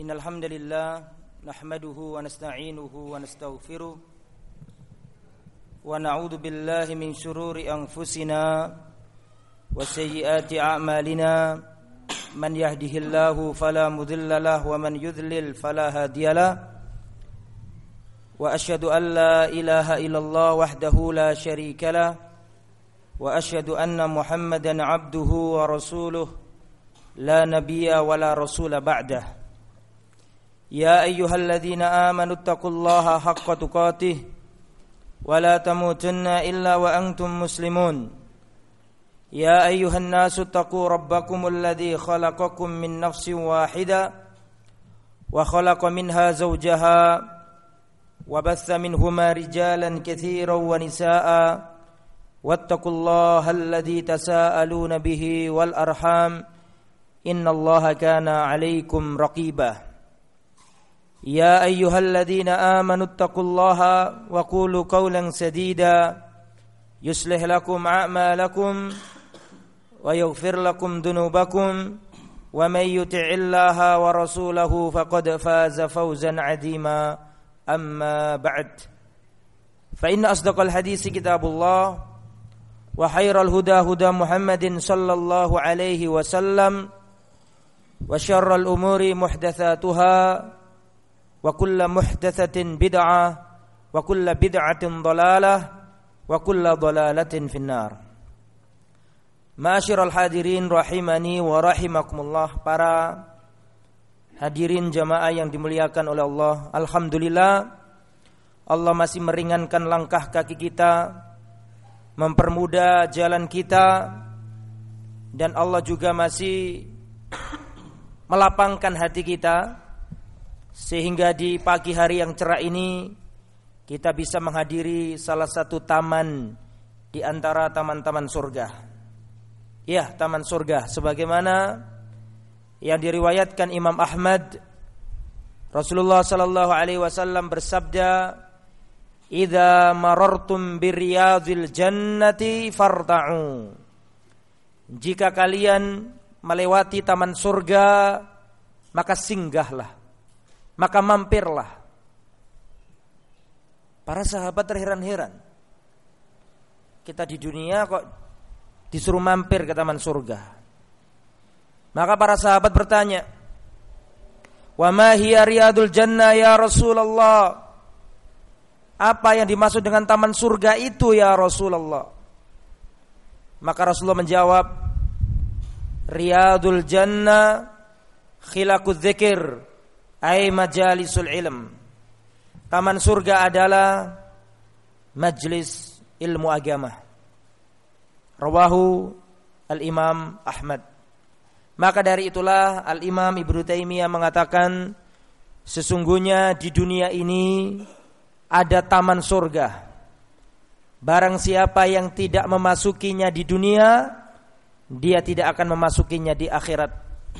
Innal hamdalillah nahmaduhu wa nasta'inuhu wa nastaghfiruh wa na'udzu billahi min shururi anfusina wa sayyiati a'malina man yahdihillahu fala mudilla lahu wa man yudlil fala hadiyalah wa asyhadu an la ilaha illallah wahdahu la syarikalah wa asyhadu anna Muhammadan 'abduhu wa rasuluh la nabiyya wa la rasula ba'dah. Ya ayyuhalladzina amanu taqullaha haqqa tuqatih wa la tamutunna illa wa antum muslimun. Ya ayyuhan nasu taqu rabbakumul ladzi khalaqakum min nafsin wahidah wa khalaqa minha zawjaha wa batha minhuma rijalan katsiran wa nisaa'a wattaqullaha alladzi tasaaluna bihi wal arham innallaha kana 'alaikum raqibah. Ya ayyuhalladzina amanu taqullaha wa qulu qawlan sadida yuslih lakum a'malakum wa yaghfir lakum dhunubakum wa may yuti'illaha wa rasulahu faqad faza fawzan 'azima amma ba'd fa inna asdaqal hadisi kitabullah wa khairal huda huda Muhammadin sallallahu alaihi wasallam wa syarral umuri muhdatsatuha wa kullu muhdatsatin bid'ah wa kullu bid'atin dhalalah wa kullu dhalalatin finnar. Ma'asyiral hadirin rahimani wa rahimakumullah, para hadirin jamaah yang dimuliakan oleh Allah. Alhamdulillah, Allah masih meringankan langkah kaki kita, mempermudah jalan kita, dan Allah juga masih melapangkan hati kita sehingga di pagi hari yang cerah ini kita bisa menghadiri salah satu taman di antara taman-taman surga. Ya, taman surga sebagaimana yang diriwayatkan Imam Ahmad. Rasulullah sallallahu alaihi wasallam bersabda, "Idza marartum biriyadil jannati farta'u." Jika kalian melewati taman surga, maka singgahlah, maka mampirlah. Para sahabat terheran-heran, kita di dunia kok disuruh mampir ke taman surga. Maka para sahabat bertanya, "Wa ma hiya riyadul jannah ya Rasulullah?" Apa yang dimaksud dengan taman surga itu ya Rasulullah? Maka Rasulullah menjawab, "Riyadul jannah khilaqudz dzikr, ay majalisul ilm." Taman surga adalah majlis ilmu agama. Rawahu al-Imam Ahmad. Maka dari itulah al-Imam Ibnu Taimiyah mengatakan, sesungguhnya di dunia ini ada taman surga. Barang siapa yang tidak memasukinya di dunia, dia tidak akan memasukinya di akhirat.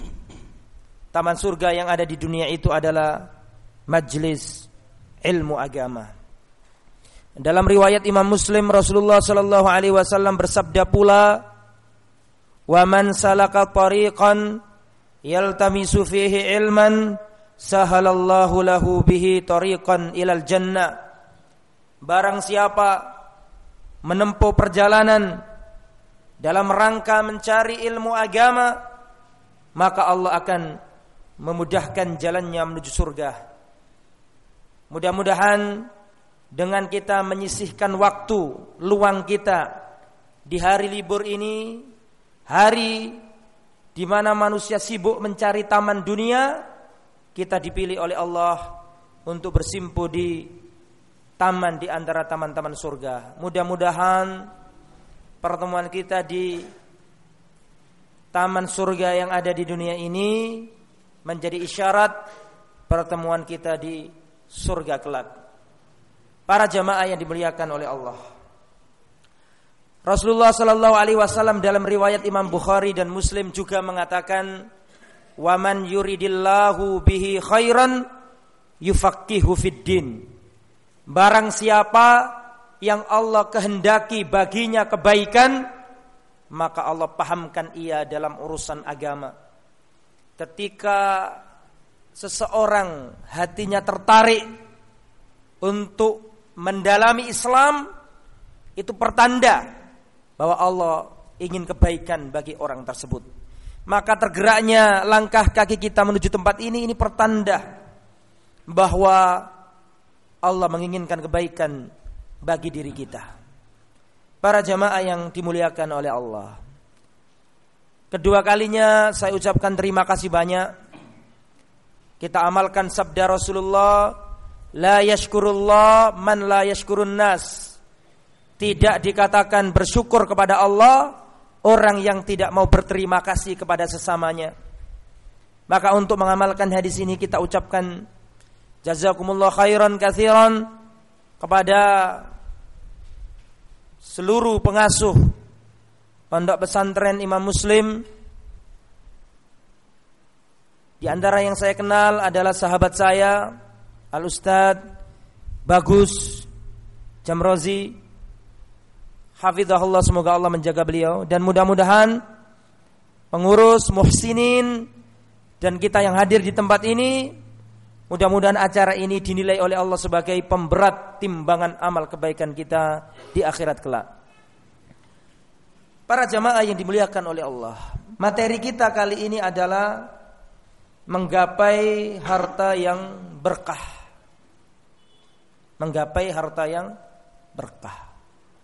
Taman surga yang ada di dunia itu adalah majlis ilmu agama. Dalam riwayat Imam Muslim, Rasulullah sallallahu alaihi wasallam bersabda pula, "Wa man salaka tariqan yaltamisu fihi ilman sahalallahu lahu bihi tariqan ilal jannah." Barang siapa menempuh perjalanan dalam rangka mencari ilmu agama, maka Allah akan memudahkan jalannya menuju surga. Mudah-mudahan dengan kita menyisihkan waktu luang kita di hari libur ini, hari di mana manusia sibuk mencari taman dunia, kita dipilih oleh Allah untuk bersimpuh di taman di antara taman-taman surga. Mudah-mudahan pertemuan kita di taman surga yang ada di dunia ini menjadi isyarat pertemuan kita di surga kelak. Para jamaah yang dimuliakan oleh Allah, Rasulullah sallallahu alaihi wasallam dalam riwayat Imam Bukhari dan Muslim juga mengatakan, "Wa man yuridillahu bihi khairan yufaqihu fiddin." Barang siapa yang Allah kehendaki baginya kebaikan, maka Allah pahamkan ia dalam urusan agama. Ketika seseorang hatinya tertarik untuk mendalami Islam, itu pertanda bahwa Allah ingin kebaikan bagi orang tersebut. Maka tergeraknya langkah kaki kita menuju tempat ini pertanda bahwa Allah menginginkan kebaikan bagi diri kita. Para jamaah yang dimuliakan oleh Allah, kedua kalinya saya ucapkan terima kasih banyak. Kita amalkan sabda Rasulullah, la yashkurullah man la yashkurun nas. Tidak dikatakan bersyukur kepada Allah orang yang tidak mau berterima kasih kepada sesamanya. Maka untuk mengamalkan hadis ini kita ucapkan jazakumullah khairan katsiran kepada seluruh pengasuh Pondok Pesantren Imam Muslim. Di antara yang saya kenal adalah sahabat saya Al-Ustadz Bagus Jamrozi, hafizahullah, semoga Allah menjaga beliau. Dan mudah-mudahan pengurus, muhsinin, dan kita yang hadir di tempat ini, mudah-mudahan acara ini dinilai oleh Allah sebagai pemberat timbangan amal kebaikan kita di akhirat kelak. Para jamaah yang dimuliakan oleh Allah, materi kita kali ini adalah menggapai harta yang berkah. Menggapai harta yang berkah.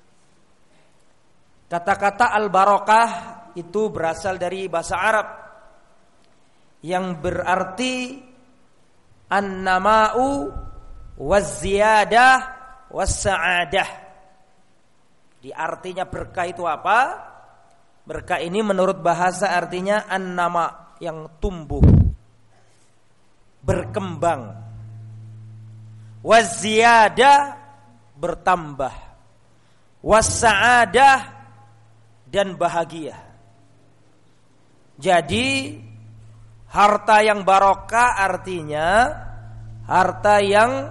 Kata-kata al-barakah itu berasal dari bahasa Arab yang berarti an-nama'u waz-ziyadah was-sa'adah. Di artinya berkah itu apa? Berkah ini menurut bahasa artinya an-nama, yang tumbuh, berkembang. Waz-ziyadah, bertambah. Was-sa'adah, dan bahagia. Jadi harta yang barokah artinya harta yang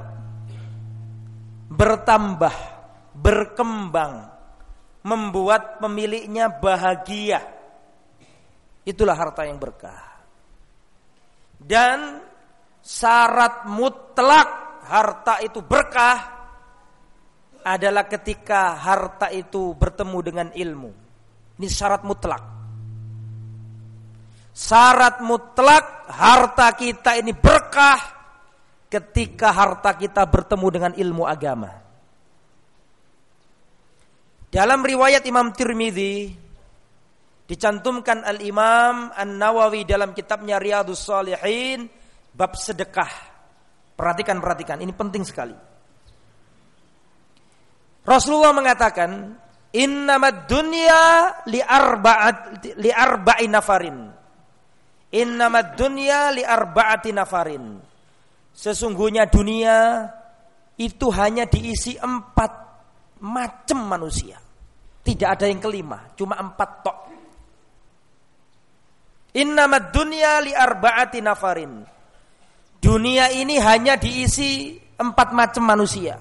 bertambah, berkembang, membuat pemiliknya bahagia. Itulah harta yang berkah. Dan syarat mutlak harta itu berkah adalah ketika harta itu bertemu dengan ilmu. Ini syarat mutlak. Syarat mutlak harta kita ini berkah ketika harta kita bertemu dengan ilmu agama. Dalam riwayat Imam Tirmidzi dicantumkan Al-Imam An-Nawawi dalam kitabnya Riyadhus Shalihin bab sedekah. Perhatikan, ini penting sekali. Rasulullah mengatakan, innamad dunya li arba'i nafarin. Innamad dunya li arba'ati nafarin. Sesungguhnya dunia itu hanya diisi 4 macam manusia. Tidak ada yang kelima, cuma 4 tok. Innamad dunya li arba'ati nafarin. Dunia ini hanya diisi 4 macam manusia.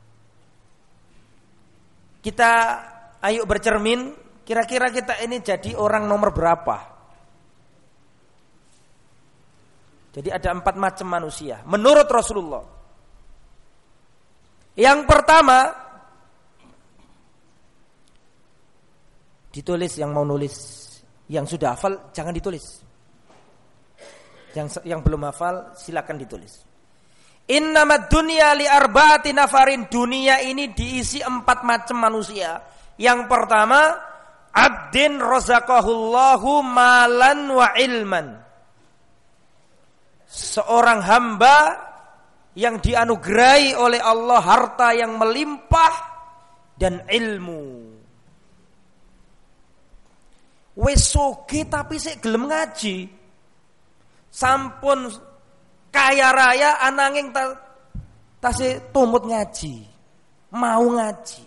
Kita ayo bercermin, kira-kira kita ini jadi orang nomor berapa? Jadi ada 4 macam manusia menurut Rasulullah. Yang pertama, ditulis yang mau nulis. Yang sudah hafal jangan ditulis. Yang belum hafal silakan ditulis. Innamad dunya li arba'ati nafarin. Dunia ini diisi 4 macam manusia. Yang pertama, abdin razaqahullahu malan wa ilman. Seorang hamba yang dianugerahi oleh Allah harta yang melimpah dan ilmu. Wis soge tapi sik gelem ngaji. Sampun kaya raya ananging tasih tumut ngaji. Mau ngaji.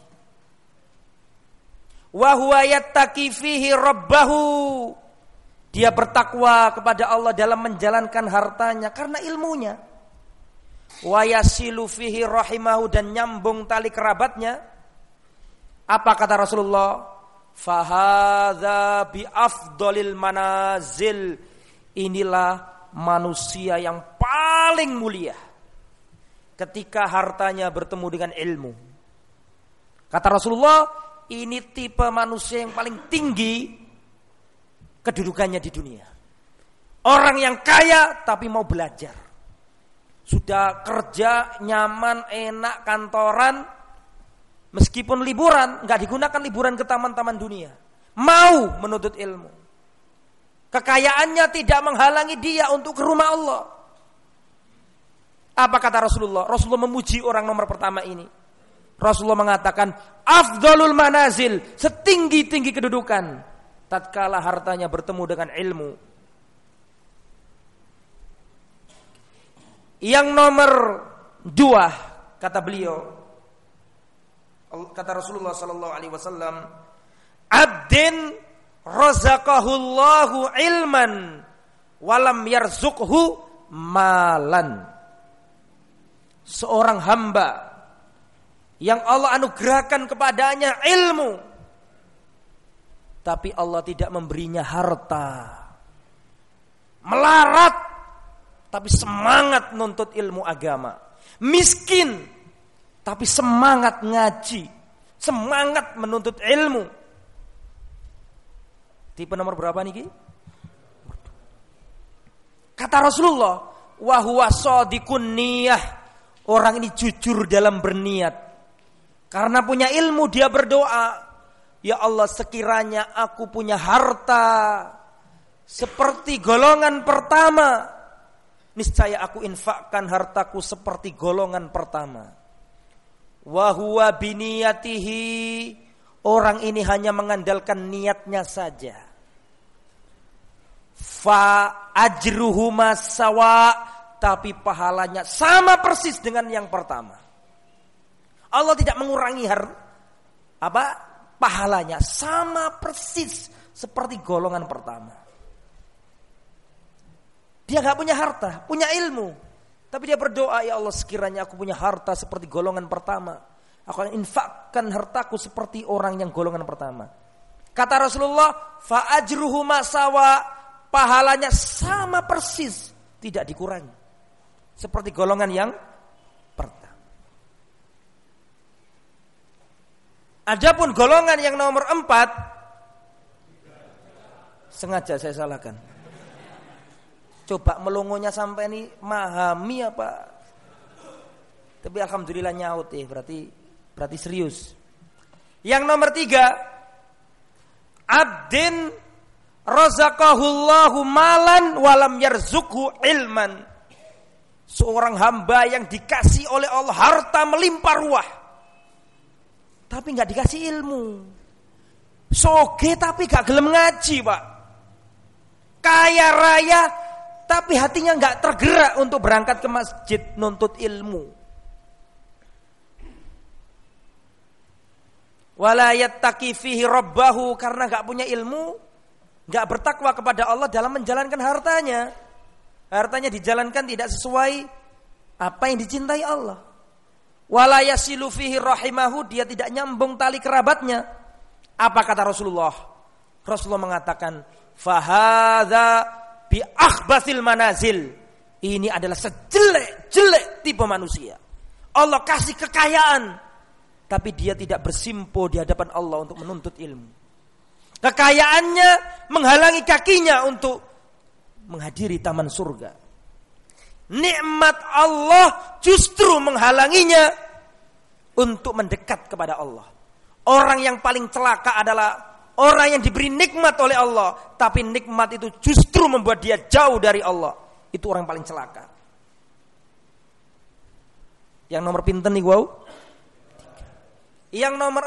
Wa huwa yattaqi fihi rabbahu. Dia bertakwa kepada Allah dalam menjalankan hartanya karena ilmunya. Wa yasilu fihi rahimahu, dan nyambung tali kerabatnya. Apa kata Rasulullah? Fahadza bi afdalil manazil. Inilah manusia yang paling mulia ketika hartanya bertemu dengan ilmu. Kata Rasulullah, ini tipe manusia yang paling tinggi kedudukannya di dunia. Orang yang kaya tapi mau belajar. Sudah kerja nyaman, enak, kantoran, meskipun liburan, gak digunakan liburan ke taman-taman dunia. Mau menuntut ilmu. Kekayaannya tidak menghalangi dia untuk ke rumah Allah. Apa kata Rasulullah? Rasulullah memuji orang nomor pertama ini. Rasulullah mengatakan, afdalul manazil, setinggi-tinggi kedudukan tatkala hartanya bertemu dengan ilmu. Yang nomor 2, kata beliau, kata Rasulullah sallallahu alaihi wasallam, abdin razaqahullahu ilman walam yarzuqhu malan. Seorang hamba yang Allah anugerahkan kepadanya ilmu, tapi Allah tidak memberinya harta. Melarat tapi semangat nuntut ilmu agama. Miskin tapi semangat ngaji, semangat menuntut ilmu. Tipe nomor berapa nih? Kata Rasulullah, wa huwa shadiqun niyah. Orang ini jujur dalam berniat. Karena punya ilmu dia berdoa, ya Allah, sekiranya aku punya harta seperti golongan pertama, niscaya aku infakkan hartaku seperti golongan pertama. Wa huwa biniyatihi, orang ini hanya mengandalkan niatnya saja. Fa ajruhuma sawa, tapi pahalanya sama persis dengan yang pertama. Allah tidak mengurangi pahalanya, sama persis seperti golongan pertama. Dia gak punya harta, punya ilmu, tapi dia berdoa, ya Allah, sekiranya aku punya harta seperti golongan pertama, aku akan infakkan hartaku seperti orang yang golongan pertama. Kata Rasulullah, fa ajruhuma sawa, pahalanya sama persis, tidak dikurangi, seperti golongan yang pertama. Adapun golongan yang nomor 4, sengaja saya salahkan. Coba melongonya sampai ini memahami apa? Tapi alhamdulillah nyaut ya, berarti serius. Yang nomor 3, abdin razaqahullahu malan walam yarzuqhu ilman. Seorang hamba yang dikasih oleh Allah harta melimpah ruah, tapi gak dikasih ilmu. Soge tapi gak gelem ngaji, Pak. Kaya raya tapi hatinya gak tergerak untuk berangkat ke masjid nuntut ilmu. Wala yattaqi fihi rabbahu, karena gak punya ilmu, gak bertakwa kepada Allah dalam menjalankan hartanya. Hartanya dijalankan tidak sesuai apa yang dicintai Allah. Wala yasilu fihi rahimahu, dia tidak nyambung tali kerabatnya. Apa kata Rasulullah? Rasulullah mengatakan, fahadha bi akhbathil manazil. Ini adalah sejelek-jelek tipe manusia. Allah kasih kekayaan, tapi dia tidak bersimpo di hadapan Allah untuk menuntut ilmu. Kekayaannya menghalangi kakinya untuk menghadiri taman surga. Nikmat Allah justru menghalanginya untuk mendekat kepada Allah. Orang yang paling celaka adalah orang yang diberi nikmat oleh Allah, tapi nikmat itu justru membuat dia jauh dari Allah. Itu orang paling celaka. Yang nomor pinten nih, wow? Yang nomor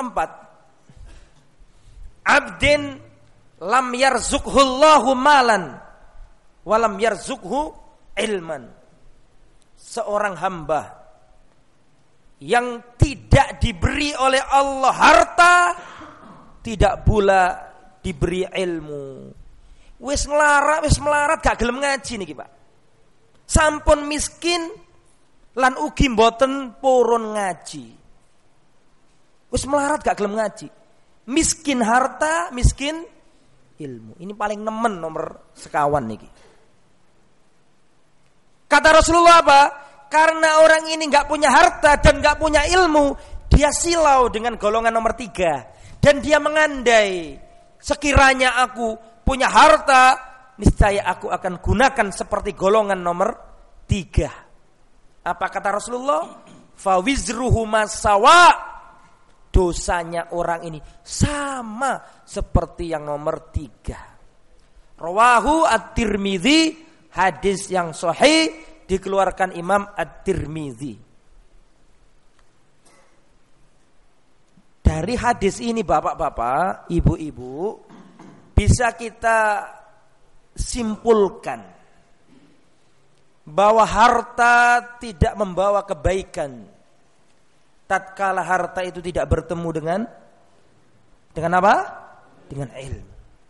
4, abdin lam yarzuqhullahu malan walam yarzuqhu ilman. Seorang hamba yang tidak diberi oleh Allah harta, tidak pula diberi ilmu. Wis melarat gak gelem ngaji niki, Pak. Sampun miskin lan ugi mboten purun ngaji. Wis melarat gak gelem ngaji. Miskin harta, miskin ilmu. Ini paling nemen nomor sekawan niki. Kata Rasulullah apa? Karena orang ini nggak punya harta dan nggak punya ilmu, dia silau dengan golongan nomor 3 dan dia mengandai sekiranya aku punya harta, niscaya aku akan gunakan seperti golongan nomor 3. Apa kata Rasulullah? Fawizruhu masawa. Dosanya orang ini sama seperti yang nomor 3. Rawahu At-Tirmidzi, hadis yang sahih dikeluarkan Imam At-Tirmidzi. Dari hadis ini bapak-bapak, ibu-ibu, bisa kita simpulkan bahwa harta tidak membawa kebaikan tatkala harta itu tidak bertemu dengan apa? Dengan ilmu.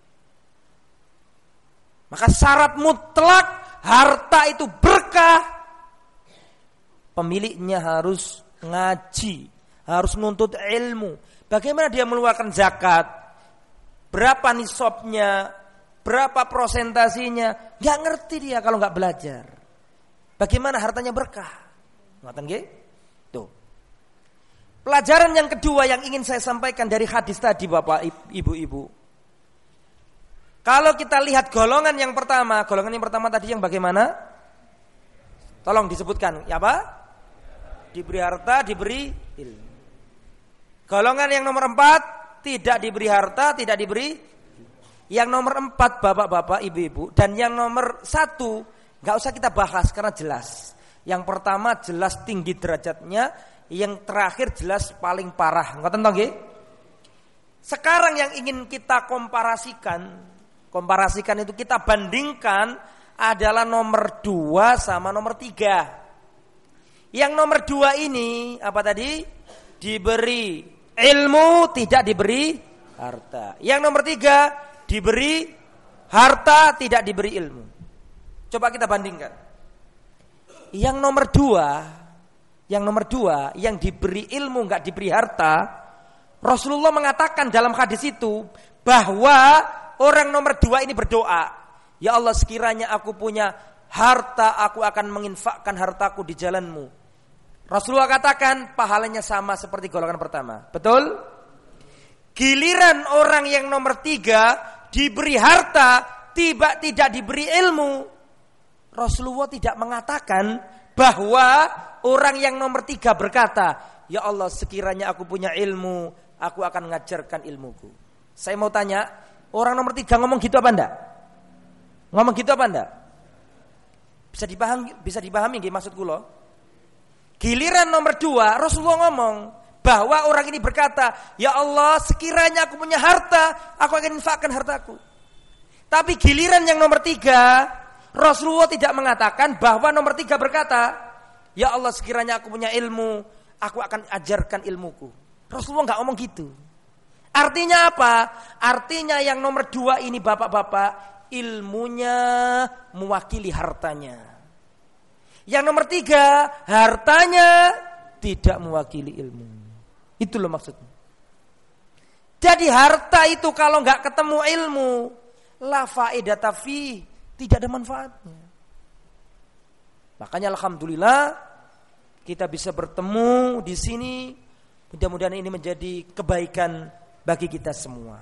Maka syarat mutlak harta itu berkah, pemiliknya harus ngaji, harus nuntut ilmu. Bagaimana dia mengeluarkan zakat? Berapa nisabnya? Berapa prosentasinya? Gak ngerti dia kalau gak belajar. Bagaimana hartanya berkah? Ngoten nggih? Tuh. Pelajaran yang kedua yang ingin saya sampaikan dari hadis tadi Bapak Ibu-ibu. Kalau kita lihat golongan yang pertama tadi yang bagaimana? Tolong disebutkan, ya Pak? Diberi harta, diberi ilmu. Golongan yang nomor 4 tidak diberi harta, tidak diberi. Yang nomor 4 Bapak-bapak, Ibu-ibu, dan yang nomor 1 enggak usah kita bahas karena jelas. Yang pertama jelas tinggi derajatnya. Yang terakhir jelas paling parah. Ngoten to nggih? Sekarang yang ingin kita komparasikan itu kita bandingkan adalah nomor 2 sama nomor 3. Yang nomor 2 ini apa tadi? Diberi ilmu, tidak diberi harta. Yang nomor 3 diberi harta, tidak diberi ilmu. Coba kita bandingkan. Yang nomor 2 yang diberi ilmu enggak diberi harta, Rasulullah mengatakan dalam hadis itu bahwa orang nomor 2 ini berdoa, ya Allah sekiranya aku punya harta, aku akan menginfakkan hartaku di jalanmu. Rasulullah katakan pahalanya sama seperti golongan pertama. Betul? Giliran orang yang nomor 3 diberi harta, tidak diberi ilmu, Rasulullah tidak mengatakan bahwa orang yang nomor 3 berkata, ya Allah sekiranya aku punya ilmu, aku akan mengajarkan ilmuku. Saya mau tanya, orang nomor 3 ngomong gitu apa enggak? Ngomong gitu apa enggak? Bisa dipahami nggih maksud kula? Giliran nomor 2 Rasulullah ngomong bahwa orang ini berkata, ya Allah sekiranya aku punya harta, aku akan infakkan hartaku. Tapi giliran yang nomor 3 Rasulullah tidak mengatakan bahwa nomor 3 berkata, ya Allah sekiranya aku punya ilmu, aku akan ajarkan ilmuku. Rasulullah enggak ngomong gitu. Artinya apa? Artinya yang nomor 2 ini bapak-bapak, ilmunya mewakili hartanya. Yang nomor 3, hartanya tidak mewakili ilmu. Itu loh maksudnya. Jadi harta itu kalau enggak ketemu ilmu, la faedata fi, tidak ada manfaatnya. Makanya alhamdulillah kita bisa bertemu di sini. Mudah-mudahan ini menjadi kebaikan bagi kita semua.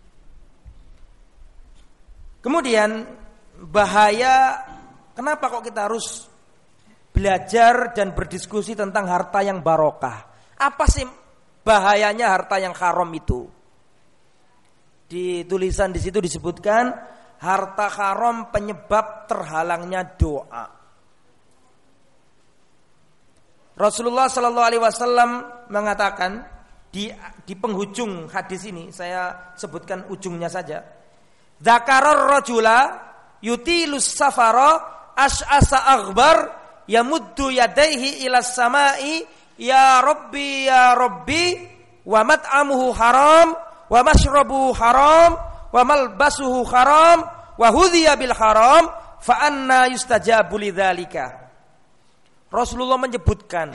Kemudian bahaya, kenapa kok kita harus belajar dan berdiskusi tentang harta yang barokah? Apa sih bahayanya harta yang haram itu? Di tulisan di situ disebutkan harta haram penyebab terhalangnya doa. Rasulullah Shallallahu Alaihi Wasallam mengatakan di penghujung hadis ini, saya sebutkan ujungnya saja. Dzakarar rajula yutilus safara as'asa aghbar yamuddu yadayhi ilas samai ya rabbi wa mat'amuhu haram wa mashrabuhu haram wa malbasuhu haram wa hudhiya bil haram fa anna yustajabu lidzalika. Rasulullah menyebutkan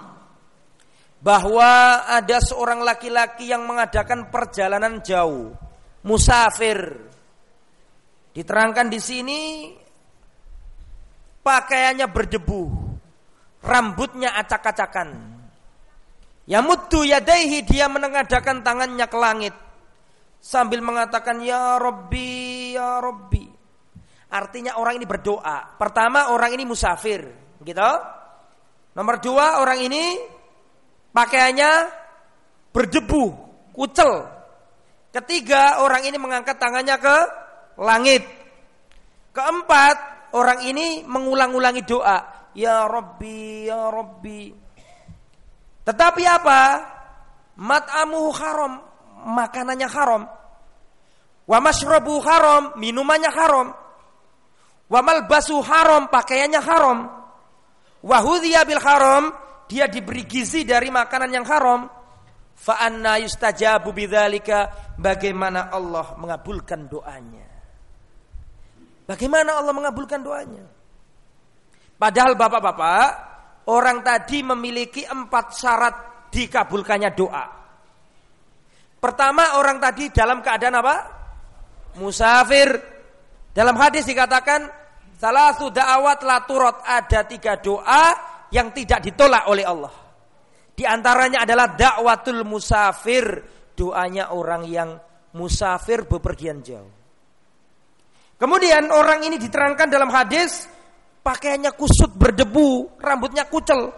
bahwa ada seorang laki-laki yang mengadakan perjalanan jauh, musafir. Diterangkan di sini pakaiannya berdebu, rambutnya acak-acakan. Yamuddu yadaihi, dia menengadahkan tangannya ke langit sambil mengatakan ya Rabbi, ya Rabbi. Artinya orang ini berdoa. Pertama, orang ini musafir, gitu. Nomor 2, orang ini pakaiannya berdebu, kucel. Ketiga, orang ini mengangkat tangannya ke langit. Keempat, orang ini mengulang-ulangi doa, ya Rabbi, ya Rabbi. Tetapi apa? Mat'amuhu haram, makanannya haram. Wa mashrabuhu haram, minumannya haram. Wa malbasuhu haram, pakaiannya haram. Wa hudhiya bil haram, dia diberi gizi dari makanan yang haram. Fa anna yustajabu bidzalika, bagaimana Allah mengabulkan doanya? Bagaimana Allah mengabulkan doanya? Padahal bapak-bapak, orang tadi memiliki 4 syarat dikabulkannya doa. Pertama, orang tadi dalam keadaan apa? Musafir. Dalam hadis dikatakan salasu da'awat la turad, ada 3 doa yang tidak ditolak oleh Allah. Di antaranya adalah da'watul musafir, doanya orang yang musafir bepergian jauh. Kemudian orang ini diterangkan dalam hadis pakaiannya kusut berdebu, rambutnya kucel.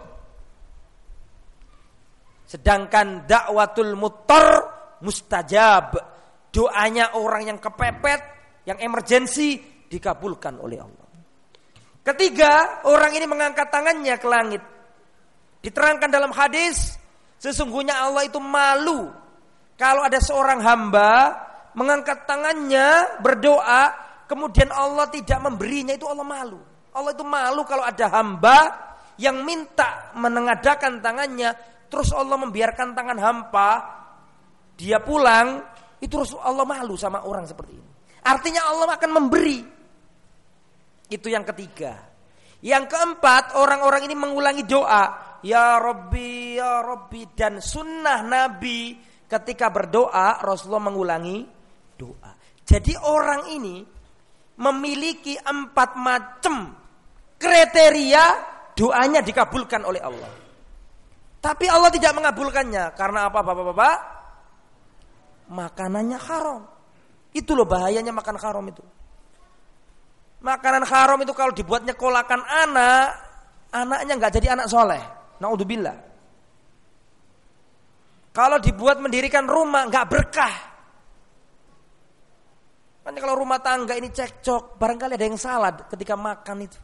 Sedangkan da'watul muttar mustajab, doanya orang yang kepepet, yang emergensi dikabulkan oleh Allah. Ketiga, orang ini mengangkat tangannya ke langit. Diterangkan dalam hadis, sesungguhnya Allah itu malu kalau ada seorang hamba mengangkat tangannya berdoa, kemudian Allah tidak memberinya, itu Allah malu. Allah itu malu kalau ada hamba yang minta menengadahkan tangannya, terus Allah membiarkan tangan hampa, dia pulang, itu terus Allah malu sama orang seperti ini. Artinya Allah akan memberi. Itu yang ketiga. Yang keempat, orang-orang ini mengulangi doa, ya Rabbi, ya Rabbi. Dan sunnah Nabi ketika berdoa, Rasulullah mengulangi doa. Jadi orang ini memiliki 4 macam kriteria doanya dikabulkan oleh Allah. Tapi Allah tidak mengabulkannya. Karena apa bapak-bapak? Makanannya haram. Itu loh bahayanya makan haram itu. Makanan haram itu kalau dibuat nyekolakan anak, anaknya gak jadi anak soleh. Na'udzubillah. Kalau dibuat mendirikan rumah gak berkah. Makanya kalau rumah tangga ini cekcok, barangkali ada yang salah ketika makan itu.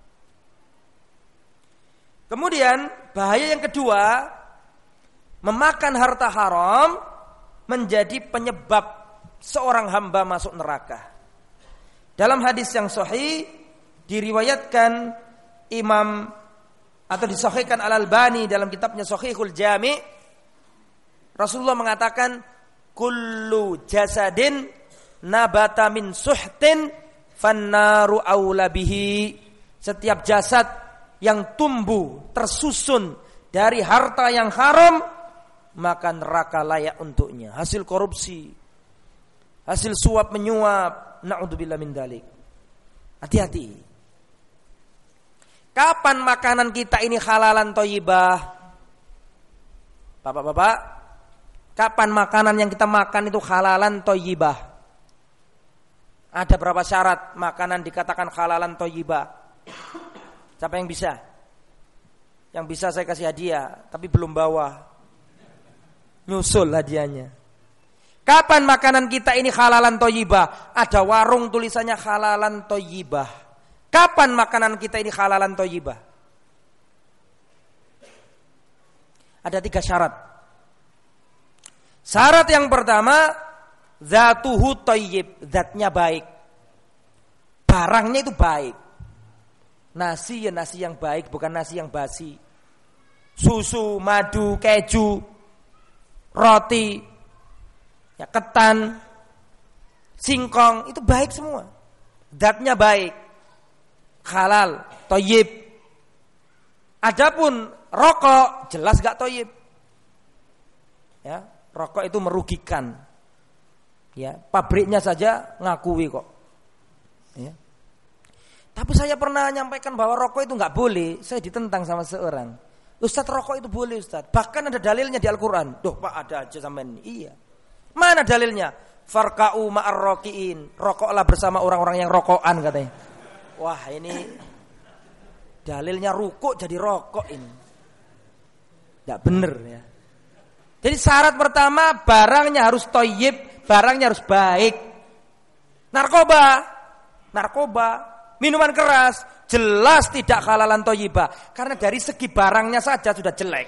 Kemudian bahaya yang kedua, memakan harta haram menjadi penyebab seorang hamba masuk neraka. Dalam hadis yang sahih diriwayatkan Imam atau disahihkan Al-Albani dalam kitabnya Shahihul Jami', Rasulullah mengatakan kullu jasadin nabata min suhtin fannaru aula bihi. Setiap jasad yang tumbuh tersusun dari harta yang haram, maka neraka layak untuknya. Hasil korupsi, hasil suap menyuap, na'udzubillah min dzalik. Hati-hati. Kapan makanan kita ini halalan thayyibah? Bapak-bapak, kapan makanan yang kita makan itu halalan thayyibah? Ada berapa syarat makanan dikatakan halalan thayyibah? Siapa yang bisa? Yang bisa saya kasih hadiah, tapi belum bawa. Nyusul hadiahnya. Kapan makanan kita ini halalan thayyibah? Ada warung tulisannya halalan thayyibah. Kapan makanan kita ini halalan thayyibah? Ada 3 syarat. Syarat yang pertama, zatuhu thayyib, zatnya baik. Barangnya itu baik. Nasi ya nasi yang baik, bukan nasi yang basi. Susu, madu, keju, roti, ya ketan, singkong, itu baik semua. Zatnya baik. Halal, thayyib. Adapun rokok jelas gak thayyib. Ya, rokok itu merugikan. Ya, pabriknya saja ngakui kok. Ya. Tapi saya pernah nyampaikan bahwa rokok itu nggak boleh. Saya ditentang sama seorang. Ustadz, rokok itu boleh Ustadz. Bahkan ada dalilnya di Al-Quran. Duh Pak, ada aja sampean. Iya. Mana dalilnya? Farka'u ma'ar rokiin. Rokoklah bersama orang-orang yang rokokan katanya. Wah ini dalilnya rukuk jadi rokok ini. Nggak bener ya. Jadi syarat pertama barangnya harus thayyib, barangnya harus baik. Narkoba, minuman keras, jelas tidak halalan thayyibah. Karena dari segi barangnya saja sudah jelek.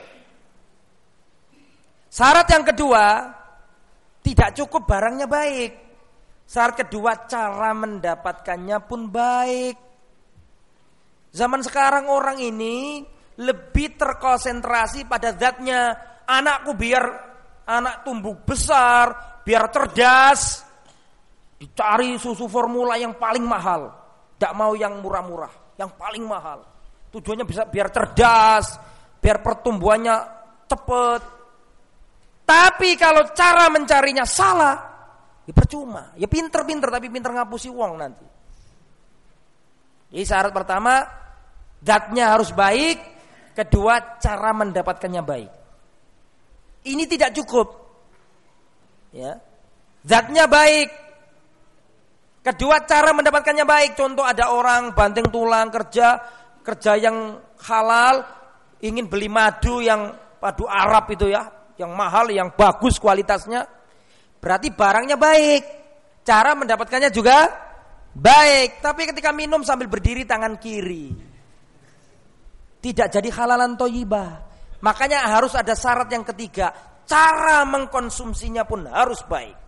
Syarat yang kedua, tidak cukup barangnya baik. Syarat kedua, cara mendapatkannya pun baik. Zaman sekarang orang ini lebih terkonsentrasi pada zatnya. Anakku biar anak tumbuh besar, biar cerdas. Dicari susu formula yang paling mahal. Tidak mau yang murah-murah, yang paling mahal. Tujuannya bisa biar cerdas, biar pertumbuhannya cepat. Tapi kalau cara mencarinya salah, ya percuma. Ya pinter-pinter tapi pinter ngapusi uang nanti. Jadi syarat pertama, zatnya harus baik. Kedua, cara mendapatkannya baik. Ini tidak cukup. Ya. Zatnya baik. Kedua, cara mendapatkannya baik. Contoh ada orang banting tulang kerja yang halal, ingin beli madu yang madu Arab itu ya, yang mahal, yang bagus kualitasnya. Berarti barangnya baik. Cara mendapatkannya juga baik. Tapi ketika minum sambil berdiri tangan kiri, tidak jadi halalan thayyibah. Makanya harus ada syarat yang ketiga. Cara mengkonsumsinya pun harus baik.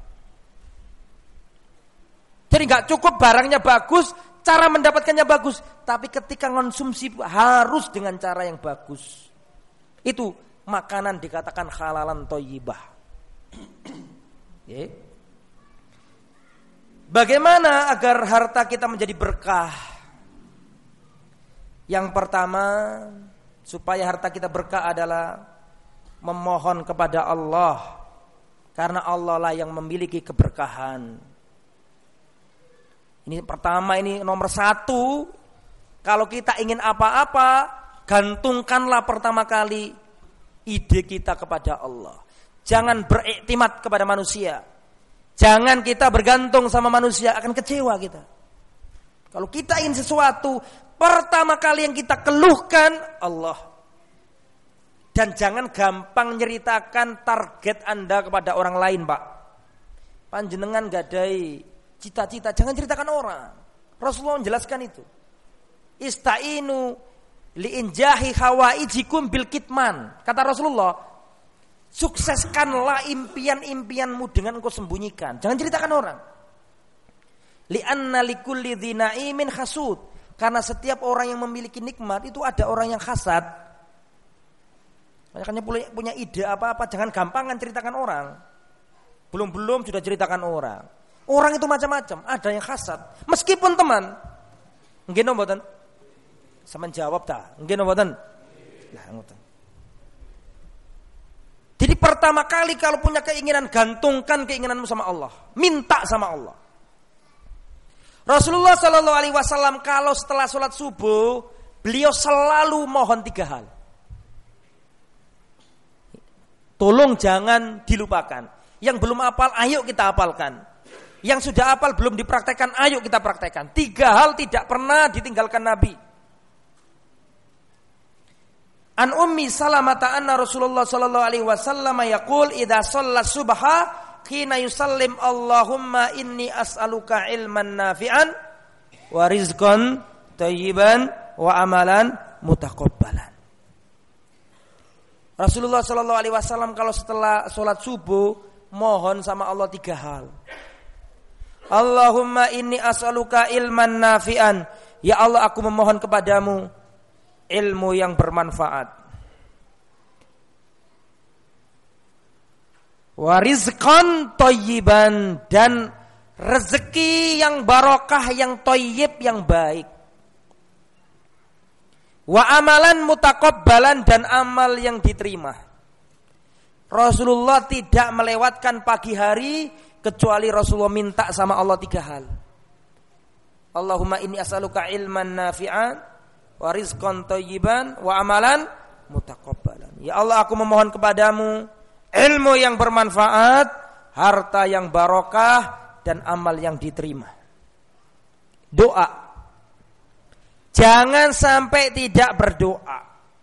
Jadi gak cukup barangnya bagus, cara mendapatkannya bagus. Tapi ketika konsumsi harus dengan cara yang bagus. Itu makanan dikatakan halalan thayyibah. Okay. Bagaimana agar harta kita menjadi berkah? Yang pertama, supaya harta kita berkah adalah memohon kepada Allah. Karena Allah lah yang memiliki keberkahan. Ini pertama, ini nomor satu. Kalau kita ingin apa-apa, gantungkanlah pertama kali ide kita kepada Allah. Jangan beriktimat kepada manusia. Jangan kita bergantung sama manusia, akan kecewa kita. Kalau kita ingin sesuatu, pertama kali yang kita keluhkan Allah. Dan jangan gampang nyeritakan target Anda kepada orang lain, Pak. Panjenengan gadai cita-cita, jangan ceritakan orang. Rasulullah menjelaskan itu. Ista'inu li'injahi hawaijikum bil kitman. Kata Rasulullah, sukseskanlah impian-impianmu dengan engkau sembunyikan. Jangan ceritakan orang. Li'anna likulli dzi na'imin hasud. Karena setiap orang yang memiliki nikmat itu ada orang yang hasad. Makanya punya ide apa-apa jangan gampangan ceritakan orang. Belum sudah ceritakan orang. Orang itu macam-macam, ada yang hasad. Meskipun teman. Nggih napa mboten? Sampeyan jawab ta? Nggih napa mboten? Lah ngoten. Jadi pertama kali kalau punya keinginan, gantungkan keinginanmu sama Allah. Minta sama Allah. Rasulullah Shallallahu Alaihi Wasallam kalau setelah sholat subuh, beliau selalu mohon 3 hal. Tolong jangan dilupakan. Yang belum hafal, ayo kita hafalkan. Yang sudah hafal belum dipraktekkan, ayo kita praktekkan. 3 hal tidak pernah ditinggalkan Nabi. An Ummi Salamah anna Rasulullah sallallahu alaihi wasallam yaqul idza shalla subha hina yusallim Allahumma inni as'aluka ilman nafi'an wa rizqan thayyiban wa amalan mutaqabbalan. Rasulullah sallallahu alaihi wasallam kalau setelah salat subuh mohon sama Allah 3 hal. Allahumma inni as'aluka ilman nafi'an. Ya Allah, aku memohon kepadamu ilmu yang bermanfaat. Wa rizqan thayyiban, dan rezeki yang barokah, yang thayyib, yang baik. Wa amalan mutaqabbalan, dan amal yang diterima. Rasulullah tidak melewatkan pagi hari kecuali Rasulullah minta sama Allah 3 hal. Allahumma inni as'aluka ilman nafi'an wa rizqan thayyiban wa amalan mutaqabbalan. Ya Allah, aku memohon kepadamu ilmu yang bermanfaat, harta yang barokah, dan amal yang diterima. Doa. Jangan sampai tidak berdoa.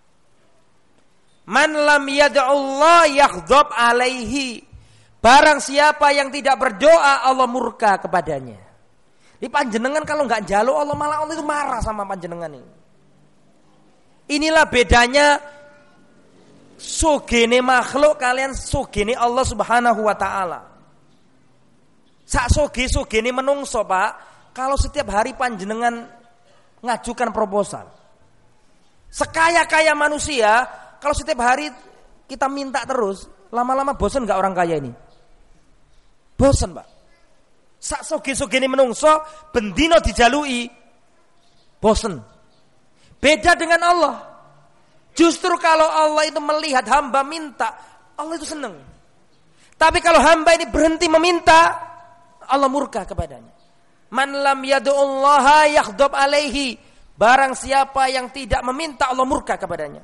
Man lam yad'ullah yaghdab alaihi. Barang siapa yang tidak berdoa, Allah murka kepadanya. Di panjenengan kalau enggak njaluk Allah, malah Allah itu marah sama panjenengan ini. Inilah bedanya sugene makhluk kalian sugene Allah Subhanahu wa taala. Sak sugene menungso, Pak, kalau setiap hari panjenengan ngajukan proposal. Sekaya-kaya manusia, kalau setiap hari kita minta terus, lama-lama bosan enggak orang kaya ini? Bosan, Pak. Sak soge-sogene menungso bendino dijalui, bosan. Beda dengan Allah. Justru kalau Allah itu melihat hamba minta, Allah itu senang. Tapi kalau hamba ini berhenti meminta, Allah murka kepadanya. Man lam yad'ullaha yaghdab alaihi. Barang siapa yang tidak meminta, Allah murka kepadanya.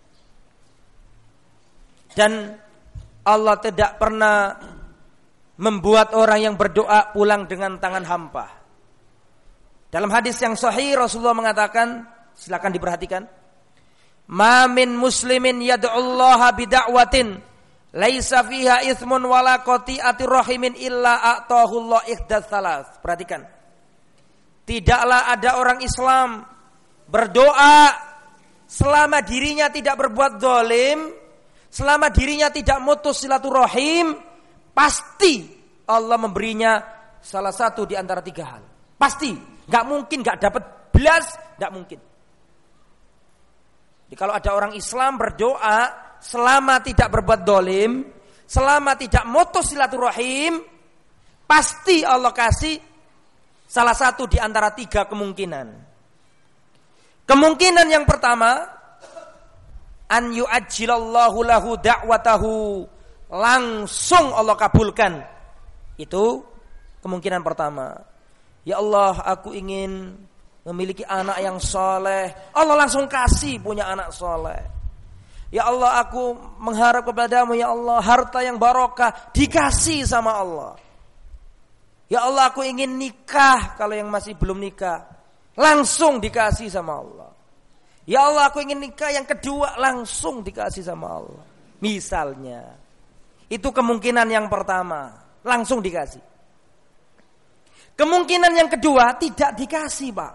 Dan Allah tidak pernah membuat orang yang berdoa pulang dengan tangan hampa. Dalam hadis yang sahih Rasulullah mengatakan, silakan diperhatikan. Ma min muslimin yad'ullaha bida'watin laisa fiha itsmun wala qati'atir rahimin illa a'tahu Allah ihdas salas. Perhatikan. Tidaklah ada orang Islam berdoa selama dirinya tidak berbuat zalim, selama dirinya tidak mutus silaturahim, pasti Allah memberinya salah satu di antara 3 hal. Pasti, nggak mungkin nggak dapat belas, nggak mungkin. Jadi kalau ada orang Islam berdoa selama tidak berbuat dolim, selama tidak mutus silaturahim, pasti Allah kasih salah satu di antara 3 kemungkinan. Kemungkinan yang pertama, an yu'ajjilallahu lahu da'watahu, langsung Allah kabulkan. Itu kemungkinan pertama. Ya Allah, aku ingin memiliki anak yang soleh. Allah langsung kasih punya anak soleh. Ya Allah, aku mengharap kepadamu, ya Allah, harta yang barokah, dikasih sama Allah. Ya Allah, aku ingin nikah, kalau yang masih belum nikah, langsung dikasih sama Allah. Ya Allah, aku ingin nikah yang kedua, langsung dikasih sama Allah. Misalnya, itu kemungkinan yang pertama, langsung dikasih. Kemungkinan yang kedua, tidak dikasih, Pak.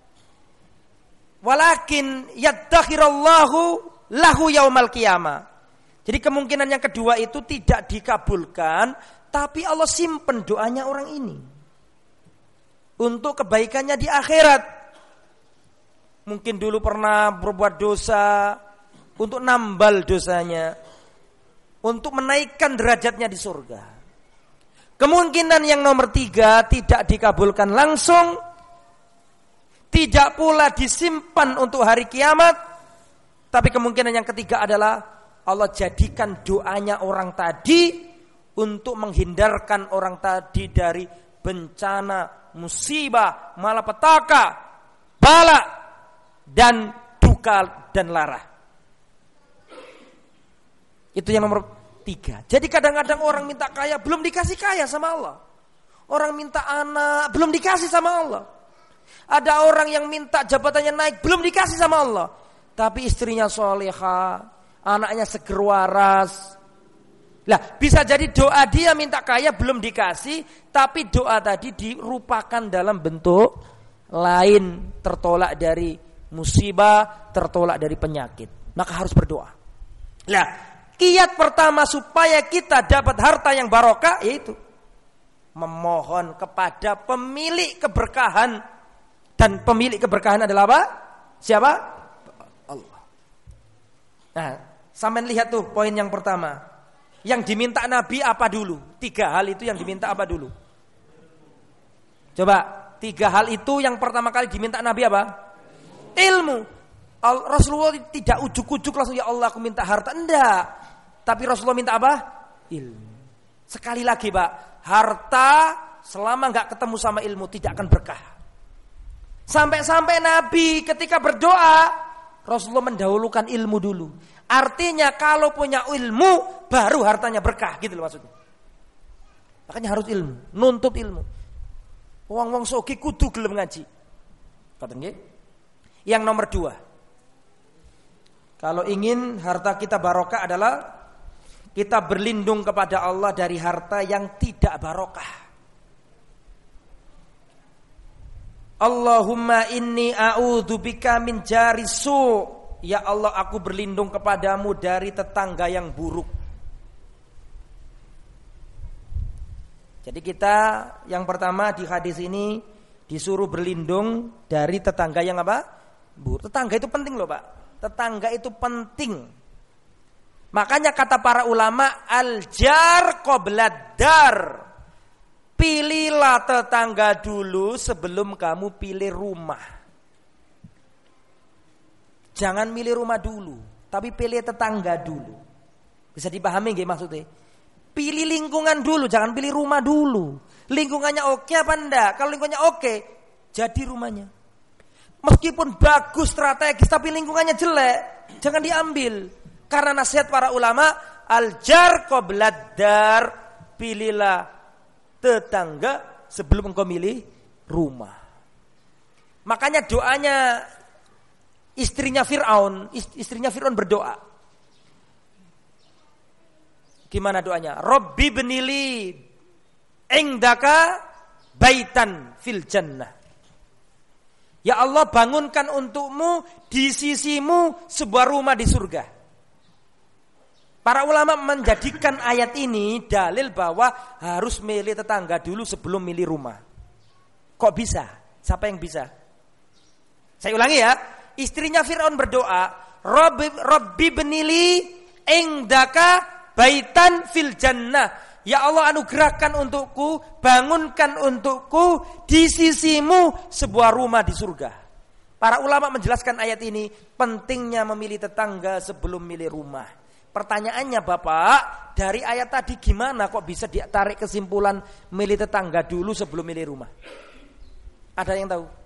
Walakin yaddakhirallahu lahu yaumal qiyamah. Jadi kemungkinan yang kedua itu tidak dikabulkan, tapi Allah simpen doanya orang ini untuk kebaikannya di akhirat. Mungkin dulu pernah berbuat dosa, untuk nambal dosanya, untuk menaikkan derajatnya di surga. Kemungkinan yang nomor 3 tidak dikabulkan langsung, tidak pula disimpan untuk hari kiamat. Tapi kemungkinan yang ketiga adalah Allah jadikan doanya orang tadi untuk menghindarkan orang tadi dari bencana, musibah, malapetaka, bala, dan duka dan lara. Itu yang nomor 3. Jadi kadang-kadang orang minta kaya belum dikasih kaya sama Allah. Orang minta anak belum dikasih sama Allah. Ada orang yang minta jabatannya naik belum dikasih sama Allah. Tapi istrinya solehah, anaknya seger waras. Lah, bisa jadi doa dia minta kaya belum dikasih, tapi doa tadi dirupakan dalam bentuk lain, tertolak dari musibah, tertolak dari penyakit. Maka harus berdoa. Lah, kiat pertama supaya kita dapat harta yang barokah yaitu memohon kepada pemilik keberkahan. Dan pemilik keberkahan adalah apa? Siapa? Allah. Nah, sampean lihat tuh poin yang pertama. Yang diminta Nabi apa dulu? 3 hal itu yang diminta apa dulu? Coba, 3 hal itu yang pertama kali diminta Nabi apa? Ilmu. Rasulullah tidak ujuk-ujuk langsung, ya Allah aku minta harta. Enggak. Tapi Rasulullah minta apa? Ilmu. Sekali lagi, Pak, harta selama enggak ketemu sama ilmu tidak akan berkah. Sampai-sampai Nabi ketika berdoa, Rasulullah mendahulukan ilmu dulu. Artinya kalau punya ilmu, baru hartanya berkah, gitu loh maksudnya. Makanya harus ilmu, nuntut ilmu. Wong-wong sogi kudu gelem ngaji. Kata nggih? Yang nomor 2. Kalau ingin harta kita barokah adalah kita berlindung kepada Allah dari harta yang tidak barokah. Allahumma inni a'udzubika min jari su'. Ya Allah, aku berlindung kepadamu dari tetangga yang buruk. Jadi kita yang pertama di hadis ini disuruh berlindung dari tetangga yang apa? Buruk. Tetangga itu penting loh Pak. Tetangga itu penting. Makanya kata para ulama, al-jar qoblad dar. Pilihlah tetangga dulu sebelum kamu pilih rumah. Jangan milih rumah dulu, tapi pilih tetangga dulu. Bisa dipahami nggih maksudnya? Pilih lingkungan dulu, jangan pilih rumah dulu. Lingkungannya oke apa enggak? Kalau lingkungannya oke, jadi rumahnya. Meskipun bagus strategis, tapi lingkungannya jelek, jangan diambil. Karena nasihat para ulama, al-jar qoblad dar. Pilihlah tetangga sebelum engkau milih rumah. Makanya doanya istrinya Fir'aun berdoa. Gimana doanya? Rabbi benili indaka baitan fil jannah. Ya Allah, bangunkan untukmu di sisimu sebuah rumah di surga. Para ulama menjadikan ayat ini dalil bahwa harus milih tetangga dulu sebelum milih rumah. Kok bisa? Siapa yang bisa? Saya ulangi ya. Istrinya Fir'aun berdoa, Rabbi benili indaka baitan fil jannah. Ya Allah, anugerahkan untukku, bangunkan untukku di sisimu sebuah rumah di surga. Para ulama menjelaskan ayat ini pentingnya memilih tetangga sebelum milih rumah. Pertanyaannya Bapak, dari ayat tadi gimana kok bisa ditarik kesimpulan milih tetangga dulu sebelum milih rumah? Ada yang tahu?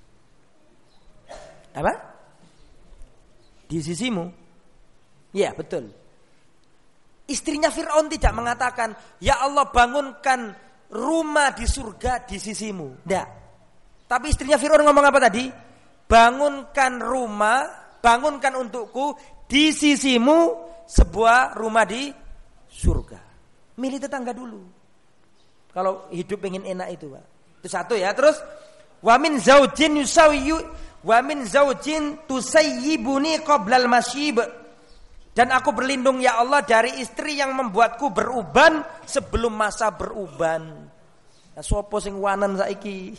Apa? Di sisimu? Ya, betul. Istrinya Fir'aun tidak mengatakan, ya Allah bangunkan rumah di surga di sisimu. Tidak. Tapi istrinya Fir'aun ngomong apa tadi? Bangunkan rumah, bangunkan untukku di sisimu sebuah rumah di surga. Milih tetangga dulu. Kalau hidup pengen enak itu Pak. Itu satu ya. Terus wa min zaujin yusawiyu wa min zaujin tusayyibuni qoblal masyib. Dan aku berlindung ya Allah dari istri yang membuatku beruban sebelum masa beruban. Nah, sopo sing wanan saiki.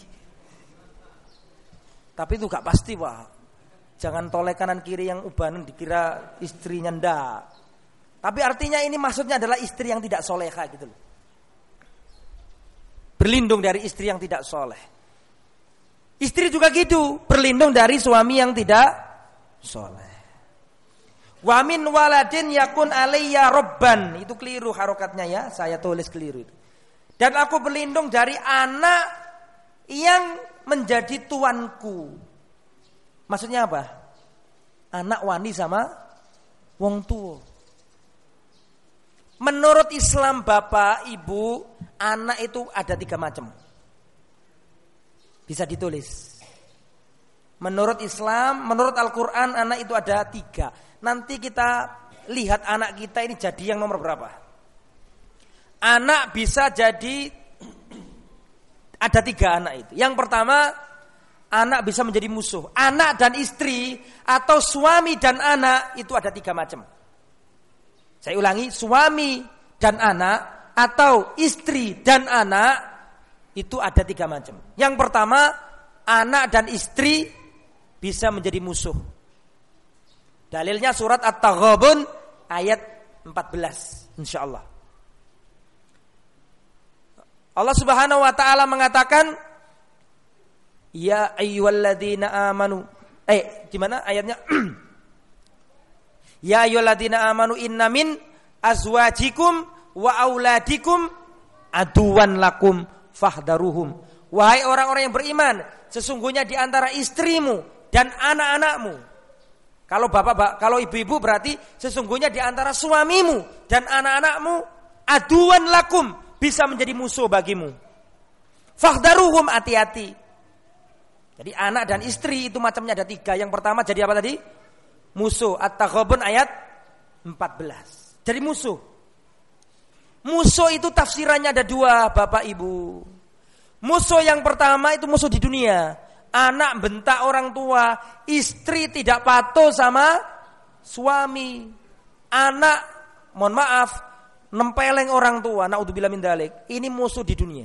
Tapi itu gak pasti Pak. Jangan toleh kanan kiri yang ubanan dikira istrinya ndak. Tapi artinya ini maksudnya adalah istri yang tidak soleha gitu loh. Berlindung dari istri yang tidak soleh. Istri juga gitu, berlindung dari suami yang tidak soleh. Wa min waladin yakun alayya robban. Itu keliru harokatnya ya, saya tulis keliru itu. Dan aku berlindung dari anak yang menjadi tuanku. Maksudnya apa? Anak wani sama wong tua. Menurut Islam Bapak, Ibu, anak itu ada 3 macam. Bisa ditulis. Menurut Islam, menurut Al-Quran, anak itu ada 3. Nanti kita lihat anak kita ini jadi yang nomor berapa. Anak bisa jadi, ada 3 anak itu. Yang pertama, anak bisa menjadi musuh. Anak dan istri atau suami dan anak itu ada 3 macam. Saya ulangi, suami dan anak atau istri dan anak itu ada 3 macam. Yang pertama, anak dan istri bisa menjadi musuh. Dalilnya surat At-Taghabun ayat 14, insyaallah. Allah Subhanahu wa taala mengatakan, ya ayyuhalladzina amanu. Gimana ayatnya? Ya ayyuhalladzina amanu inna min azwajikum wa auladikum aduwan lakum fahdaruhum. Wahai orang-orang yang beriman, sesungguhnya di antara istrimu dan anak-anakmu. Kalau ibu-ibu berarti sesungguhnya di antara suamimu dan anak-anakmu aduan lakum, bisa menjadi musuh bagimu. Fahdharuhum, hati-hati. Jadi anak dan istri itu macamnya ada 3. Yang pertama jadi apa tadi? Musuh. At-Taghabun ayat 14. Jadi musuh. Musuh itu tafsirannya ada 2, Bapak Ibu. Musuh yang pertama itu musuh di dunia. Anak bentak orang tua, istri tidak patuh sama suami. Anak, mohon maaf, nempeleng orang tua, naudzubillah min dzalik. Ini musuh di dunia.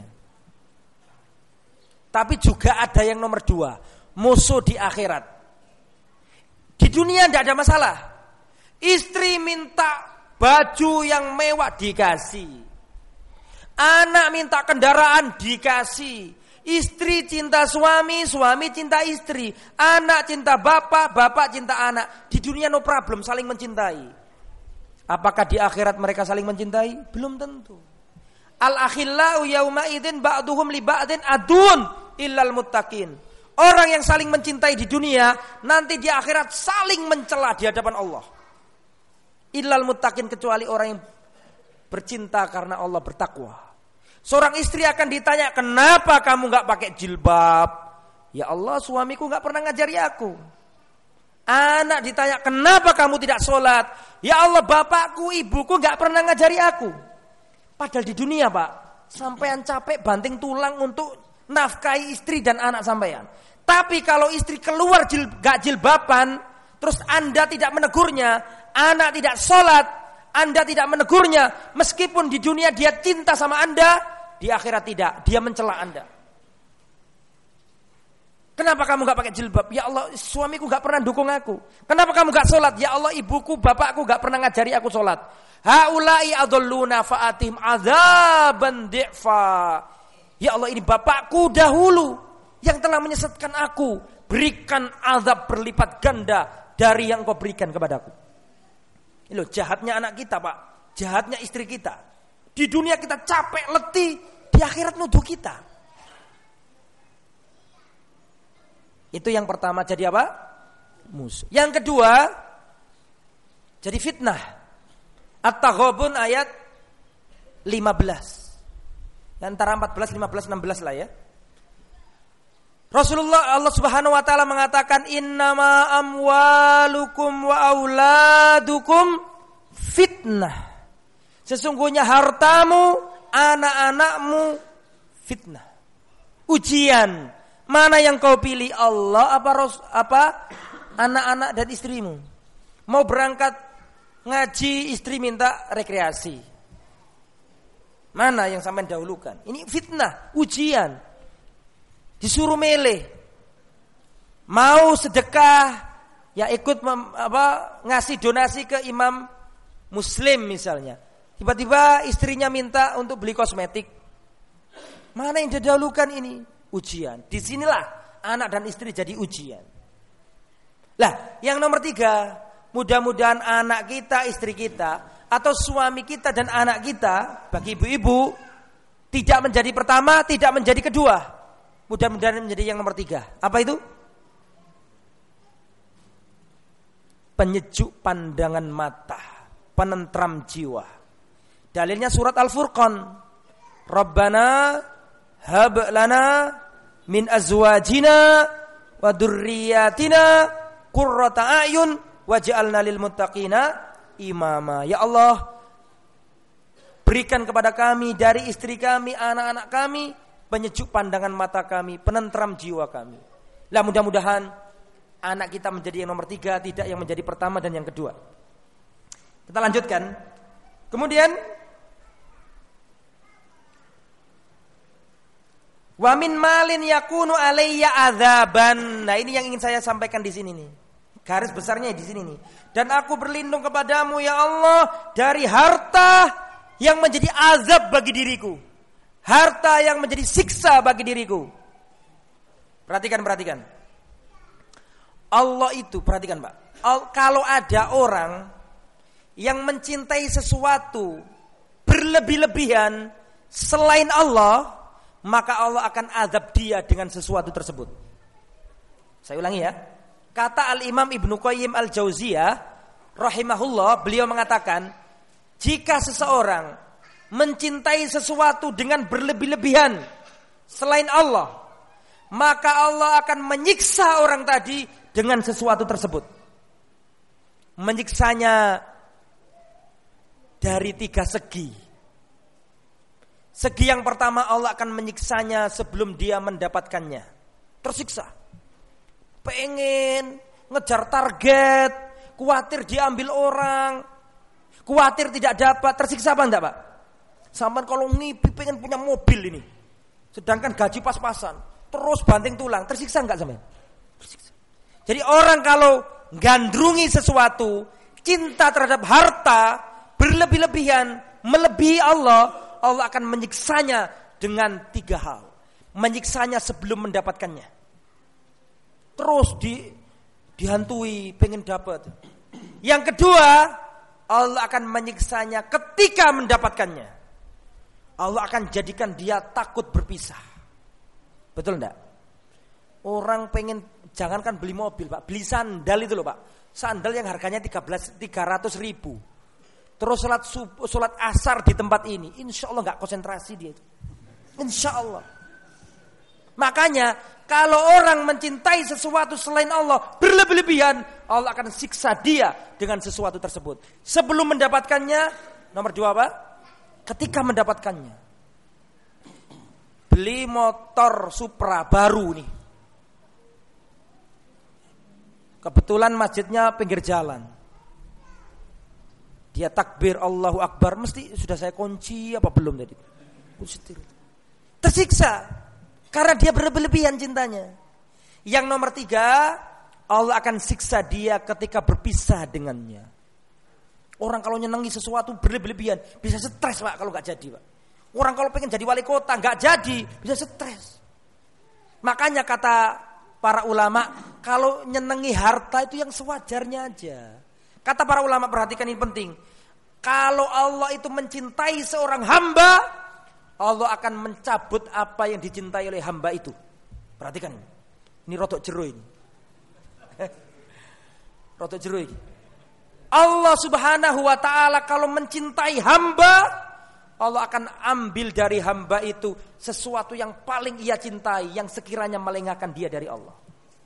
Tapi juga ada yang nomor 2, musuh di akhirat. Di dunia tidak ada masalah. Istri minta baju yang mewah dikasih. Anak minta kendaraan dikasih. Istri cinta suami, suami cinta istri. Anak cinta bapak, bapak cinta anak. Di dunia no problem, saling mencintai. Apakah di akhirat mereka saling mencintai? Belum tentu. Al-akhillau yauma idzin ba'duhum li ba'din adun illal muttaqin. Orang yang saling mencintai di dunia nanti di akhirat saling mencela di hadapan Allah. Illal muttaqin, kecuali orang yang bercinta karena Allah, bertakwa. Seorang istri akan ditanya, kenapa kamu gak pakai jilbab? Ya Allah, suamiku gak pernah ngajari aku. Anak ditanya, kenapa kamu tidak sholat? Ya Allah, bapakku, ibuku gak pernah ngajari aku. Padahal di dunia Pak, sampean capek banting tulang untuk nafkahi istri dan anak sampean. Tapi kalau istri keluar gak jilbaban, terus Anda tidak menegurnya, anak tidak sholat, Anda tidak menegurnya, meskipun di dunia dia cinta sama Anda, di akhirat tidak, dia mencela Anda. Kenapa kamu gak pakai jilbab? Ya Allah, suamiku gak pernah dukung aku. Kenapa kamu gak sholat? Ya Allah, ibuku, bapakku gak pernah ngajari aku sholat. Haulai adalluna fa'atihim adzaban di'fa. Ya Allah, ini bapakku dahulu yang telah menyesatkan aku. Berikan azab berlipat ganda dari yang kau berikan kepadaku. Ini loh, jahatnya anak kita Pak, jahatnya istri kita. Di dunia kita capek, letih, di akhirat nuduh kita. Itu yang pertama, jadi apa? Musuh. Yang kedua, jadi fitnah. At-Taghabun ayat 15. Antara 14, 15, 16 lah ya. Rasulullah, Allah Subhanahu wa taala mengatakan, innama amwalukum wa auladukum fitnah. Sesungguhnya hartamu, anak-anakmu fitnah. Ujian. Mana yang kau pilih, Allah apa anak-anak dan istrimu? Mau berangkat ngaji, istri minta rekreasi. Mana yang sampean dahulukan? Ini fitnah, ujian. Disuruh milih. Mau sedekah, ya ikut ngasih donasi ke imam Muslim misalnya. Tiba-tiba istrinya minta untuk beli kosmetik. Mana yang didahulukan ini? Ujian. Disinilah anak dan istri jadi ujian. Lah, yang nomor 3, mudah-mudahan anak kita, istri kita, atau suami kita dan anak kita, bagi ibu-ibu, tidak menjadi pertama, tidak menjadi kedua. Mudah-mudahan menjadi yang nomor 3. Apa itu? Penyejuk pandangan mata, penentram jiwa. Dalilnya surat Al-Furqan. Rabbana hab lana min azwajina wa dzurriyyatina qurrata a'yun waj'alna lil muttaqina imama. Ya Allah, berikan kepada kami dari istri kami, anak-anak kami, penyejuk pandangan mata kami, penentram jiwa kami. Lah mudah-mudahan anak kita menjadi yang nomor 3, tidak yang menjadi pertama dan yang kedua. Kita lanjutkan. Kemudian wa min malin yakunu alayya adzaban. Nah, ini yang ingin saya sampaikan di sini nih. Garis besarnya di sini nih. Dan aku berlindung kepadamu ya Allah dari harta yang menjadi azab bagi diriku. Harta yang menjadi siksa bagi diriku. Perhatikan. Allah itu, perhatikan Pak. Kalau ada orang yang mencintai sesuatu berlebih-lebihan selain Allah, maka Allah akan azab dia dengan sesuatu tersebut. Saya ulangi ya. Kata Al-Imam Ibnu Qayyim Al-Jauziyah rahimahullah, beliau mengatakan, jika seseorang mencintai sesuatu dengan berlebih-lebihan selain Allah, maka Allah akan menyiksa orang tadi dengan sesuatu tersebut. Menyiksanya dari 3 segi. Segi yang pertama, Allah akan menyiksanya sebelum dia mendapatkannya. Tersiksa. Pengen ngejar target, khawatir diambil orang, khawatir tidak dapat, tersiksa apa enggak, Pak? Sampai kalau ngipi pengen punya mobil ini, sedangkan gaji pas-pasan, terus banting tulang, tersiksa enggak sampean? Tersiksa. Jadi orang kalau gandrungi sesuatu, cinta terhadap harta, berlebih-lebihan, melebihi Allah, Allah akan menyiksanya dengan 3 hal. Menyiksanya sebelum mendapatkannya. Terus dihantui, pengen dapat. Yang kedua, Allah akan menyiksanya ketika mendapatkannya. Allah akan jadikan dia takut berpisah. Betul enggak? Orang pengen, jangankan beli mobil, Pak, beli sandal itu loh, Pak. Sandal yang harganya 300 ribu. Terus sholat asar di tempat ini, insya Allah enggak konsentrasi dia itu. Insya Allah. Makanya kalau orang mencintai sesuatu selain Allah berlebih-lebihan, Allah akan siksa dia dengan sesuatu tersebut. Sebelum mendapatkannya, nomor 2 apa? Ketika mendapatkannya. Beli motor Supra baru nih. Kebetulan masjidnya pinggir jalan. Dia takbir Allahu Akbar, mesti sudah saya kunci apa belum tadi? Tersiksa. Karena dia berlebihan cintanya. Yang nomor 3, Allah akan siksa dia ketika berpisah dengannya. Orang kalau nyenangi sesuatu berlebihan, bisa stres, Pak, kalau gak jadi, Pak. Orang kalau pengen jadi wali kota, gak jadi, bisa stres. Makanya kata para ulama, kalau nyenangi harta itu yang sewajarnya aja. Kata para ulama, perhatikan ini penting. Kalau Allah itu mencintai seorang hamba, Allah akan mencabut apa yang dicintai oleh hamba itu. Perhatikan ini. Ini rotok jero ini. Rotok jero ini. Allah Subhanahu wa taala kalau mencintai hamba, Allah akan ambil dari hamba itu sesuatu yang paling ia cintai, yang sekiranya melengahkan dia dari Allah.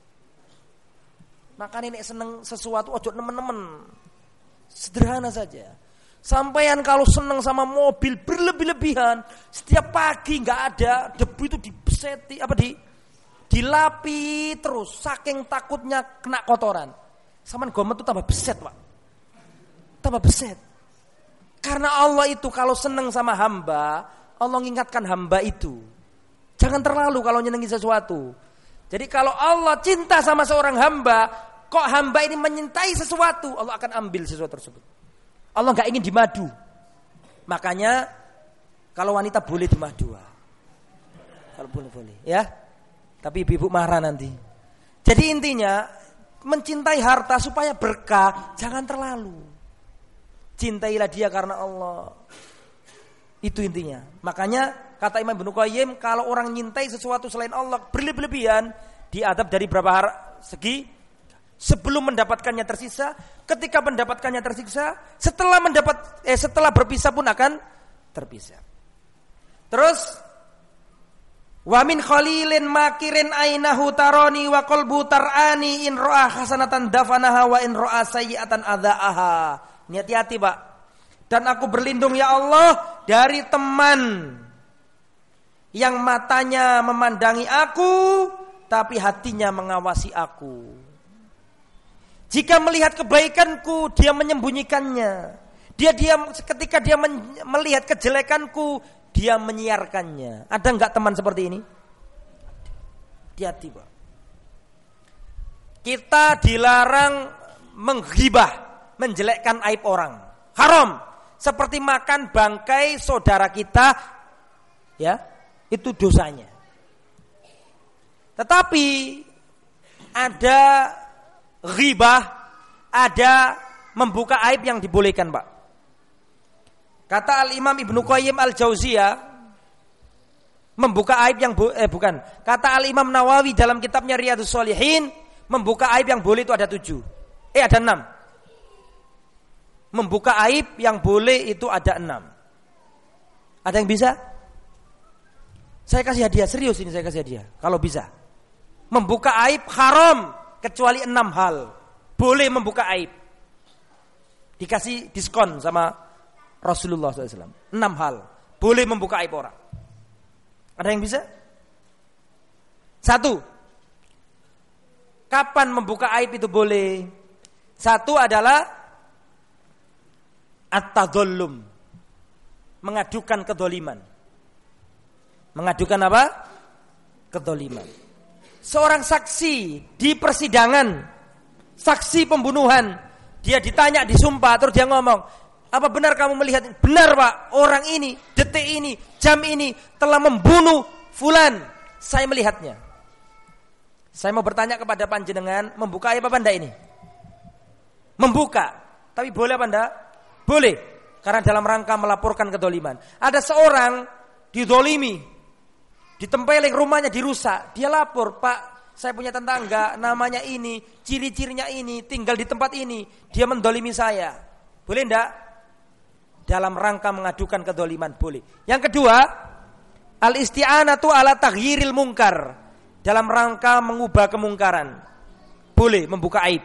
Makanya nek seneng sesuatu ojo nemen-nemen. Sederhana saja. Sampaian kalau senang sama mobil berlebih-lebihan, setiap pagi nggak ada debu itu dibeseti dilapi terus, saking takutnya kena kotoran. Saman gomet itu tambah beset, Pak. Tambah beset. Karena Allah itu kalau senang sama hamba, Allah mengingatkan hamba itu. Jangan terlalu kalau nyenengi sesuatu. Jadi kalau Allah cinta sama seorang hamba, kok hamba ini menyintai sesuatu, Allah akan ambil sesuatu tersebut. Allah gak ingin dimadu. Makanya kalau wanita boleh dimadu. Kalau boleh ya. Tapi ibu-ibu marah nanti. Jadi intinya mencintai harta supaya berkah, jangan terlalu. Cintailah dia karena Allah. Itu intinya. Makanya kata Imam Ibnu Qayyim, kalau orang nyintai sesuatu selain Allah berlebihan, diadab dari berapa segi? Sebelum mendapatkannya tersisa, ketika mendapatkannya tersiksa, setelah berpisah pun akan terpisah. Terus wa min khalilin makirin ainahu tarani wa qalbu tarani in ra'a hasanatan dafanaha wa in ra'a sayyi'atan adzaaha. Ini hati-hati, Pak. Dan aku berlindung ya Allah dari teman yang matanya memandangi aku tapi hatinya mengawasi aku. Jika melihat kebaikanku, dia menyembunyikannya. Ketika dia melihat kejelekanku, dia menyiarkannya. Ada enggak teman seperti ini? Hati-hati, Pak. Kita dilarang menghibah, menjelekkan aib orang. Haram. Seperti makan bangkai saudara kita, ya, itu dosanya. Tetapi ada ghibah, ada membuka aib yang dibolehkan, Pak. Kata Al-Imam Ibnu Qayyim Al-Jauziyah, membuka aib yang bukan. Kata Al-Imam Nawawi dalam kitabnya Riyadhus Shalihin, membuka aib yang boleh itu ada 7. Ada 6. Membuka aib yang boleh itu ada 6. Ada yang bisa? Saya kasih hadiah, serius ini saya kasih hadiah. Kalau bisa. Membuka aib haram kecuali 6 hal. Boleh membuka aib. Dikasih diskon sama Rasulullah SAW. 6 hal. Boleh membuka aib orang. Ada yang bisa? 1. Kapan membuka aib itu boleh? 1 adalah at-tadhallum. Mengadukan kedoliman. Mengadukan apa? Kedoliman. Seorang saksi di persidangan, saksi pembunuhan, dia ditanya, disumpah, terus dia ngomong, apa benar kamu melihat? Benar Pak, orang ini, detik ini, jam ini telah membunuh fulan. Saya melihatnya. Saya mau bertanya kepada panjenengan, membuka aib apa enggak ini? Membuka. Tapi boleh apa enggak? Boleh. Karena dalam rangka melaporkan kedoliman. Ada seorang didolimi, ditempeleng, rumahnya dirusak. Dia lapor, Pak, saya punya tetangga, namanya ini, ciri-cirinya ini, tinggal di tempat ini. Dia mendolimi saya. Boleh enggak? Dalam rangka mengadukan kedoliman, boleh. Yang kedua, al-isti'anatu ala taghyiril munkar. Dalam rangka mengubah kemungkaran. Boleh membuka aib.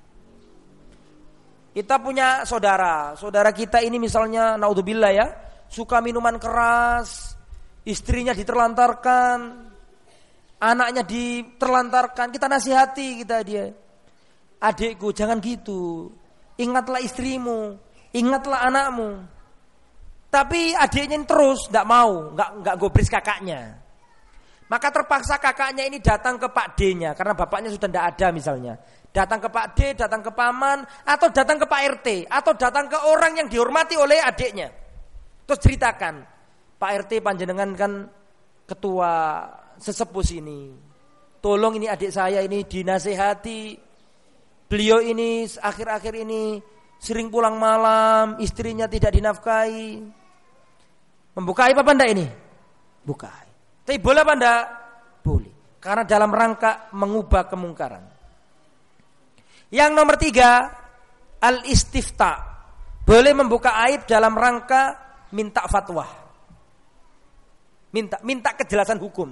Kita punya saudara kita ini misalnya, naudzubillah ya, suka minuman keras, istrinya diterlantarkan, anaknya diterlantarkan, kita nasihati dia. Adikku jangan gitu, ingatlah istrimu, ingatlah anakmu. Tapi adiknya ini terus nggak mau, nggak gobris kakaknya. Maka terpaksa kakaknya ini datang ke Pak D-nya karena bapaknya sudah tidak ada misalnya. Datang ke Pak D, datang ke paman, atau datang ke Pak RT, atau datang ke orang yang dihormati oleh adiknya. Terus ceritakan, Pak RT panjenengan kan ketua sesepuh sini. Tolong ini adik saya ini dinasehati. Beliau ini akhir-akhir ini sering pulang malam, istrinya tidak dinafkahi. Membuka aib apa enggak ini? Buka aib. Tapi boleh apa enggak? Boleh. Karena dalam rangka mengubah kemungkaran. Yang nomor 3, al-istifta. Boleh membuka aib dalam rangka minta fatwa. Minta kejelasan hukum.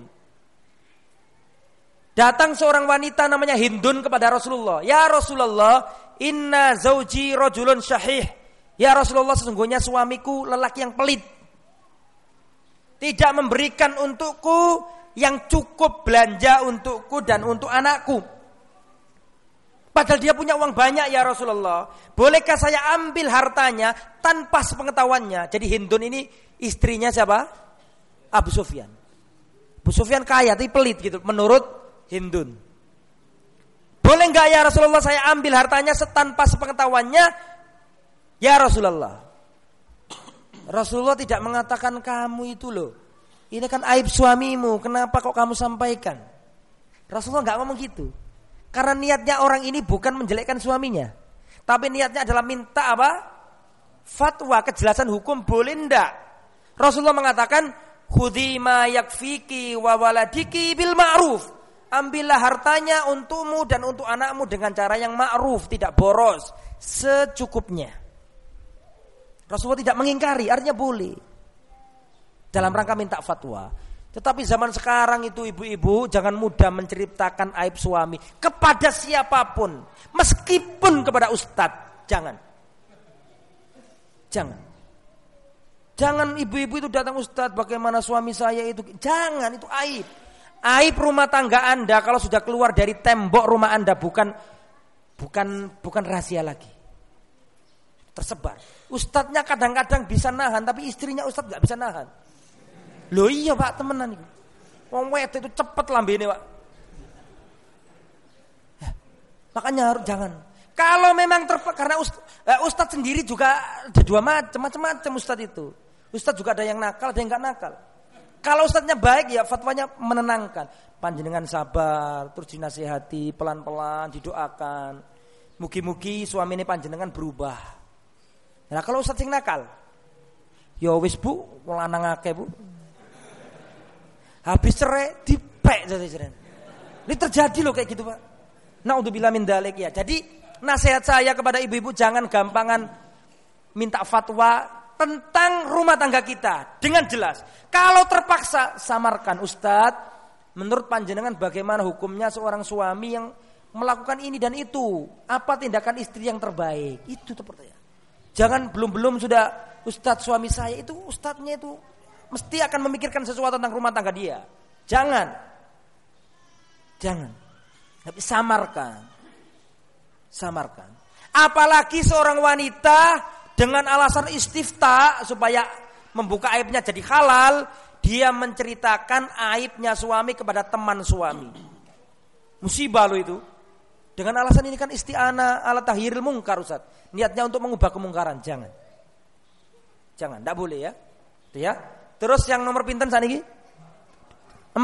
Datang seorang wanita namanya Hindun kepada Rasulullah. Ya Rasulullah, inna zauji rajulun syahih. Ya Rasulullah, sesungguhnya suamiku lelaki yang pelit. Tidak memberikan untukku yang cukup belanja untukku dan untuk anakku. Padahal dia punya uang banyak ya Rasulullah. Bolehkah saya ambil hartanya tanpa sepengetahuannya? Jadi Hindun ini istrinya siapa? Abu Sufyan. Abu Sufyan kaya tapi pelit gitu menurut Hindun. Boleh enggak ya Rasulullah saya ambil hartanya tanpa sepengetahuannya? Ya Rasulullah. Rasulullah tidak mengatakan kamu itu loh, ini kan aib suamimu, kenapa kok kamu sampaikan? Rasulullah enggak ngomong gitu. Karena niatnya orang ini bukan menjelekkan suaminya, tapi niatnya adalah minta apa? Fatwa, kejelasan hukum, boleh enggak? Rasulullah mengatakan, khudhi ma yakfiki wa waladiki bil ma'ruf. Ambillah hartanya untukmu dan untuk anakmu dengan cara yang ma'ruf, tidak boros, secukupnya. Rasulullah tidak mengingkari, artinya boleh. Dalam rangka minta fatwa. Tetapi zaman sekarang itu ibu-ibu jangan mudah menceritakan aib suami kepada siapapun, meskipun kepada ustadz, jangan. Jangan ibu-ibu itu datang, ustadz bagaimana suami saya itu, jangan, itu aib. Aib rumah tangga Anda kalau sudah keluar dari tembok rumah Anda bukan rahasia lagi. Tersebar. Ustadznya kadang-kadang bisa nahan, tapi istrinya ustadz nggak bisa nahan. Loh iya Pak, temenan itu. Wong wedok itu cepet lambene Pak. Ya, makanya harus jangan. Kalau memang karena ustadz sendiri juga ada dua macam ustadz itu. Ustadz juga ada yang nakal, ada yang nggak nakal. Kalau ustadznya baik ya fatwanya menenangkan. Panjenengan sabar, terus dinasihati pelan-pelan, didoakan. Mugi-mugi suami ini panjenengan berubah. Nah kalau ustadz yang nakal, ya wis bu, lanang akeh bu. Habis cerai dipek jadi. Ini terjadi loh kayak gitu Pak. Naudzubillah min dzalik ya. Jadi nasihat saya kepada ibu-ibu, jangan gampangan minta fatwa tentang rumah tangga kita dengan jelas. Kalau terpaksa, samarkan. Ustadz, menurut panjenengan bagaimana hukumnya seorang suami yang melakukan ini dan itu? Apa tindakan istri yang terbaik? Itu pertanyaan. Jangan belum sudah, Ustadz suami saya itu, ustadznya itu mesti akan memikirkan sesuatu tentang rumah tangga dia. Jangan. Tapi samarkan. Apalagi seorang wanita dengan alasan istifta supaya membuka aibnya jadi halal, dia menceritakan aibnya suami kepada teman suami. Musibah lo itu. Dengan alasan ini kan isti'anah ala tahyiril mungkar, Ustaz. Niatnya untuk mengubah kemungkaran. Jangan, enggak boleh ya. Itu ya. Terus yang nomor pinten saniki? 4.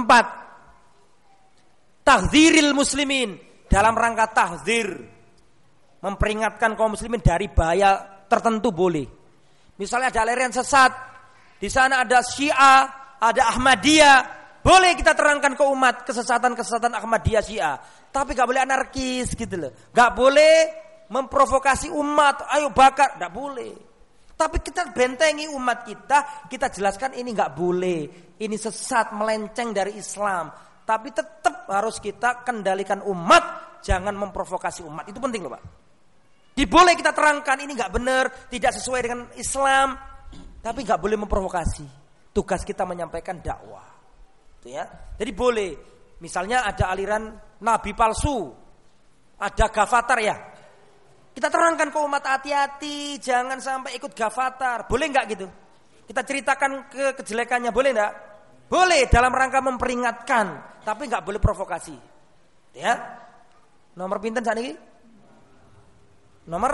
Tahdziril muslimin, dalam rangka tahdzir, memperingatkan kaum muslimin dari bahaya tertentu boleh. Misalnya ada aliran sesat, di sana ada Syiah, ada Ahmadiyah, boleh kita terangkan ke umat kesesatan Ahmadiyah, Syiah. Tapi gak boleh anarkis gitu loh. Gak boleh memprovokasi umat, ayo bakar, gak boleh. Tapi kita bentengi umat kita jelaskan ini gak boleh, ini sesat, melenceng dari Islam. Tapi tetap harus kita kendalikan umat, jangan memprovokasi umat. Itu penting loh Pak. Diboleh kita terangkan ini gak benar, tidak sesuai dengan Islam, tapi gak boleh memprovokasi. Tugas kita menyampaikan dakwah. Itu ya. Jadi boleh. Misalnya ada aliran nabi palsu, ada gavatar ya. Kita terangkan ke umat, hati-hati, jangan sampai ikut gavatar. Boleh gak gitu? Kita ceritakan kejelekannya, boleh gak? Boleh, dalam rangka memperingatkan, tapi gak boleh provokasi. Ya. Nomor pinten saat ini? Nomor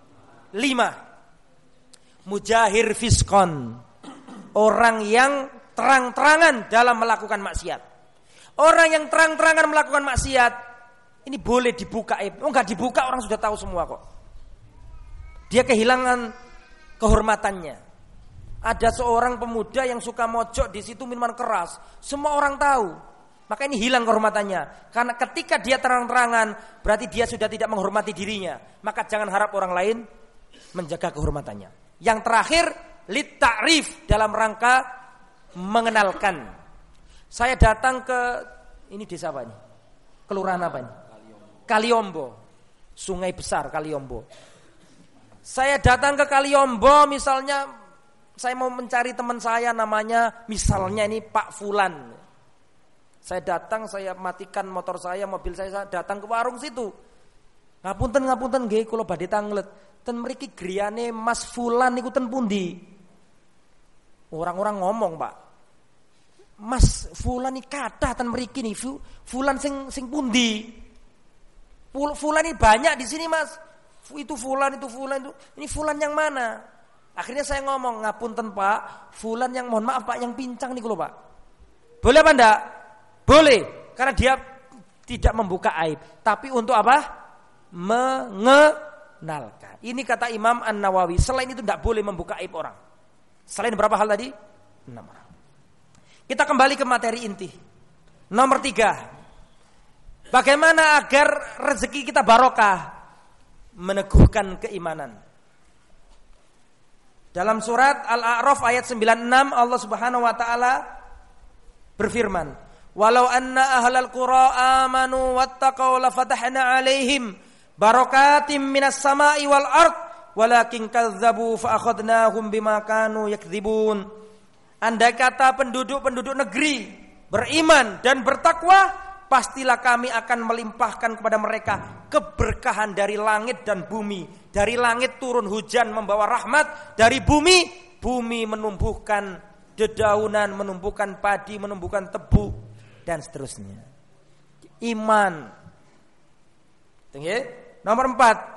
5. Mujahir fiskon, orang yang terang-terangan dalam melakukan maksiat. Orang yang terang-terangan melakukan maksiat, ini boleh dibuka aib. Enggak dibuka, orang sudah tahu semua kok. Dia kehilangan kehormatannya. Ada seorang pemuda yang suka mojok di situ minuman keras, semua orang tahu. Maka ini hilang kehormatannya. Karena ketika dia terang-terangan, berarti dia sudah tidak menghormati dirinya. Maka jangan harap orang lain menjaga kehormatannya. Yang terakhir, lit ta'rif, dalam rangka mengenalkan. Saya datang ke, ini desa apa ini? Kelurahan apa ini? Kaliombo. Sungai besar Kaliombo. Saya datang ke Kaliombo, misalnya saya mau mencari teman saya namanya, misalnya ini Pak Fulan. Saya datang, saya matikan motor saya, mobil saya datang ke warung situ. Ngapunten nggih kula badhe tanglet. Ten mriki griyane Mas Fulan niku ten pundi? Orang-orang ngomong, Pak. Mas Fulan iki kathah ten mriki nih. Fulan sing pundi? Fulan ini banyak di sini, Mas. Itu Fulan. Ini Fulan yang mana? Akhirnya saya ngomong, ngapunten Pak, Fulan yang mohon maaf Pak, yang pincang nih Pak. Boleh apa enggak? Boleh, karena dia tidak membuka aib. Tapi untuk apa? Mengenalkan. Ini kata Imam An-Nawawi. Selain itu tidak boleh membuka aib orang. Selain berapa hal tadi? 6 hal. Kita kembali ke materi inti. Nomor 3. Bagaimana agar rezeki kita barokah? Meneguhkan keimanan. Dalam surat Al-A'raf ayat 96 Allah Subhanahu wa taala berfirman, "Walau anna ahlal qura amanu wattaqau lafatahna 'alaihim barakatim minas sama'i wal ard walakin kadzdzabu fa akhadnahum bima kanu yakdzibun." Andai kata penduduk negeri beriman dan bertakwa, pastilah kami akan melimpahkan kepada mereka keberkahan dari langit dan bumi. Dari langit turun hujan membawa rahmat, dari bumi menumbuhkan dedaunan, menumbuhkan padi, menumbuhkan tebu dan seterusnya. Iman. Nomor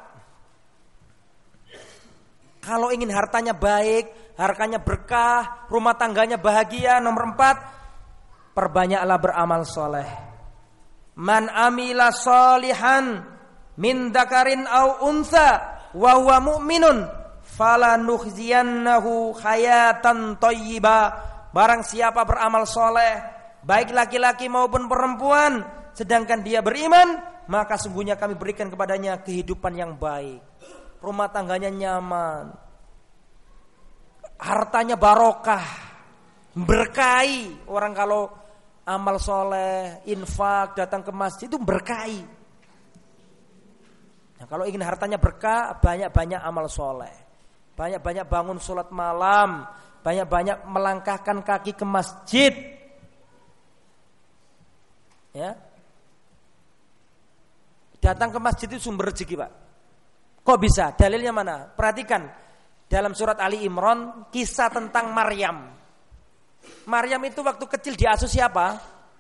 4. Kalau ingin hartanya baik, hartanya berkah, rumah tangganya bahagia, nomor 4, perbanyaklah beramal soleh. Man amila solihan min dzakarin au unsa wa huwa mu'minun falanukhziyannahu hayatan thayyibah. Barang siapa beramal soleh, baik laki-laki maupun perempuan, sedangkan dia beriman, maka sungguhnya kami berikan kepadanya kehidupan yang baik. Rumah tangganya nyaman. Hartanya barokah. Berkahi. Orang kalau amal soleh, infak, datang ke masjid itu berkahi. Nah, kalau ingin hartanya berkah, banyak-banyak amal soleh. Banyak-banyak bangun sholat malam. Banyak-banyak melangkahkan kaki ke masjid. Ya. Datang ke masjid itu sumber rezeki, Pak. Kok bisa? Dalilnya mana? Perhatikan dalam surat Ali Imran kisah tentang Maryam. Maryam itu waktu kecil diasuh siapa?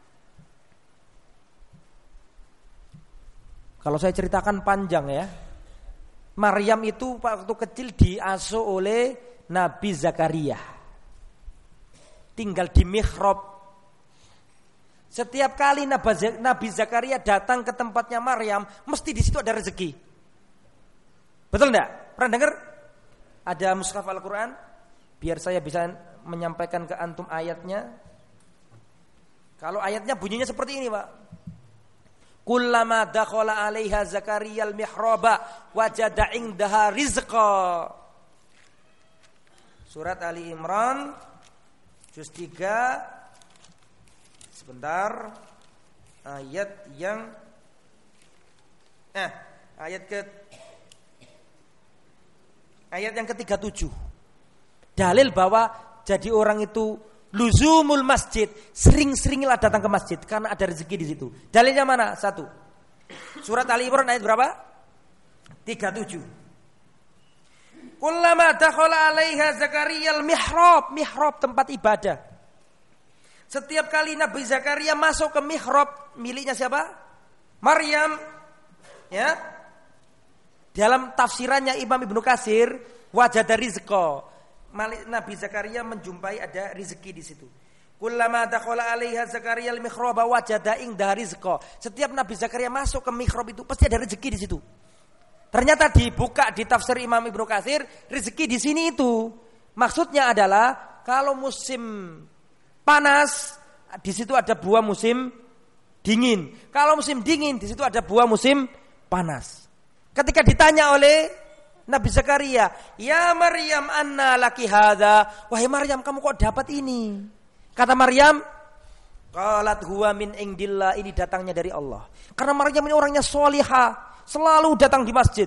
Kalau saya ceritakan panjang ya. Maryam itu waktu kecil diasuh oleh Nabi Zakaria. Tinggal di mihrab. Setiap kali Nabi Zakaria datang ke tempatnya Maryam, mesti di situ ada rezeki. Betul enggak? Pernah dengar? Ada mushaf Al-Quran? Biar saya bisa menyampaikan ke antum ayatnya. Kalau ayatnya bunyinya seperti ini, Pak. Kullama dakhala 'alaiha Zakaria al-mihraba wajada 'indaha rizqa. Surat Ali Imran juz 3. Sebentar. Ayat yang ke-37. Dalil bahwa jadi orang itu luzumul masjid, sering-seringlah datang ke masjid karena ada rezeki di situ. Dalilnya mana? 1. Surat Ali Imran ayat berapa? 37. Kullama dakhala 'alaiha Zakaria al-mihrab, mihrab tempat ibadah. Setiap kali Nabi Zakaria masuk ke mihrab miliknya siapa? Maryam. Ya. Dalam tafsirannya Imam Ibnu Katsir, wajada rizqa. Nabi Zakaria menjumpai ada rezeki di situ. Kullama dakhala 'alaiha Zakaria al-mihrab wajada indaha rizqa. Setiap Nabi Zakaria masuk ke mihrab itu pasti ada rezeki di situ. Ternyata dibuka di tafsir Imam Ibnu Katsir, rezeki di sini itu maksudnya adalah kalau musim panas, di situ ada buah musim dingin. Kalau musim dingin, di situ ada buah musim panas. Ketika ditanya oleh Nabi Zakaria, "Ya Maryam, anna laki hadza?" Wahai Maryam, kamu kok dapat ini? Kata Maryam, qalat huwa min indillah, ini datangnya dari Allah. Karena Maryam ini orangnya sholihah, selalu datang di masjid.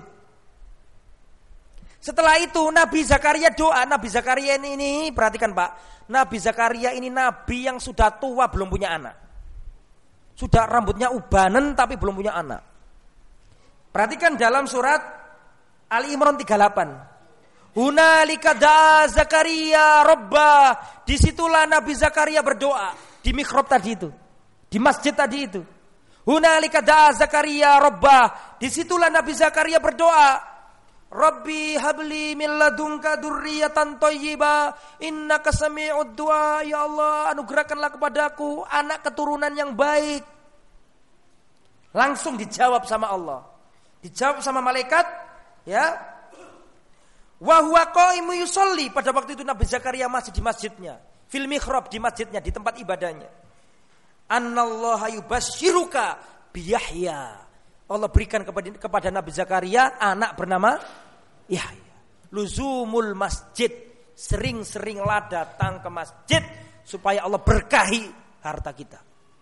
Setelah itu Nabi Zakaria doa. Nabi Zakaria ini perhatikan Pak, Nabi Zakaria ini nabi yang sudah tua belum punya anak. Sudah rambutnya ubanan tapi belum punya anak. Perhatikan dalam surat Ali Imran 38. Hunalika da'a Zakaria rabbah. Disitulah Nabi Zakaria berdoa di mihrab tadi itu, di masjid tadi itu. Hunalika da'a Zakaria rabbah. Disitulah Nabi Zakaria berdoa, Rabbi habli min ladunka dzurriyyatan thayyibah innaka sami'ud du'a. Ya Allah, anugerahkanlah kepadaku anak keturunan yang baik. Langsung dijawab sama Allah. Dijawab sama malaikat, ya. Wa huwa qa'imun yusolli. Pada waktu itu Nabi Zakaria masih di masjidnya, fil mihrab, di masjidnya, di tempat ibadahnya. Annallaha yubasyyiruka bi Yahya. Allah berikan kepada Nabi Zakaria anak bernama Yahya. Luzumul masjid, sering-seringlah datang ke masjid supaya Allah berkahi harta kita.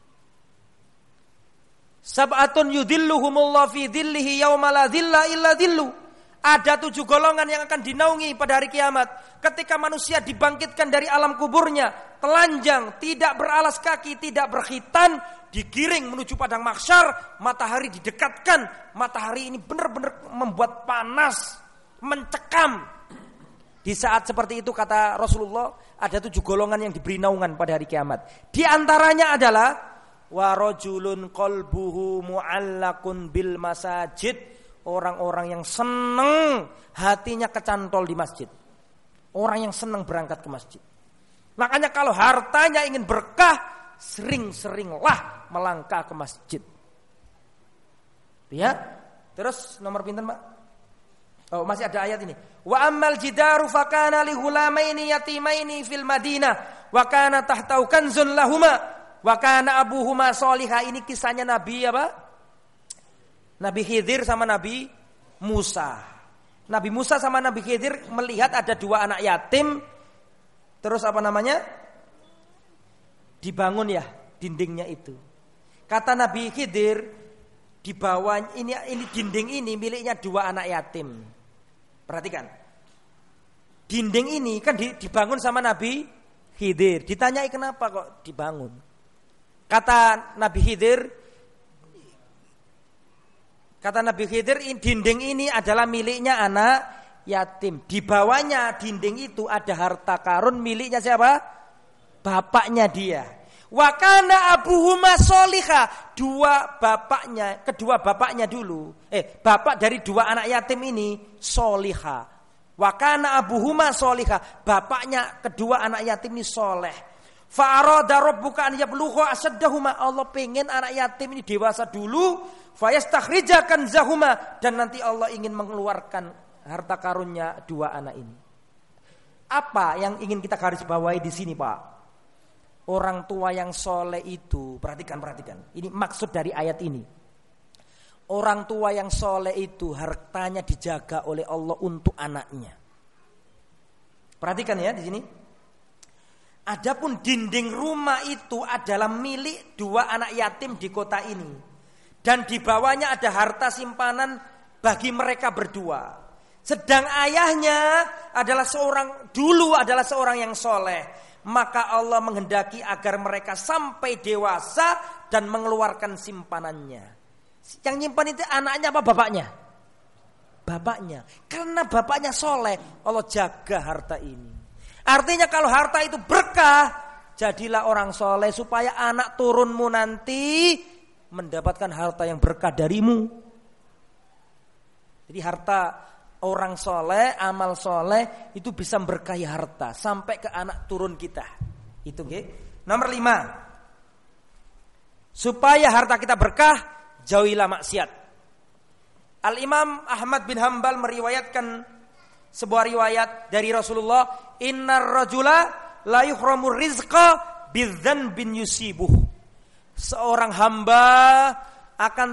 Sab'atun yudhilluhumullahu fi dhillihi yauma la dhilla illa dhillu. Ada 7 golongan yang akan dinaungi pada hari kiamat. Ketika manusia dibangkitkan dari alam kuburnya, telanjang, tidak beralas kaki, tidak berkhitan, digiring menuju padang mahsyar, matahari didekatkan. Matahari ini benar-benar membuat panas, mencekam. Di saat seperti itu kata Rasulullah, ada 7 golongan yang diberi naungan pada hari kiamat. Di antaranya adalah wa rajulun qalbuhu mu'allaqun bil masajid. Orang-orang yang senang hatinya kecantol di masjid. Orang yang senang berangkat ke masjid. Makanya kalau hartanya ingin berkah, sering-seringlah melangkah ke masjid. Ya. Terus nomor pinten, Pak? Oh, masih ada ayat ini. Wa ammal jidaru fakana li ghulamaini yatimaini fil Madinah wa kana tahtau kanzun lahuma wa kana abuhuma sholihah. Ini kisahnya Nabi apa? Nabi Khidir sama Nabi Musa. Nabi Musa sama Nabi Khidir melihat ada 2 anak yatim. Terus dibangun ya dindingnya itu. Kata Nabi Khidir, di bawah ini dinding ini miliknya 2 anak yatim. Perhatikan. Dinding ini kan dibangun sama Nabi Khidir. Ditanyai kenapa kok dibangun. Kata Nabi Khidir, dinding ini adalah miliknya anak yatim. Di bawahnya dinding itu ada harta karun miliknya siapa? Bapaknya dia. Wa kana abuhuma sholiha. Kedua bapaknya dulu. Bapak dari 2 anak yatim ini sholiha. Wa kana abuhuma sholiha. Bapaknya kedua anak yatim ini soleh. Fa arada rabbuka an yablugha asaddahuma. Allah pengen anak yatim ini dewasa dulu. Fa yastakhrija kanzahuma. Dan nanti Allah ingin mengeluarkan harta karunnya 2 anak ini. Apa yang ingin kita garis bawahi di sini, Pak? Orang tua yang soleh itu, perhatikan. Ini maksud dari ayat ini. Orang tua yang soleh itu hartanya dijaga oleh Allah untuk anaknya. Perhatikan ya di sini. Adapun dinding rumah itu adalah milik 2 anak yatim di kota ini. Dan di bawahnya ada harta simpanan bagi mereka berdua. Sedang ayahnya adalah seorang yang soleh. Maka Allah menghendaki agar mereka sampai dewasa dan mengeluarkan simpanannya. Yang nyimpan itu anaknya apa bapaknya? Bapaknya. Karena bapaknya soleh, Allah jaga harta ini. Artinya kalau harta itu berkah, jadilah orang soleh supaya anak turunmu nanti mendapatkan harta yang berkah darimu. Jadi harta orang soleh, amal soleh itu bisa memberkahi harta sampai ke anak turun kita. Itu Nomor 5. Supaya harta kita berkah, jauhilah maksiat. Al-Imam Ahmad bin Hanbal meriwayatkan sebuah riwayat dari Rasulullah, innar rajula la yuhramur rizqa bidzanbin yusibuh. Seorang hamba akan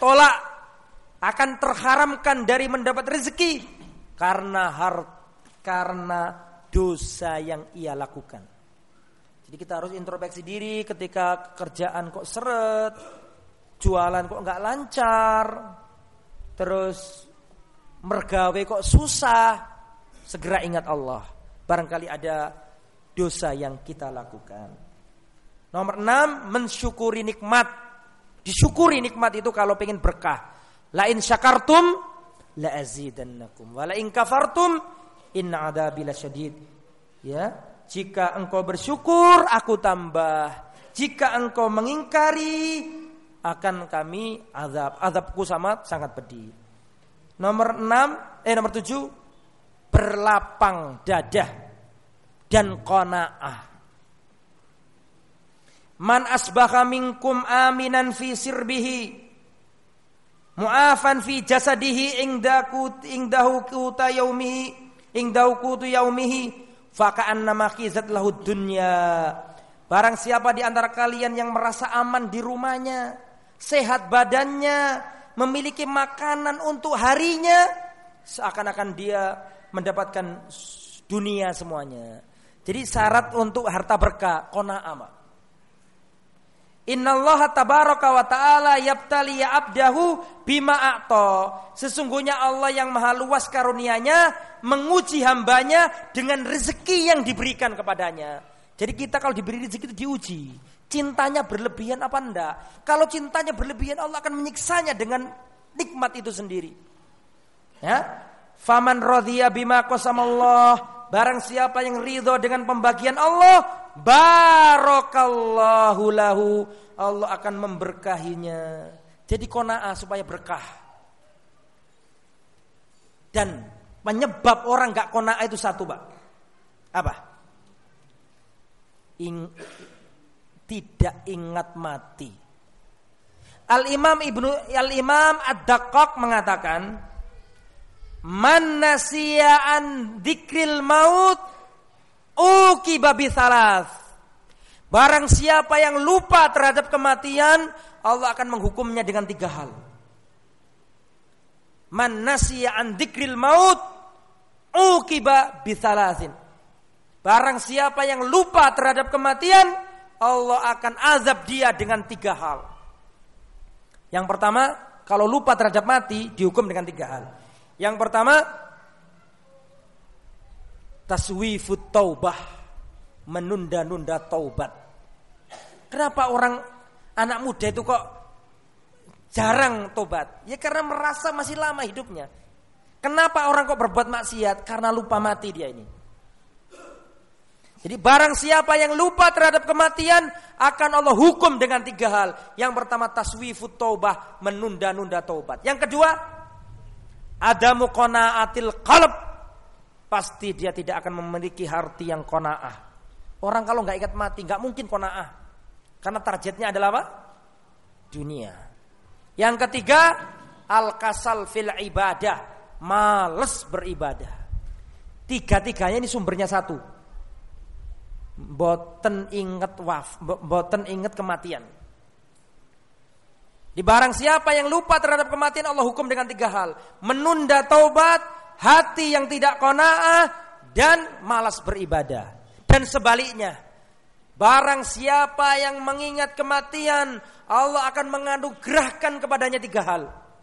terharamkan dari mendapat rezeki karena dosa yang ia lakukan. Jadi kita harus introspeksi diri ketika kerjaan kok seret, jualan kok enggak lancar, terus mergawe kok susah, segera ingat Allah. Barangkali ada dosa yang kita lakukan. Nomor 6, mensyukuri nikmat. Disyukuri nikmat itu kalau pengen berkah. La in syakartum la azidannakum wa la in kafartum inna adzabi lasyadid. Ya, jika engkau bersyukur aku tambah, jika engkau mengingkari akan kami azabku sangat pedih. Nomor 7, berlapang dada dan qanaah. Man asbaha minkum aminan fi sirbihi mu'afan fi jasadihi ingdahu qutu yaumihi faka'annama khizat lahud dunya. Barang siapa di antara kalian yang merasa aman di rumahnya, sehat badannya, memiliki makanan untuk harinya, seakan-akan dia mendapatkan dunia semuanya. Jadi syarat untuk harta berkah qanaah. Innallaha tabaraka wa ta'ala yabtali ya abdahu bima a'ta. Sesungguhnya Allah yang maha luas karunia-Nya menguji hambanya dengan rezeki yang diberikan kepadanya. Jadi kita kalau diberi rezeki itu diuji. Cintanya berlebihan apa enggak? Kalau cintanya berlebihan Allah akan menyiksanya dengan nikmat itu sendiri. Ya? Faman radhiya bima qasamallah. Barang siapa yang ridho dengan pembagian Allah, barakallahu lahu, Allah akan memberkahinya. Jadi qanaah supaya berkah. Dan penyebab orang enggak qanaah itu satu, Pak. Apa? Tidak ingat mati. Al-Imam Ad-Daqqaq mengatakan, man nasiya an dzikril maut uqiba bi tsalas. Barang siapa yang lupa terhadap kematian, Allah akan menghukumnya dengan 3 hal. Man nasiya an dzikril maut uqiba bithalatsin. Barang siapa yang lupa terhadap kematian, Allah akan azab dia dengan 3 hal. Yang pertama, kalau lupa terhadap mati dihukum dengan 3 hal. Yang pertama, taswifut taubah, menunda-nunda taubat. Kenapa orang anak muda itu kok jarang tobat? Ya karena merasa masih lama hidupnya. Kenapa orang kok berbuat maksiat? Karena lupa mati dia ini. Jadi barang siapa yang lupa terhadap kematian, akan Allah hukum dengan 3 hal. Yang pertama, taswifut taubah, menunda-nunda taubat. Yang kedua, adamu qanaatil qalb, pasti dia tidak akan memiliki hati yang qanaah. Orang kalau nggak ingat mati nggak mungkin qanaah, karena targetnya adalah apa? Dunia. Yang ketiga, al-kasal fil ibadah, males beribadah. 3-tiganya ini sumbernya satu, boten inget kematian. Di barang siapa yang lupa terhadap kematian, Allah hukum dengan 3 hal: menunda taubat, hati yang tidak qanaah, dan malas beribadah. Dan sebaliknya, barang siapa yang mengingat kematian, Allah akan menganugerahkan kepadanya 3 hal.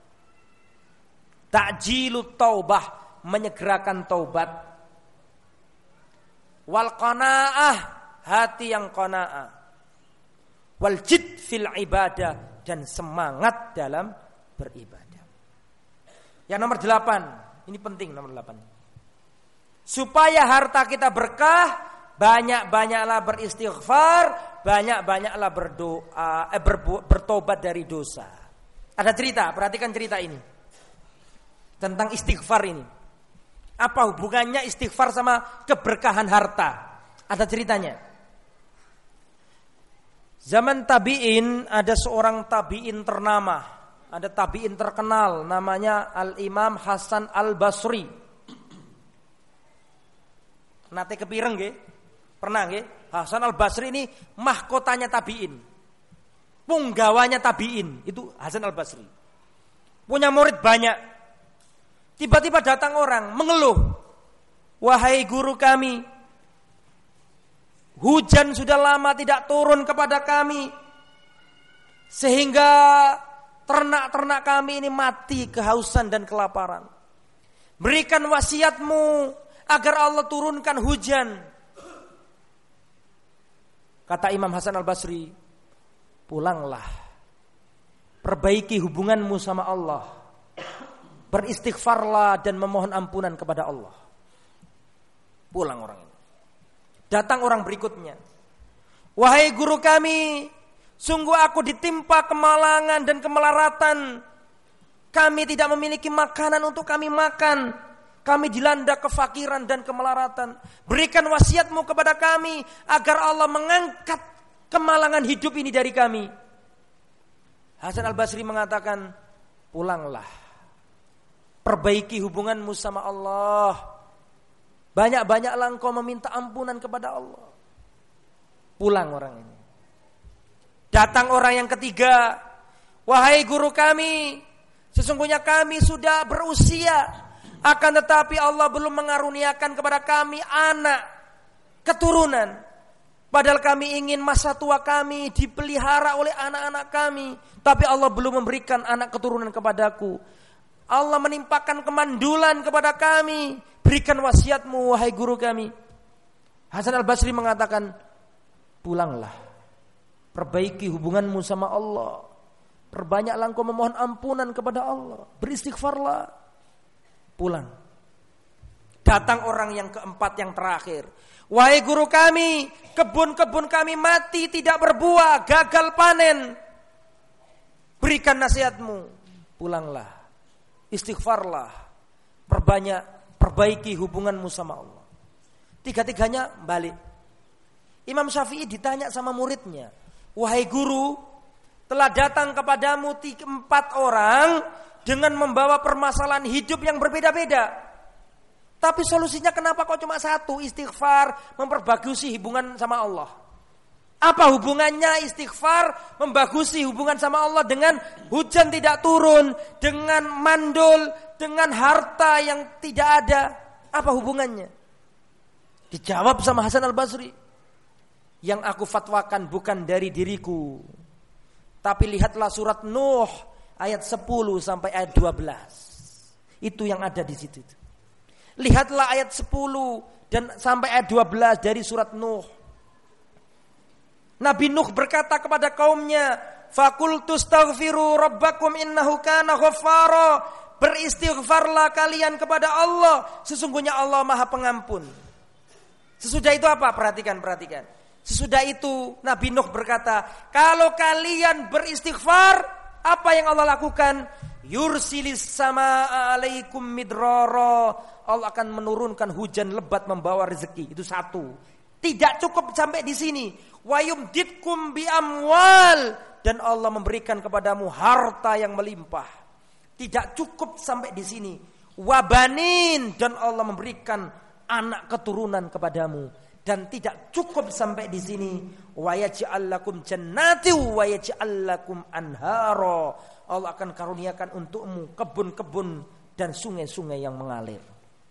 Ta'jilut taubah, menyegerakan taubat. Wal qanaah, hati yang qanaah. Wal jid fil ibadah, dan semangat dalam beribadah. Yang nomor 8, ini penting nomor 8. Supaya harta kita berkah, banyak-banyaklah beristighfar, banyak-banyaklah berdoa, bertobat dari dosa. Ada cerita, perhatikan cerita ini tentang istighfar ini. Apa hubungannya istighfar sama keberkahan harta? Ada ceritanya. Zaman tabi'in, ada seorang tabi'in ternama, ada tabi'in terkenal, namanya Al-Imam Hasan Al-Basri. Nate kepireng nggih? Pernah nggih? Hasan Al-Basri ini mahkotanya tabi'in. Punggawanya tabi'in, itu Hasan Al-Basri. Punya murid banyak. Tiba-tiba datang orang mengeluh, "Wahai guru kami, hujan sudah lama tidak turun kepada kami, sehingga ternak-ternak kami ini mati kehausan dan kelaparan. Berikan wasiatmu agar Allah turunkan hujan." Kata Imam Hasan Al-Basri, "Pulanglah, perbaiki hubunganmu sama Allah, beristighfarlah dan memohon ampunan kepada Allah." Pulang orang ini. Datang orang berikutnya, "Wahai guru kami, sungguh aku ditimpa kemalangan dan kemelaratan. Kami tidak memiliki makanan untuk kami makan. Kami dilanda kefakiran dan kemelaratan. Berikan wasiatmu kepada kami agar Allah mengangkat kemalangan hidup ini dari kami." Hasan Al-Basri mengatakan, "Pulanglah, perbaiki hubunganmu sama Allah. Banyak-banyaklah engkau meminta ampunan kepada Allah." Pulang orang ini. Datang orang yang ketiga, "Wahai guru kami, sesungguhnya kami sudah berusia, akan tetapi Allah belum mengaruniakan kepada kami anak, keturunan. Padahal kami ingin masa tua kami dipelihara oleh anak-anak kami, tapi Allah belum memberikan anak keturunan kepadaku. Allah menimpakan kemandulan kepada kami. Berikan wasiatmu, wahai guru kami." Hasan Al-Basri mengatakan, "Pulanglah, perbaiki hubunganmu sama Allah. Perbanyaklah engkau memohon ampunan kepada Allah. Beristighfarlah." Pulang. Datang orang yang keempat, yang terakhir, "Wahai guru kami, kebun-kebun kami mati tidak berbuah, gagal panen. Berikan nasihatmu." Pulanglah, istighfarlah, perbaiki hubunganmu sama Allah. 3-tiganya balik. Imam Syafi'i ditanya sama muridnya, "Wahai guru, telah datang kepadamu 4 orang dengan membawa permasalahan hidup yang berbeda-beda. Tapi solusinya kenapa kok cuma 1? Istighfar, memperbagusi hubungan sama Allah. Apa hubungannya istighfar membagusi hubungan sama Allah dengan hujan tidak turun, dengan mandul, dengan harta yang tidak ada? Apa hubungannya? Dijawab sama Hasan al-Basri. Yang aku fatwakan bukan dari diriku. Tapi lihatlah surat Nuh ayat 10 sampai ayat 12. Itu yang ada di situ. Lihatlah ayat 10 dan sampai ayat 12 dari surat Nuh. Nabi Nuh berkata kepada kaumnya, "Faqultu astaghfiru rabbakum innahu kana ghaffara." Beristighfarlah kalian kepada Allah, sesungguhnya Allah Maha Pengampun. Sesudah itu apa? Perhatikan. Sesudah itu Nabi Nuh berkata, kalau kalian beristighfar, apa yang Allah lakukan? Yursilis samaa alaikum midrara. Allah akan menurunkan hujan lebat membawa rezeki. Itu satu. Tidak cukup sampai di sini. Wa yumditkum bi amwal, dan Allah memberikan kepadamu harta yang melimpah. Tidak cukup sampai di sini. Wa banin, dan Allah memberikan anak keturunan kepadamu. Dan tidak cukup sampai di sini. Wa yaj'al lakum jannati wa yaj'al lakum anhara. Allah akan karuniakan untukmu kebun-kebun dan sungai-sungai yang mengalir.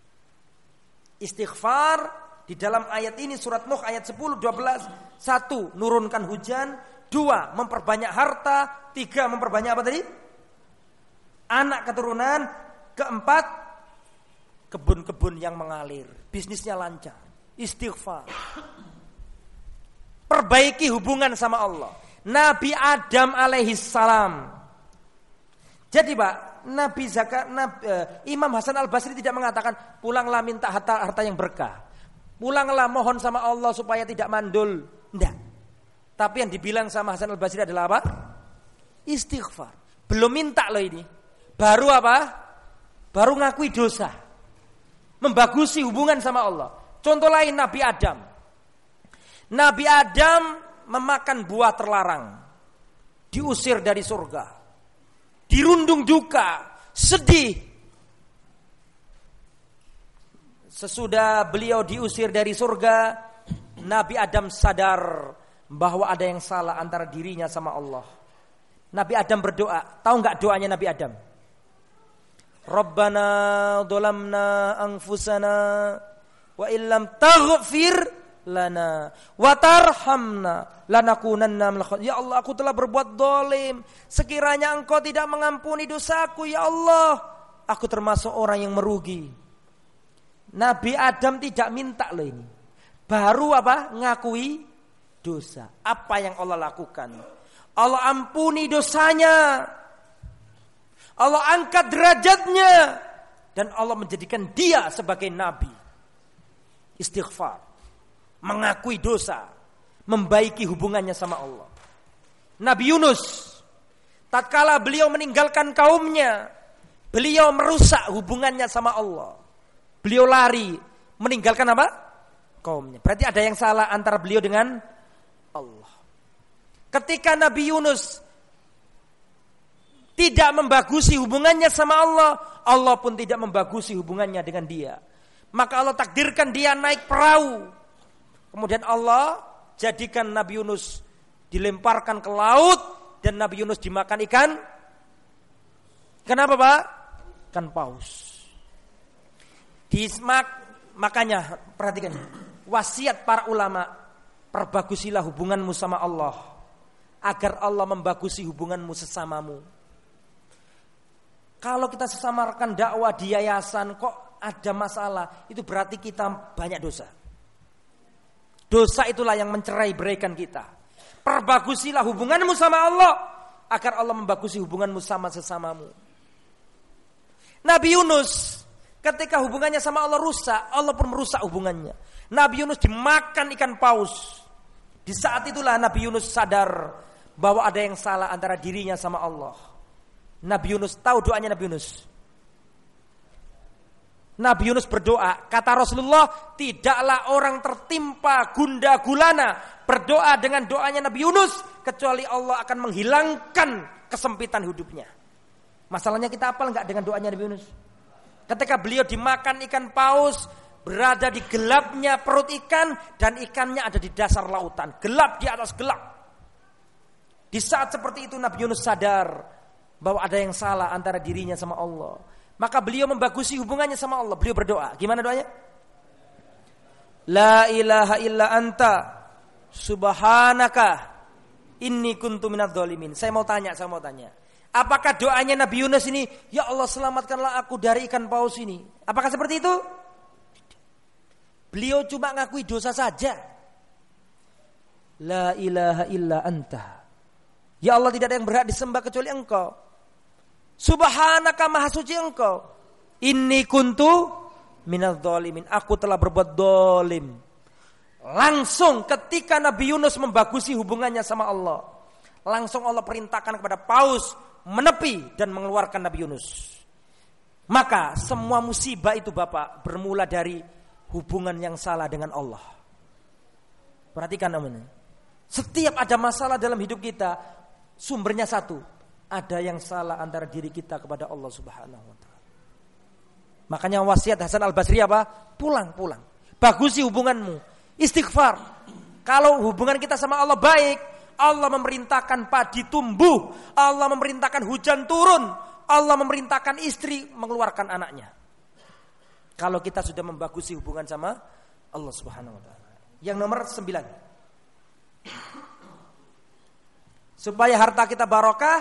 Istighfar di dalam ayat ini surat Nuh ayat 10, 12. 1. Nurunkan hujan. 2. Memperbanyak harta. 3. Memperbanyak apa tadi? Anak keturunan. 4. Kebun-kebun yang mengalir. Bisnisnya lancar. Istighfar. Perbaiki hubungan sama Allah. Nabi Adam alaihissalam. Jadi Pak, Imam Hasan al-Basri tidak mengatakan pulanglah minta harta yang berkah. Pulanglah mohon sama Allah supaya tidak mandul. Tidak. Tapi yang dibilang sama Hasan al-Basri adalah apa? Istighfar. Belum minta loh ini. Baru apa? Baru ngakui dosa. Membagusi hubungan sama Allah. Contoh lain Nabi Adam. Nabi Adam memakan buah terlarang. Diusir dari surga. Dirundung duka. Sedih. Sesudah beliau diusir dari surga, Nabi Adam sadar bahwa ada yang salah antara dirinya sama Allah. Nabi Adam berdoa. Tahu enggak doanya Nabi Adam? Rabbana dzalamna anfusana wa illam taghfir lana wa tarhamna lanakunanna minal khasirin. Ya Allah, aku telah berbuat zalim. Sekiranya Engkau tidak mengampuni dosaku, ya Allah, aku termasuk orang yang merugi. Nabi Adam tidak minta loh ini. Baru apa? Ngakui dosa. Apa yang Allah lakukan? Allah ampuni dosanya. Allah angkat derajatnya. Dan Allah menjadikan dia sebagai nabi. Istighfar. Mengakui dosa. Membaiki hubungannya sama Allah. Nabi Yunus. Tatkala beliau meninggalkan kaumnya. Beliau merusak hubungannya sama Allah. Beliau lari, meninggalkan apa? Kaumnya. Berarti ada yang salah antara beliau dengan Allah. Ketika Nabi Yunus tidak membagusi hubungannya sama Allah, Allah pun tidak membagusi hubungannya dengan dia. Maka Allah takdirkan dia naik perahu. Kemudian Allah jadikan Nabi Yunus dilemparkan ke laut dan Nabi Yunus dimakan ikan. Kenapa Pak? Ikan paus. Makanya perhatikan wasiat para ulama, perbagusilah hubunganmu sama Allah agar Allah membagusi hubunganmu sesamamu. Kalau kita sesamarkan dakwah di yayasan kok ada masalah, itu berarti kita banyak dosa. Dosa itulah yang mencerai-beraikan kita. Perbagusilah hubunganmu sama Allah agar Allah membagusi hubunganmu sama sesamamu. Nabi Yunus ketika hubungannya sama Allah rusak, Allah pun merusak hubungannya. Nabi Yunus dimakan ikan paus. Di saat itulah Nabi Yunus sadar bahwa ada yang salah antara dirinya sama Allah. Nabi Yunus tahu doanya Nabi Yunus. Nabi Yunus berdoa, kata Rasulullah, tidaklah orang tertimpa gundah gulana berdoa dengan doanya Nabi Yunus kecuali Allah akan menghilangkan kesempitan hidupnya. Masalahnya kita hafal enggak dengan doanya Nabi Yunus? Ketika beliau dimakan ikan paus, berada di gelapnya perut ikan dan ikannya ada di dasar lautan, gelap di atas gelap. Di saat seperti itu Nabi Yunus sadar bahwa ada yang salah antara dirinya sama Allah. Maka beliau membagusi hubungannya sama Allah. Beliau berdoa. Gimana doanya? La ilaha illa anta subhanaka inni kuntu minadz dzalimin. Saya mau tanya. Apakah doanya Nabi Yunus ini, ya Allah selamatkanlah aku dari ikan paus ini? Apakah seperti itu? Beliau cuma ngakui dosa saja. La ilaha illa anta. Ya Allah, tidak ada yang berhak disembah kecuali Engkau. Subhanaka, maha suci Engkau. Inni kuntu minadz dzalimin. Aku telah berbuat zalim. Langsung ketika Nabi Yunus membagusi hubungannya sama Allah, langsung Allah perintahkan kepada paus menepi dan mengeluarkan Nabi Yunus. Maka semua musibah itu Bapak bermula dari hubungan yang salah dengan Allah. Perhatikan namanya. Setiap ada masalah dalam hidup kita, sumbernya satu. Ada yang salah antara diri kita kepada Allah Subhanahu wa ta'ala. Makanya wasiat Hasan Al-Basri apa? Pulang. Bagusi hubunganmu. Istighfar. Kalau hubungan kita sama Allah baik, Allah memerintahkan padi tumbuh, Allah memerintahkan hujan turun, Allah memerintahkan istri mengeluarkan anaknya. Kalau kita sudah membagusi hubungan sama Allah Subhanahu wa ta'ala. Yang nomor 9. Supaya harta kita barokah,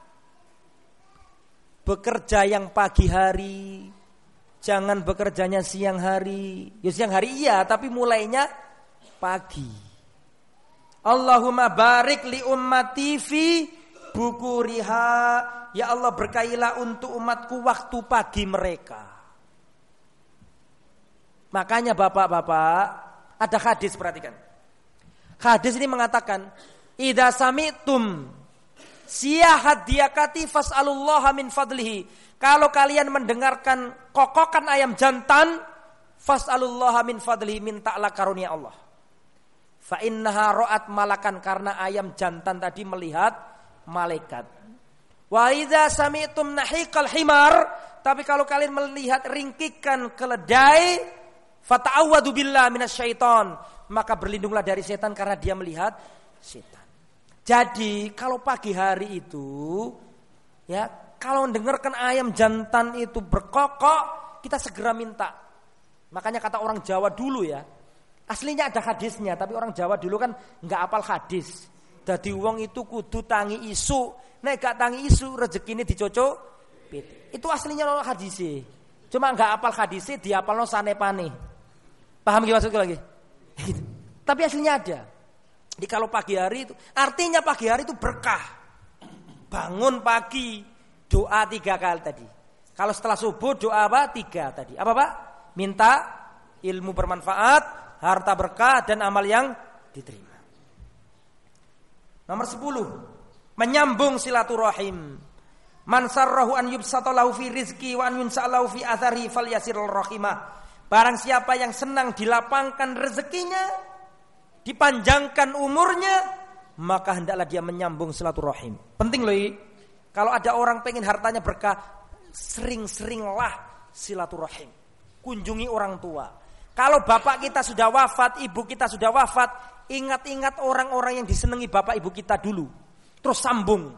bekerja yang pagi hari, jangan bekerjanya siang hari. Ya siang hari iya, tapi mulainya pagi. Allahumma barik li ummati fi bukuriha. Ya Allah, berkailah untuk umatku waktu pagi mereka. Makanya bapak-bapak, ada hadis, perhatikan. Hadis ini mengatakan, idza sami'tum siyahat diyakati fas'alullaha min fadlihi. Kalau kalian mendengarkan kokokan ayam jantan, fas'alullaha min fadlihi, mintalah karunia Allah. Fa innaha ra'at malakan, karena ayam jantan tadi melihat malaikat. Wa idza sami'tum nahiqal himar, tapi kalau kalian melihat ringkikan keledai, fata'awwadu billahi minasyaiton, maka berlindunglah dari setan karena dia melihat setan. Jadi kalau pagi hari itu, ya, kalau mendengarkan ayam jantan itu berkokok, kita segera minta. Makanya kata orang Jawa dulu ya, aslinya ada hadisnya, tapi orang Jawa dulu kan nggak apal hadis. Dadi wong itu kudu tangi isu, nek gak tangi isu rezekine dicocok. Itu aslinya lo hadisnya. Cuma nggak apal hadisnya, diapalno sanepane. Paham gimana maksudku lagi? Tapi aslinya ada. Jadi kalau pagi hari itu, artinya pagi hari itu berkah. Bangun pagi, doa 3 kali tadi. Kalau setelah subuh doa apa? 3 tadi. Apa Pak? Minta ilmu bermanfaat, harta berkah, dan amal yang diterima. Nomor 10, menyambung silaturahim. Man sarrahu an yubsata lahu fi rizqi wa an yunsa'alahu fi athari falyasirul rahimah. Barang siapa yang senang dilapangkan rezekinya, dipanjangkan umurnya, maka hendaklah dia menyambung silaturahim. Penting loh, kalau ada orang pengen hartanya berkah, sering-seringlah silaturahim. Kunjungi orang tua. Kalau bapak kita sudah wafat, ibu kita sudah wafat, ingat-ingat orang-orang yang disenangi bapak ibu kita dulu. Terus sambung.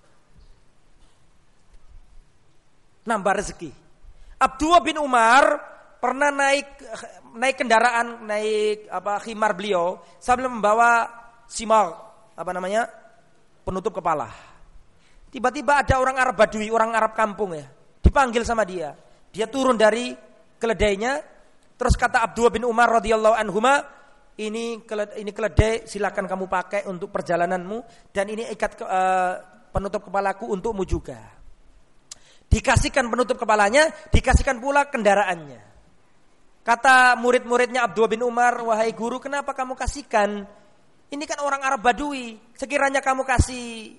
Nambah rezeki. Abdullah bin Umar pernah naik kendaraan, khimar beliau sambil membawa simal, penutup kepala. Tiba-tiba ada orang Arab Badui, orang Arab kampung ya, dipanggil sama dia. Dia turun dari keledainya, terus kata Abdullah bin Umar radhiyallahu anhuma, ini keledai silakan kamu pakai untuk perjalananmu, dan ini ikat penutup kepalaku untukmu juga. Dikasihkan penutup kepalanya, dikasihkan pula kendaraannya. Kata murid-muridnya Abdullah bin Umar, wahai guru, kenapa kamu kasihkan? Ini kan orang Arab Badui. Sekiranya kamu kasih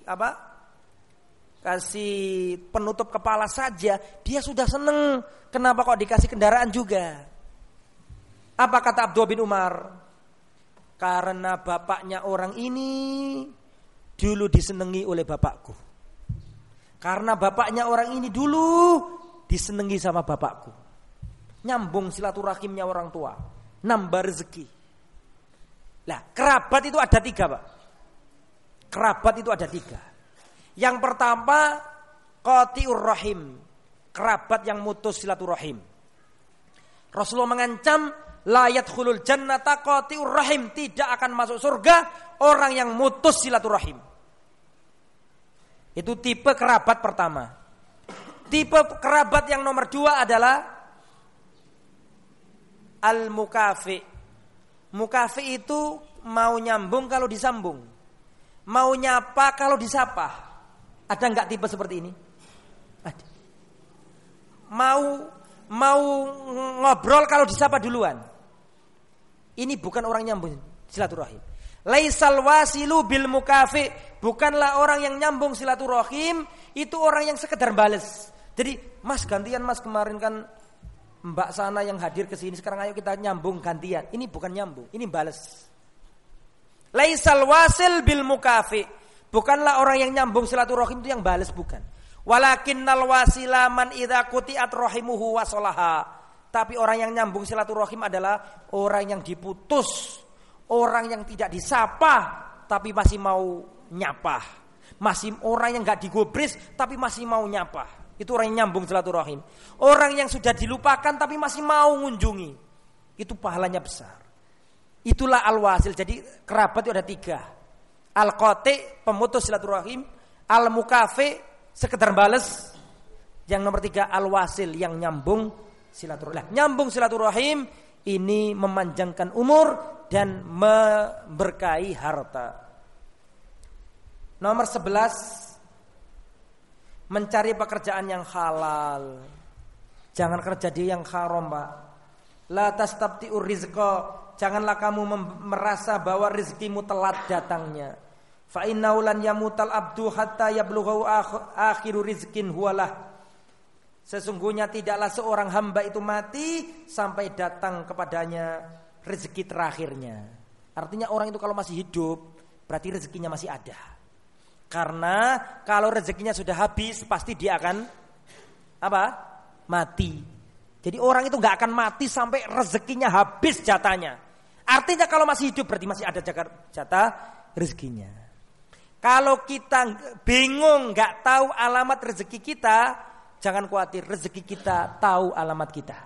kasih penutup kepala saja, dia sudah seneng. Kenapa kok dikasih kendaraan juga? Apa kata Abdullah bin Umar? Karena bapaknya orang ini dulu disenangi oleh bapakku. Karena bapaknya orang ini dulu disenangi sama bapakku. nyambung silaturahimnya orang tua, nambah rezeki. Lah, kerabat itu ada 3, Pak. Kerabat itu ada 3. Yang pertama, qati'ur rahim, kerabat yang mutus silaturahim. Rasulullah mengancam, la yadkhulul jannata qati'ur rahim, tidak akan masuk surga orang yang mutus silaturahim. Itu tipe kerabat pertama. Tipe kerabat yang nomor 2 adalah al-mukafi. Mukafi itu mau nyambung kalau disambung, mau nyapa kalau disapa. Ada enggak tipe seperti ini? Ada. Mau ngobrol kalau disapa duluan. Ini bukan orang nyambung silaturahim. Laisal wasilu bil mukafi, bukanlah orang yang nyambung silaturahim, itu orang yang sekedar bales. Jadi, Mas gantian Mas, kemarin kan Mbak sana yang hadir ke sini, sekarang ayo kita nyambung gantian. Ini bukan nyambung, ini bales. Laisal wasil bil mukafi, bukanlah orang yang nyambung silaturahim itu yang bales, bukan. Walakinnal wasila man idza quti'at rahimuhu wasalaha. Tapi orang yang nyambung silaturahim adalah orang yang diputus, orang yang tidak disapa tapi masih mau nyapa. Masih orang yang enggak digubris tapi masih mau nyapa. Itu orang yang nyambung silaturahim. Orang yang sudah dilupakan tapi masih mau mengunjungi. Itu pahalanya besar. Itulah al-wasil. Jadi kerabat itu ada 3. Al-qati, pemutus silaturahim. Al-mukafi, sekedar bales. Yang nomor 3 al-wasil, yang nyambung silaturahim. Nyambung silaturahim ini memanjangkan umur dan memberkahi harta. Nomor 11, mencari pekerjaan yang halal. Jangan kerja di yang haram, Pak. La tastabti'ur rizqa, janganlah kamu merasa bahwa rezekimu telat datangnya. Fa innahu lan yamutal abdu hatta yablughu akhiru rizqin huwalah. Sesungguhnya tidaklah seorang hamba itu mati sampai datang kepadanya rezeki terakhirnya. Artinya orang itu kalau masih hidup berarti rezekinya masih ada. Karena kalau rezekinya sudah habis pasti dia akan mati. Jadi orang itu nggak akan mati sampai rezekinya habis jatahnya. Artinya kalau masih hidup berarti masih ada jatah rezekinya. Kalau kita bingung nggak tahu alamat rezeki kita, jangan khawatir, rezeki kita tahu alamat kita.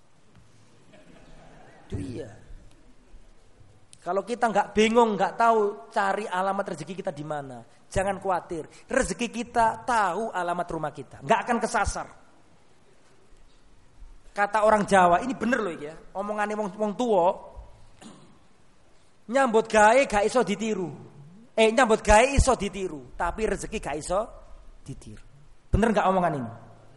Itu iya. Kalau kita nggak bingung, nggak tahu cari alamat rezeki kita di mana, jangan khawatir, rezeki kita tahu alamat rumah kita, nggak akan kesasar. Kata orang Jawa, ini bener loh ya, omongannya wong tua, nyambut gawe gak iso ditiru, nyambut gawe iso ditiru, tapi rezeki gak iso ditiru. Bener nggak omongan ini?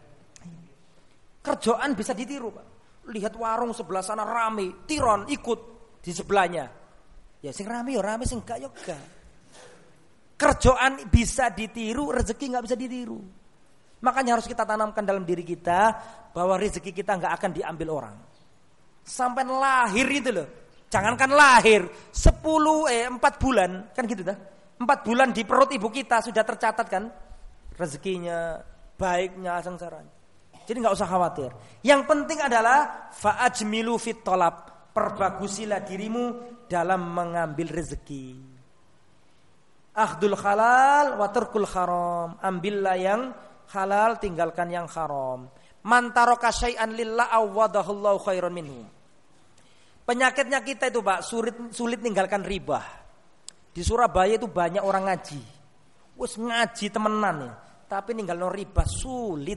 Kerjaan bisa ditiru, Pak. Lihat warung sebelah sana rame, tiron ikut di sebelahnya. Ya sing rame ya rame, sing gak ya gak. Kerjaan bisa ditiru, rezeki gak bisa ditiru. Makanya harus kita tanamkan dalam diri kita bahwa rezeki kita gak akan diambil orang. Sampai lahir itu loh. Jangankan lahir 4 bulan kan gitu dah. 4 bulan di perut ibu kita sudah tercatat kan rezekinya, baiknya, sengsaranya. Jadi gak usah khawatir. Yang penting adalah fa'ajmilu fit tolab, perbagusilah dirimu dalam mengambil rezeki. Akhdul halal wa tarkul haram, ambillah yang halal, tinggalkan yang haram. Man taraka syai'an lillah awwadahullahu khairan minhu. Penyakitnya kita itu, Pak, sulit ninggalkan riba. Di Surabaya itu banyak orang ngaji. Wes ngaji temenan ya, tapi ninggalno riba sulit.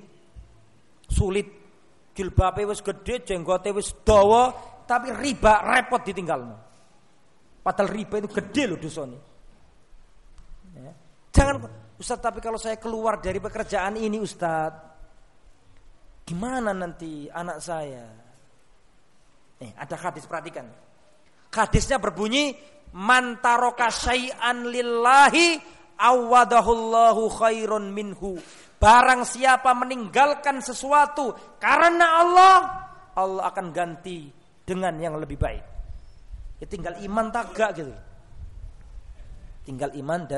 Jilbabe wis gede, jenggote wis dawa, tapi riba repot ditinggalno. Padahal riba itu gede loh dosanya. Ya. Jangan, Ustaz, tapi kalau saya keluar dari pekerjaan ini, Ustaz, gimana nanti anak saya? Ada hadis, perhatikan. Hadisnya berbunyi, man taraka syai'an lillahi awwadahullahu khairun minhu. Barang siapa meninggalkan sesuatu karena Allah, Allah akan ganti dengan yang lebih baik. Ya tinggal iman tagak gitu. Tinggal iman dan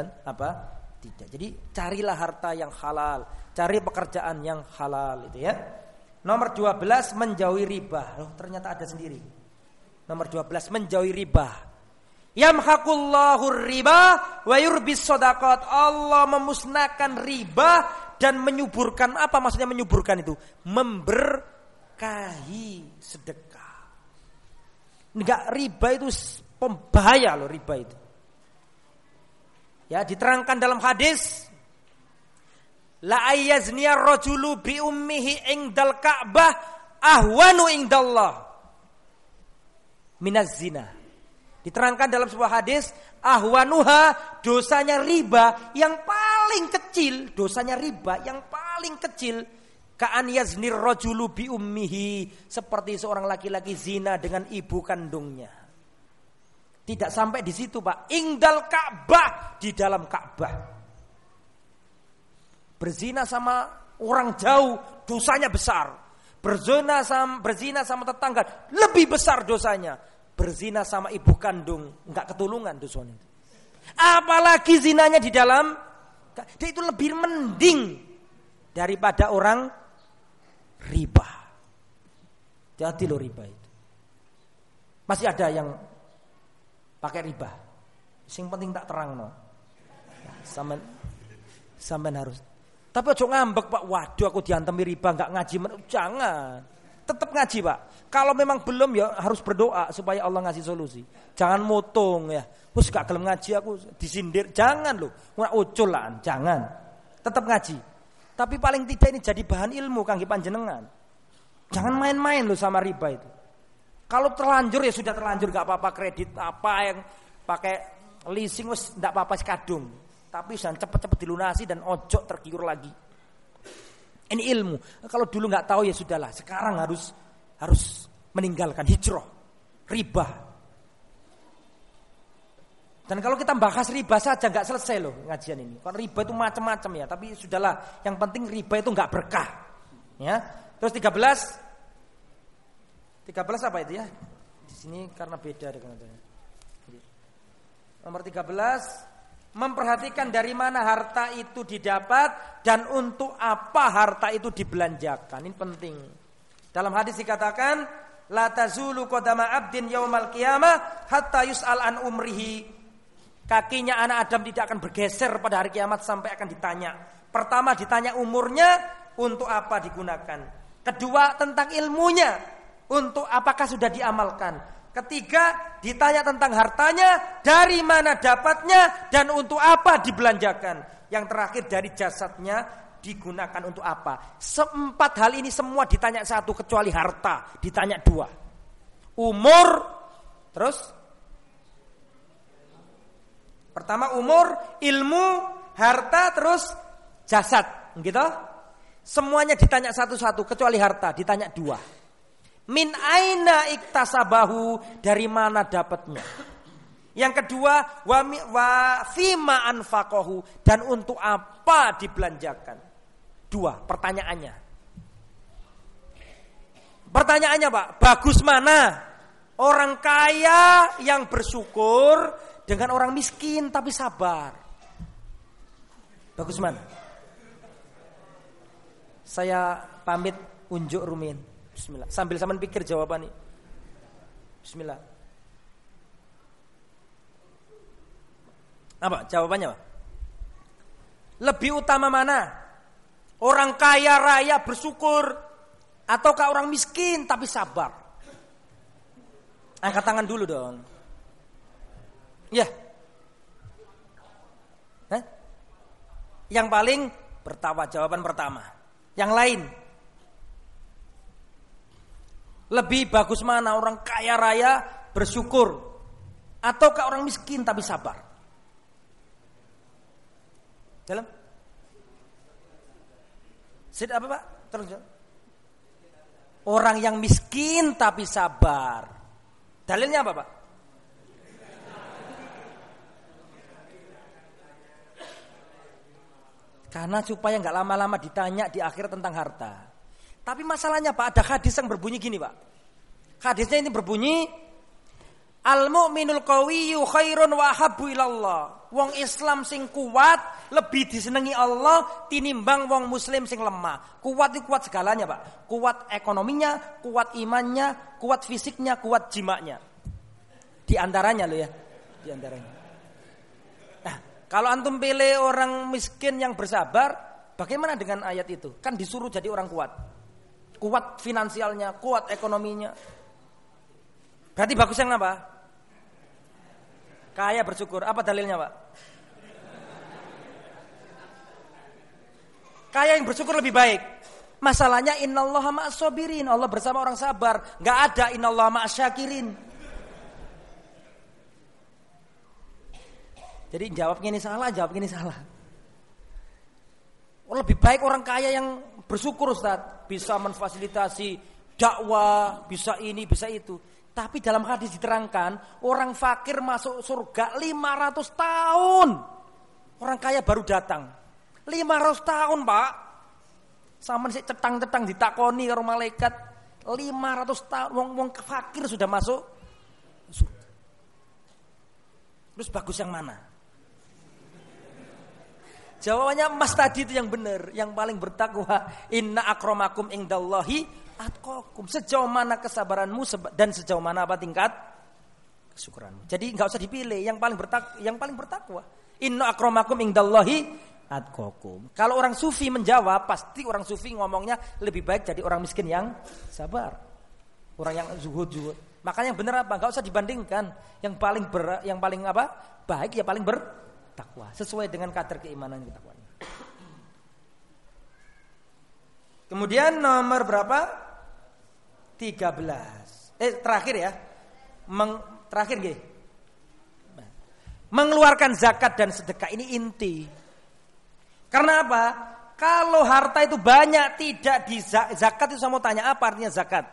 tidak. Jadi carilah harta yang halal, cari pekerjaan yang halal itu ya. Nomor 12 menjauhi riba. Oh, ternyata ada sendiri. Nomor 12 menjauhi riba. Yamhaqullahu riba wa yurbis shadaqat. Allah memusnahkan riba dan menyuburkan. Apa maksudnya menyuburkan itu? Memberkahi sedekah. Enggak, riba itu pembahaya loh, riba itu. Ya, diterangkan dalam hadis, la ayyazniyar rajulu bi ummihi indal Ka'bah ahwanu indallah minaz zina. Diterangkan dalam sebuah hadis, ahwanuha, dosanya riba yang paling kecil, dosanya riba yang paling kecil, ka'an yaznir rajulu bi ummihi, seperti seorang laki-laki zina dengan ibu kandungnya. Tidak sampai di situ, Pak. Indal Ka'bah, di dalam Ka'bah. Berzina sama orang jauh, dosanya besar. Berzina sama tetangga, lebih besar dosanya. Berzina sama ibu kandung, enggak ketulungan dosanya. Apalagi zinanya di dalam, dia itu lebih mending daripada orang riba. Jadi loh riba itu. Masih ada yang pakai riba. Sing penting tak terang no. Sampean harus. Tapi ojo ngambek, Pak. Waduh, aku diantemi riba, enggak ngaji. Jangan. Tetap ngaji, Pak. Kalau memang belum ya harus berdoa supaya Allah ngasih solusi. Jangan motong ya. Wes gak gelem ngaji aku disindir. Jangan loh. Ora uculan, jangan. Tetap ngaji. Tapi paling tidak ini jadi bahan ilmu kangge panjenengan. Jangan main-main loh sama riba itu. Kalau terlanjur ya sudah terlanjur, gak apa-apa, kredit apa yang pakai leasing wes ndak apa-apa sekadung. Tapi jangan cepet-cepet dilunasi dan ojo tergiur lagi. Ini ilmu. Kalau dulu nggak tahu ya sudahlah. Sekarang harus meninggalkan hijrah riba. Dan kalau kita bahas riba saja nggak selesai loh ngajian ini. Kalau riba itu macam-macam ya. Tapi sudahlah. Yang penting riba itu nggak berkah. Ya. Terus 13 apa itu ya? Di sini karena beda dengan itu. Nomor 13, memperhatikan dari mana harta itu didapat dan untuk apa harta itu dibelanjakan. Ini penting. Dalam hadis dikatakan, la tazulu qadama 'abdin yaumal qiyamah hatta yus'al an umrihi. Kakinya anak Adam tidak akan bergeser pada hari kiamat sampai akan ditanya. Pertama ditanya umurnya, untuk apa digunakan. Kedua tentang ilmunya, untuk apakah sudah diamalkan. Ketiga ditanya tentang hartanya, dari mana dapatnya dan untuk apa dibelanjakan. Yang terakhir dari jasadnya, digunakan untuk apa. Seempat hal ini semua ditanya satu, kecuali harta ditanya dua. Umur, terus pertama umur, ilmu, harta, terus jasad, gitu. Semuanya ditanya satu-satu, kecuali harta ditanya dua. Min aina iktasabahu, dari mana dapatnya. Yang kedua, wa fima anfaqahu, dan untuk apa dibelanjakan. Dua pertanyaannya. Pertanyaannya, Pak, bagus mana orang kaya yang bersyukur dengan orang miskin tapi sabar? Bagus mana? Saya pamit unjuk Rumin. Bismillah. Sambil sampean pikir jawaban nih. Bismillah. Apa jawabannya, Pak? Lebih utama mana? Orang kaya raya bersyukur ataukah orang miskin tapi sabar? Angkat tangan dulu dong. Ya. Hah? Yang paling pertama, jawaban pertama. Yang lain. Lebih bagus mana orang kaya raya bersyukur ataukah orang miskin tapi sabar? Dalam? Sid apa, Pak? Terus. Orang yang miskin tapi sabar. Dalilnya apa, Pak? Karena supaya nggak lama-lama ditanya di akhir tentang harta. Tapi masalahnya, Pak, ada hadis yang berbunyi gini, Pak. Hadisnya ini berbunyi, Al-mu'minul qawiyyu khairun wa habbu ilallah. Wong Islam sing kuat lebih disenangi Allah tinimbang wong muslim sing lemah. Kuat itu kuat segalanya, Pak. Kuat ekonominya, kuat imannya, kuat fisiknya, kuat jimaknya. Di antaranya loh ya. Di antaranya. Nah, kalau antum pilih orang miskin yang bersabar, bagaimana dengan ayat itu? Kan disuruh jadi orang kuat. Kuat finansialnya, kuat ekonominya. Berarti bagus yang apa? Kaya bersyukur. Apa dalilnya, Pak? Kaya yang bersyukur lebih baik. Masalahnya innallaha ma'as sabirin. Allah bersama orang sabar. Enggak ada innallaha ma'as syakirin. Jadi jawabnya ini salah, jawabnya ini salah. Lebih baik orang kaya yang bersyukur, Ustaz. Bisa memfasilitasi dakwah, bisa ini, bisa itu. Tapi dalam hadis diterangkan, orang fakir masuk surga 500 tahun. Orang kaya baru datang. 500 tahun, Pak. Sama sih cetang-cetang ditakoni karo malaikat. 500 tahun wong fakir sudah masuk surga. Terus bagus yang mana? Jawabannya Mas tadi itu yang benar, yang paling bertakwa. Inna akramakum indallahi atqakum. Sejauh mana kesabaranmu dan sejauh mana apa tingkat kesyukuranmu. Jadi enggak usah dipilih, yang paling bertakwa. Inna akramakum indallahi atqakum. Kalau orang sufi menjawab, pasti orang sufi ngomongnya lebih baik jadi orang miskin yang sabar. Orang yang zuhud. Makanya yang benar apa? Enggak usah dibandingkan. Yang paling apa? Baik ya paling bertakwa, sesuai dengan kadar keimanan dan ketakwaan. Kemudian nomor berapa? 13. Terakhir ya. Terakhir nggih. Mengeluarkan zakat dan sedekah ini inti. Karena apa? Kalau harta itu banyak tidak di zakat itu, saya mau tanya apa artinya zakat?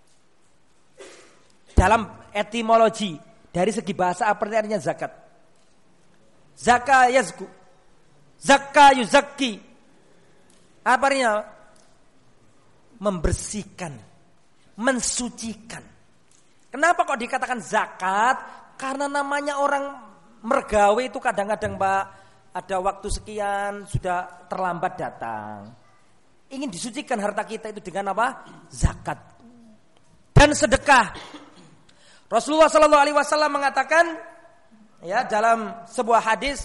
Dalam etimologi, dari segi bahasa apa artinya zakat? Zaka yazku. Zakka yuzakki. Apa artinya? Membersihkan, mensucikan. Kenapa kok dikatakan zakat? Karena namanya orang mergawe itu kadang-kadang, Pak, ada waktu sekian sudah terlambat datang. Ingin disucikan harta kita itu dengan apa? Zakat. Dan sedekah. Rasulullah sallallahu alaihi wasallam mengatakan ya dalam sebuah hadis,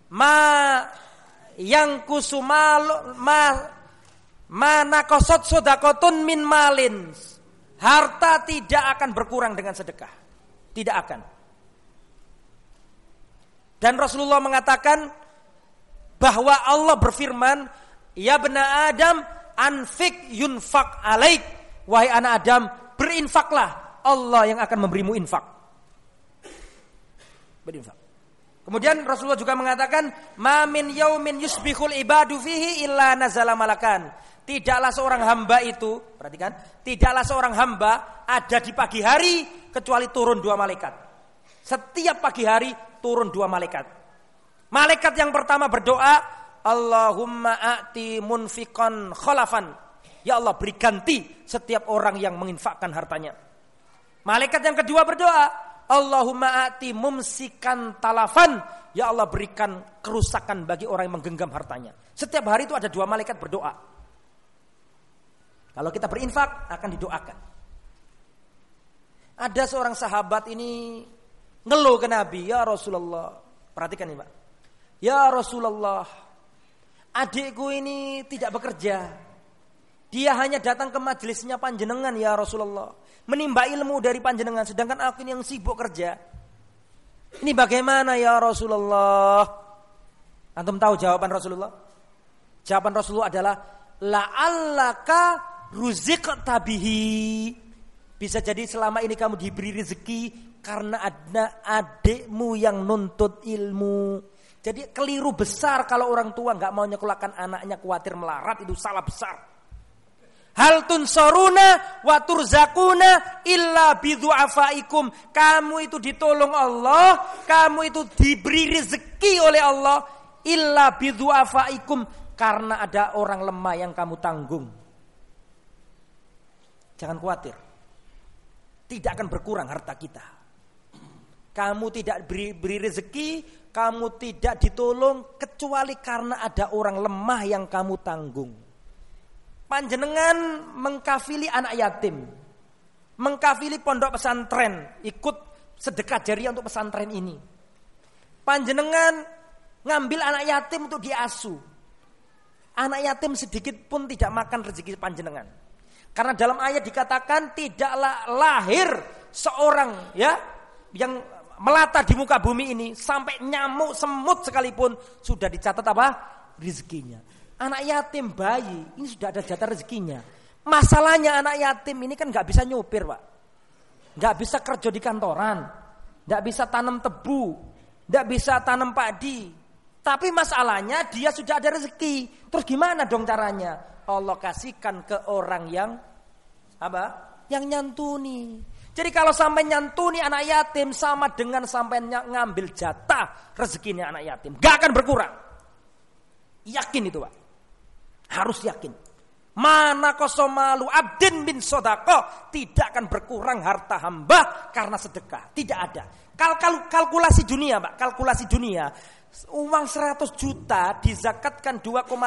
yang kusumal mana kosot sodakotun min malin. Harta tidak akan berkurang dengan sedekah. Tidak akan. Dan Rasulullah mengatakan bahwa Allah berfirman, ya bena Adam anfik yunfak alaik. Wahai anak Adam, berinfaklah, Allah yang akan memberimu infak. Berinfak. Kemudian Rasulullah juga mengatakan, ma min yaumin yusbihul ibadu fihi illa nazala malakan. Tidaklah seorang hamba itu, perhatikan, tidaklah seorang hamba ada di pagi hari kecuali turun 2 malaikat. Setiap pagi hari turun 2 malaikat. Malaikat yang pertama berdoa, Allahumma a'ti munfiqan khalafan. Ya Allah, beri ganti setiap orang yang menginfakkan hartanya. Malaikat yang kedua berdoa, Allahumma a'ti mumsikan talafan. Ya Allah, berikan kerusakan bagi orang yang menggenggam hartanya. Setiap hari itu ada 2 malaikat berdoa. Kalau kita berinfak akan didoakan. Ada seorang sahabat ini ngeluh ke Nabi, ya Rasulullah. Perhatikan nih Pak. Ya Rasulullah, adikku ini tidak bekerja. Dia hanya datang ke majelisnya panjenengan ya Rasulullah. Menimba ilmu dari panjenengan, sedangkan aku ini yang sibuk kerja. Ini bagaimana ya Rasulullah? Antum tahu jawaban Rasulullah? Jawaban Rasulullah adalah la'allaka ruziqta bihi. Bisa jadi selama ini kamu diberi rezeki karena ada adikmu yang nuntut ilmu. Jadi keliru besar kalau orang tua enggak mau nyekolahkan anaknya, khawatir melarat, itu salah besar. Hal tunsaruna wa turzakuna illa bidu'afaikum. Kamu itu ditolong Allah, kamu itu diberi rezeki oleh Allah illa bidu'afaikum, karena ada orang lemah yang kamu tanggung. Jangan khawatir. Tidak akan berkurang harta kita. kamu tidak beri rezeki, kamu tidak ditolong kecuali karena ada orang lemah yang kamu tanggung. Panjenengan mengkafili anak yatim, mengkafili pondok pesantren, ikut sedekah jariah untuk pesantren ini. Panjenengan ngambil anak yatim untuk diasuh. Anak yatim sedikit pun tidak makan rezeki panjenengan. Karena dalam ayat dikatakan tidaklah lahir seorang yang melata di muka bumi ini sampai nyamuk semut sekalipun sudah dicatat apa? Rezekinya. Anak yatim bayi ini sudah ada jatah rezekinya. Masalahnya anak yatim ini kan nggak bisa nyupir, Pak. Nggak bisa kerja di kantoran, nggak bisa tanam tebu, nggak bisa tanam padi. Tapi masalahnya dia sudah ada rezeki. Terus gimana dong caranya? Allah kasihkan ke orang yang apa? Yang nyantuni. Jadi kalau sampai nyantuni anak yatim sama dengan sampai ngambil jatah rezekinya anak yatim. Gak akan berkurang. Yakin itu, Pak. Harus yakin. Mana kosomalu abdin bin sodaqah. Tidak akan berkurang harta hamba karena sedekah. Tidak ada. Kalkulasi dunia, Pak. Kalkulasi dunia. Uang 100 juta dizakatkan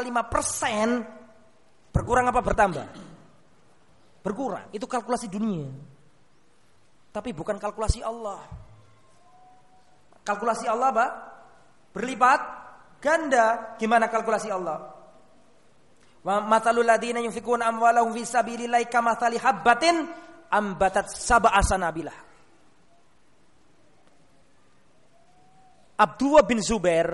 2,5%. Berkurang apa bertambah? Berkurang. Itu kalkulasi dunia. Tapi bukan kalkulasi Allah. Kalkulasi Allah apa? Berlipat ganda. Gimana kalkulasi Allah? Wa matsalul ladzina yunfiquna amwalahum fi sabilillahi kamatsali habbatin ambatat sab'a sanabilah. Abdullah bin Zubair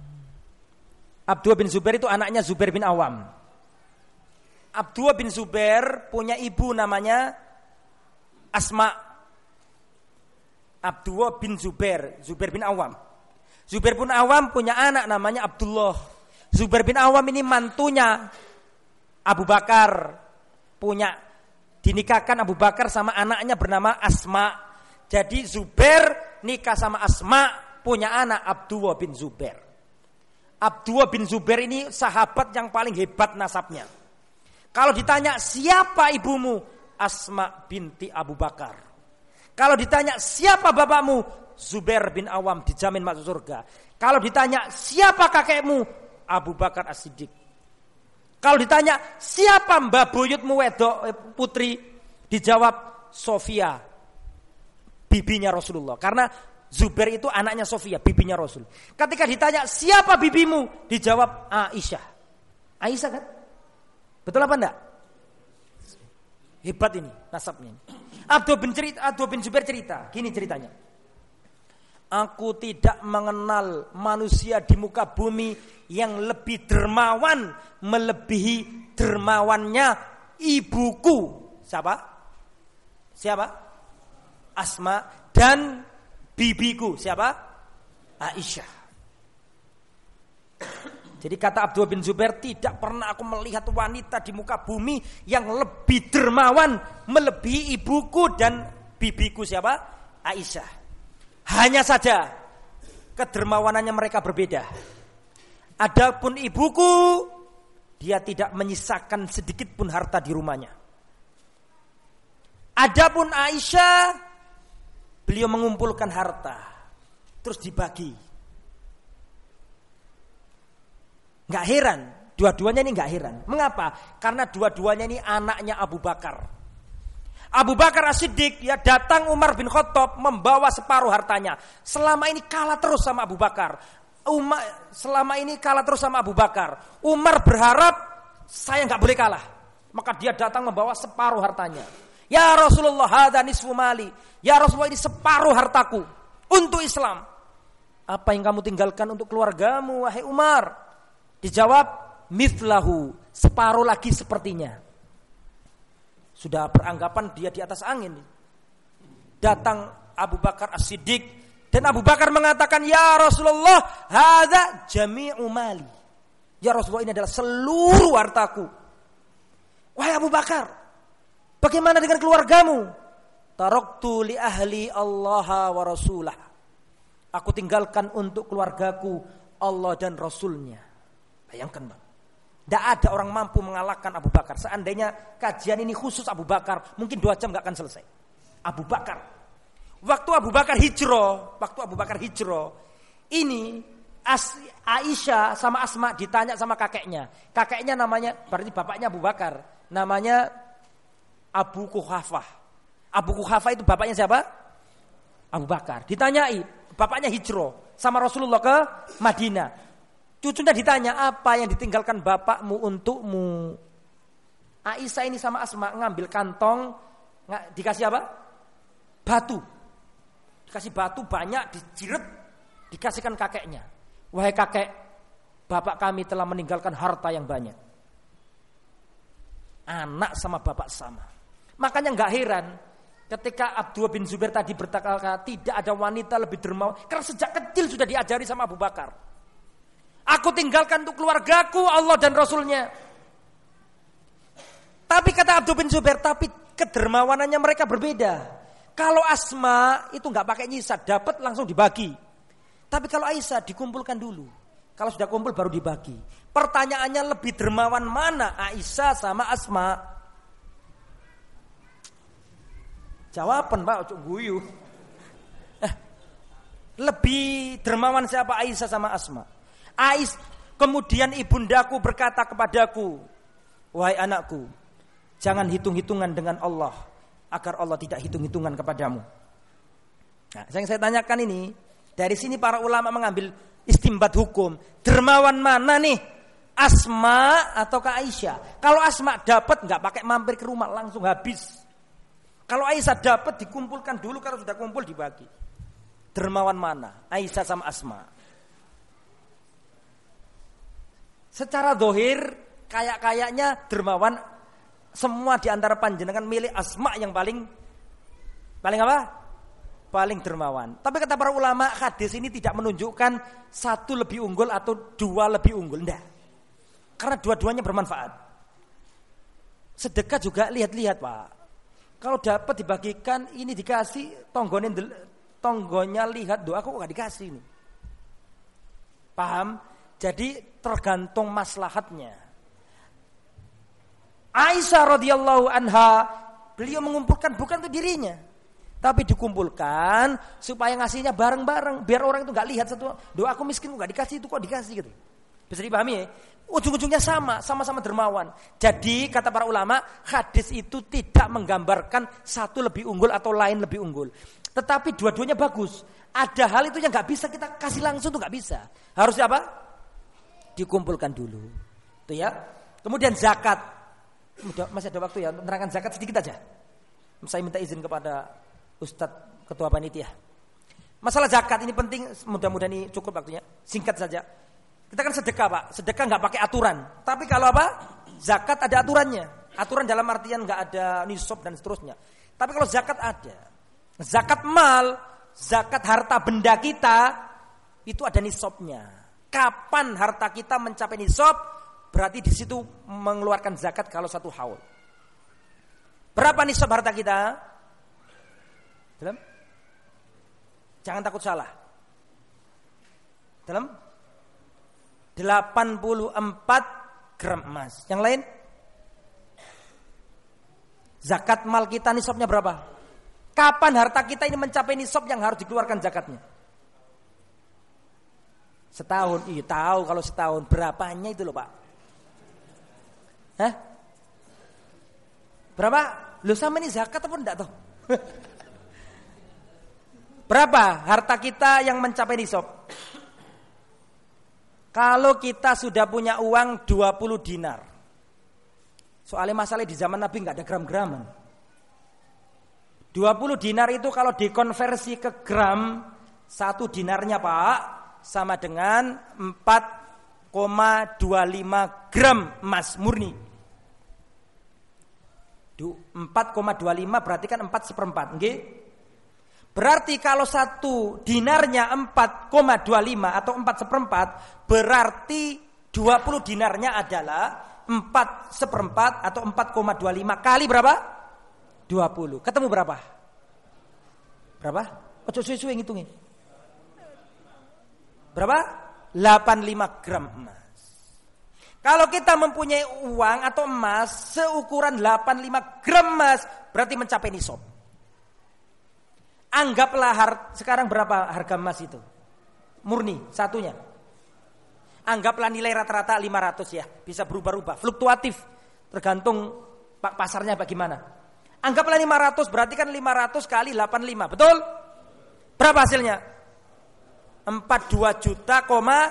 itu anaknya Zubair bin Awam. Abdullah bin Zubair punya ibu namanya Asma. Abdullah bin Zubair bin Awam. Zubair bin Awam punya anak namanya Abdullah. Zubair bin Awam ini mantunya Abu Bakar. Dinikahkan Abu Bakar sama anaknya bernama Asma. Jadi Zubair nikah sama Asma, punya anak Abdullah bin Zubair. Abdullah bin Zubair ini sahabat yang paling hebat nasabnya. Kalau ditanya siapa ibumu? Asma binti Abu Bakar. Kalau ditanya siapa bapakmu? Zubair bin Awam, dijamin masuk surga. Kalau ditanya siapa kakekmu? Abu Bakar As-Siddiq. Kalau ditanya siapa mbah buyutmu wedok putri? Dijawab Sofia, bibinya Rasulullah. Karena Zubair itu anaknya Sofia, bibinya Rasul. Ketika ditanya siapa bibimu? Dijawab Aisyah. Aisyah kan? Betul apa enggak? Hebat ini nasabnya. Abdullah bin Zubair cerita, gini ceritanya. Aku tidak mengenal manusia di muka bumi yang lebih dermawan melebihi dermawannya ibuku. Siapa? Asma. Dan bibiku. Siapa? Aisyah. Jadi kata Abdullah bin Zubair, tidak pernah aku melihat wanita di muka bumi yang lebih dermawan melebihi ibuku dan bibiku. Siapa? Aisyah. Hanya saja kedermawanannya mereka berbeda. Adapun ibuku, dia tidak menyisakan sedikit pun harta di rumahnya. Adapun Aisyah, beliau mengumpulkan harta terus dibagi. Gak heran, dua-duanya ini gak heran. Mengapa? Karena dua-duanya ini anaknya Abu Bakar. Abu Bakar As-Siddiq datang Umar bin Khattab membawa separuh hartanya. Selama ini kalah terus sama Abu Bakar. Umar berharap saya gak boleh kalah. Maka dia datang membawa separuh hartanya. Ya Rasulullah, hadza nisfu mali. Ya Rasulullah, ini separuh hartaku untuk Islam. Apa yang kamu tinggalkan untuk keluargamu, wahai Umar? Dijawab, mithlahu, separuh lagi sepertinya. Sudah beranggapan dia di atas angin. Datang Abu Bakar As-Siddiq dan Abu Bakar mengatakan, ya Rasulullah, hadza jami'u mali. Ya Rasulullah, ini adalah seluruh hartaku. Wahai Abu Bakar, bagaimana dengan keluargamu? Taraktu li ahli Allah wa rasulah. Aku tinggalkan untuk keluargaku Allah dan Rasulnya. Bayangkan, Bang. Tidak ada orang mampu mengalahkan Abu Bakar. Seandainya kajian ini khusus Abu Bakar, mungkin 2 jam gak akan selesai. Abu Bakar. Waktu Abu Bakar hijrah, ini Aisyah sama Asma ditanya sama kakeknya. Kakeknya namanya, berarti bapaknya Abu Bakar, namanya Abu Quhafah. Abu Quhafah itu bapaknya siapa? Abu Bakar. Ditanyai, bapaknya hijrah sama Rasulullah ke Madinah. Cucunya ditanya, apa yang ditinggalkan bapakmu untukmu? Aisyah ini sama Asma ngambil kantong, dikasih apa? Batu. Dikasih batu banyak, dijiret, dikasihkan kakeknya. Wahai kakek, bapak kami telah meninggalkan harta yang banyak. Anak sama bapak sama. Makanya gak heran ketika Abdullah bin Zubair tadi berkata tidak ada wanita lebih dermawan. Karena sejak kecil sudah diajari sama Abu Bakar. Aku tinggalkan untuk keluargaku, Allah dan Rasulnya. Tapi kata Abdullah bin Zubair, tapi kedermawanannya mereka berbeda. Kalau Asma itu gak pakai nyisa, dapat langsung dibagi. Tapi kalau Aisyah dikumpulkan dulu. Kalau sudah kumpul baru dibagi. Pertanyaannya lebih dermawan mana Aisyah sama Asma? Jawaban Pak, cuk guyu. Lebih dermawan siapa, Aisyah sama Asma? Kemudian ibundaku berkata kepadaku, wahai anakku, jangan hitung-hitungan dengan Allah, agar Allah tidak hitung-hitungan kepadamu. Nah, yang saya tanyakan ini, dari sini para ulama mengambil istimbat hukum. Dermawan mana nih? Asma atau Aisyah? Kalau Asma dapat nggak pakai mampir ke rumah, langsung habis. Kalau Aisyah dapat dikumpulkan dulu, kalau sudah kumpul dibagi. Dermawan mana? Aisyah sama Asma. Secara dohir kayak-kayaknya dermawan semua di antara panjenengan milik Asma yang paling apa? Paling dermawan. Tapi kata para ulama, hadis ini tidak menunjukkan satu lebih unggul atau dua lebih unggul. Enggak. Karena dua-duanya bermanfaat. Sedekah juga lihat-lihat Pak. Kalau dapat dibagikan, ini dikasih, tonggonya lihat, doa kok gak dikasih ini. Paham? Jadi tergantung maslahatnya. Aisyah radhiyallahu anha, beliau mengumpulkan bukan untuk dirinya, tapi dikumpulkan supaya ngasihnya bareng-bareng, biar orang itu nggak lihat satu, doa aku miskin nggak dikasih, itu kok dikasih gitu. Bisa dipahami ya? Ujung-ujungnya sama-sama dermawan. Jadi kata para ulama, hadis itu tidak menggambarkan satu lebih unggul atau lain lebih unggul, tetapi dua-duanya bagus. Ada hal itu yang nggak bisa kita kasih langsung, tuh nggak bisa. Harus apa? Dikumpulkan dulu. Tuh ya. Kemudian zakat. Masih ada waktu ya untuk menerangkan zakat sedikit aja. Saya minta izin kepada Ustadz Ketua Panitia. Masalah zakat ini penting, mudah-mudahan ini cukup waktunya. Singkat saja. Kita kan sedekah Pak, sedekah nggak pakai aturan. Tapi kalau apa? Zakat ada aturannya. Aturan dalam artian nggak ada nisab dan seterusnya. Tapi kalau zakat ada. Zakat mal, zakat harta benda kita itu ada nisabnya. Kapan harta kita mencapai nisab, berarti di situ mengeluarkan zakat kalau satu haul. Berapa nisab harta kita? Dalam? Jangan takut salah. Dalam 84 gram emas. Yang lain? Zakat mal kita nisabnya berapa? Kapan harta kita ini mencapai nisab yang harus dikeluarkan zakatnya? Setahun. Iya tahu kalau setahun. Berapanya itu loh Pak? Hah? Berapa? Loh sama ini zakat apa enggak toh? Berapa harta kita yang mencapai nisab? Kalau kita sudah punya uang 20 dinar. Soalnya masalah di zaman Nabi enggak ada gram-graman. 20 dinar itu kalau dikonversi ke gram, 1 dinarnya Pak sama dengan 4,25 gram emas murni. 4,25 berarti kan 4/4, nggih? Berarti kalau 1 dinarnya 4,25 atau 4/4, berarti 20 dinarnya adalah 4/4 atau 4,25 kali berapa? 20. Ketemu berapa? Berapa? Ojo suwe-suwe ngitungin. Berapa? 85 gram emas. Kalau kita mempunyai uang atau emas seukuran 85 gram emas, berarti mencapai nisab. Anggaplah sekarang berapa harga emas itu? Murni satunya. Anggaplah nilai rata-rata 500 ya. Bisa berubah-ubah, fluktuatif. Tergantung pasarnya bagaimana. Anggaplah 500, berarti kan 500 kali 85, betul? Berapa hasilnya? 42 juta,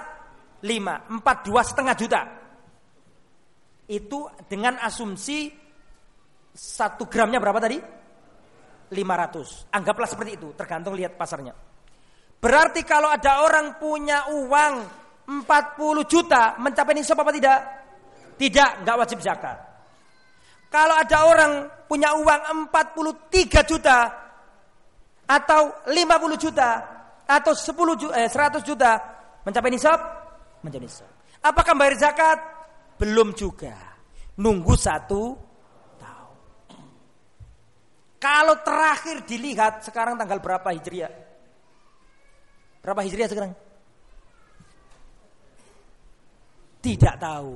42,5 juta. Itu dengan asumsi 1 gramnya berapa tadi? 500. Anggaplah seperti itu, tergantung lihat pasarnya. Berarti kalau ada orang punya uang 40 juta, mencapai nisab apa tidak? Tidak, enggak wajib zakat. Kalau ada orang punya uang 43 juta atau 50 juta atau 100 juta, mencapai nisab? Mencapai nisab. Apakah bayar zakat? Belum juga. Nunggu 1 tahun. Kalau terakhir dilihat sekarang tanggal berapa Hijriah? Berapa Hijriah sekarang? Tidak tahu.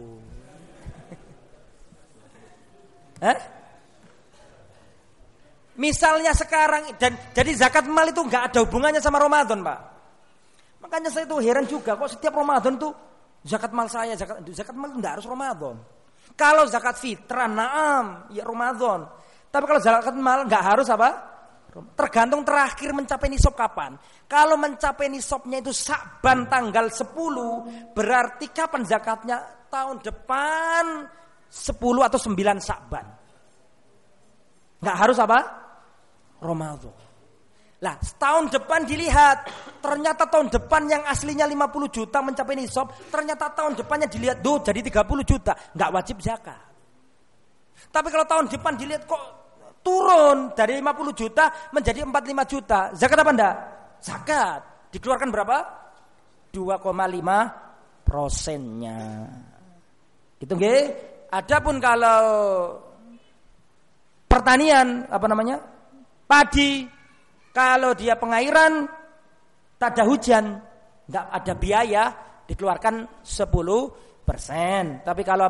Misalnya sekarang, dan jadi zakat mal itu nggak ada hubungannya sama Ramadan, Pak. Makanya saya tuh heran juga, kok setiap Ramadan tuh zakat mal saya, zakat mal nggak harus Ramadan. Kalau zakat fitrah, naam, ya Ramadan. Tapi kalau zakat mal nggak harus apa? Tergantung terakhir mencapai nisab kapan. Kalau mencapai nisabnya itu Sa'ban tanggal 10, berarti kapan zakatnya? Tahun depan 10 atau 9 Sa'ban. Nggak harus apa? Ramadan. Lah, tahun depan dilihat, ternyata tahun depan yang aslinya 50 juta mencapai nisab, ternyata tahun depannya dilihat jadi 30 juta, nggak wajib zakat. Tapi kalau tahun depan dilihat kok turun dari 50 juta menjadi 45 juta, zakat apa enggak? Zakat. Dikeluarkan berapa? 2,5%-nya. Itu nggih. Adapun kalau pertanian, padi, kalau dia pengairan, tak ada hujan, enggak ada biaya, dikeluarkan 10%. Tapi kalau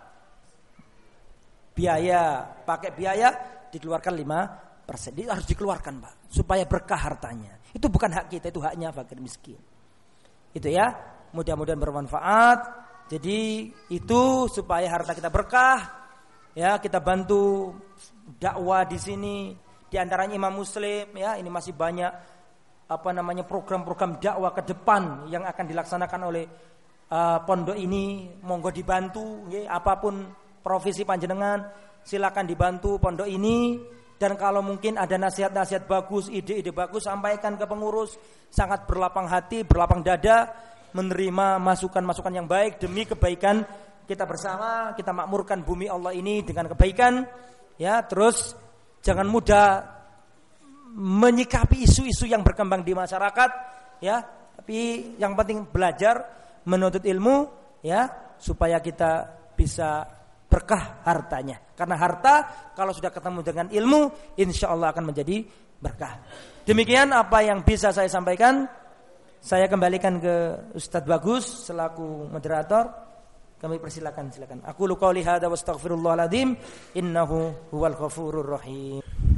pakai biaya dikeluarkan 5%. Itu harus dikeluarkan, Pak, supaya berkah hartanya. Itu bukan hak kita, itu haknya fakir miskin. Itu ya, mudah-mudahan bermanfaat. Jadi itu supaya harta kita berkah. Ya, kita bantu dakwah di sini. Di antaranya Imam Muslim, ya, ini masih banyak program-program dakwah ke depan yang akan dilaksanakan oleh pondok ini. Monggo dibantu, ya, apapun profesi panjenengan, silakan dibantu pondok ini. Dan kalau mungkin ada nasihat-nasihat bagus, ide-ide bagus, sampaikan ke pengurus. Sangat berlapang hati, berlapang dada, menerima masukan-masukan yang baik demi kebaikan kita bersama. Kita makmurkan bumi Allah ini dengan kebaikan. Ya, terus jangan mudah menyikapi isu-isu yang berkembang di masyarakat. Ya, tapi yang penting belajar, menuntut ilmu, ya, supaya kita bisa berkah hartanya. Karena harta kalau sudah ketemu dengan ilmu, insya Allah akan menjadi berkah. Demikian apa yang bisa saya sampaikan. Saya kembalikan ke Ustadz Bagus selaku moderator. Kami persilakan. Aku qouli hadza wa astaghfirullahal adzim innahu huwal ghafurur rahim.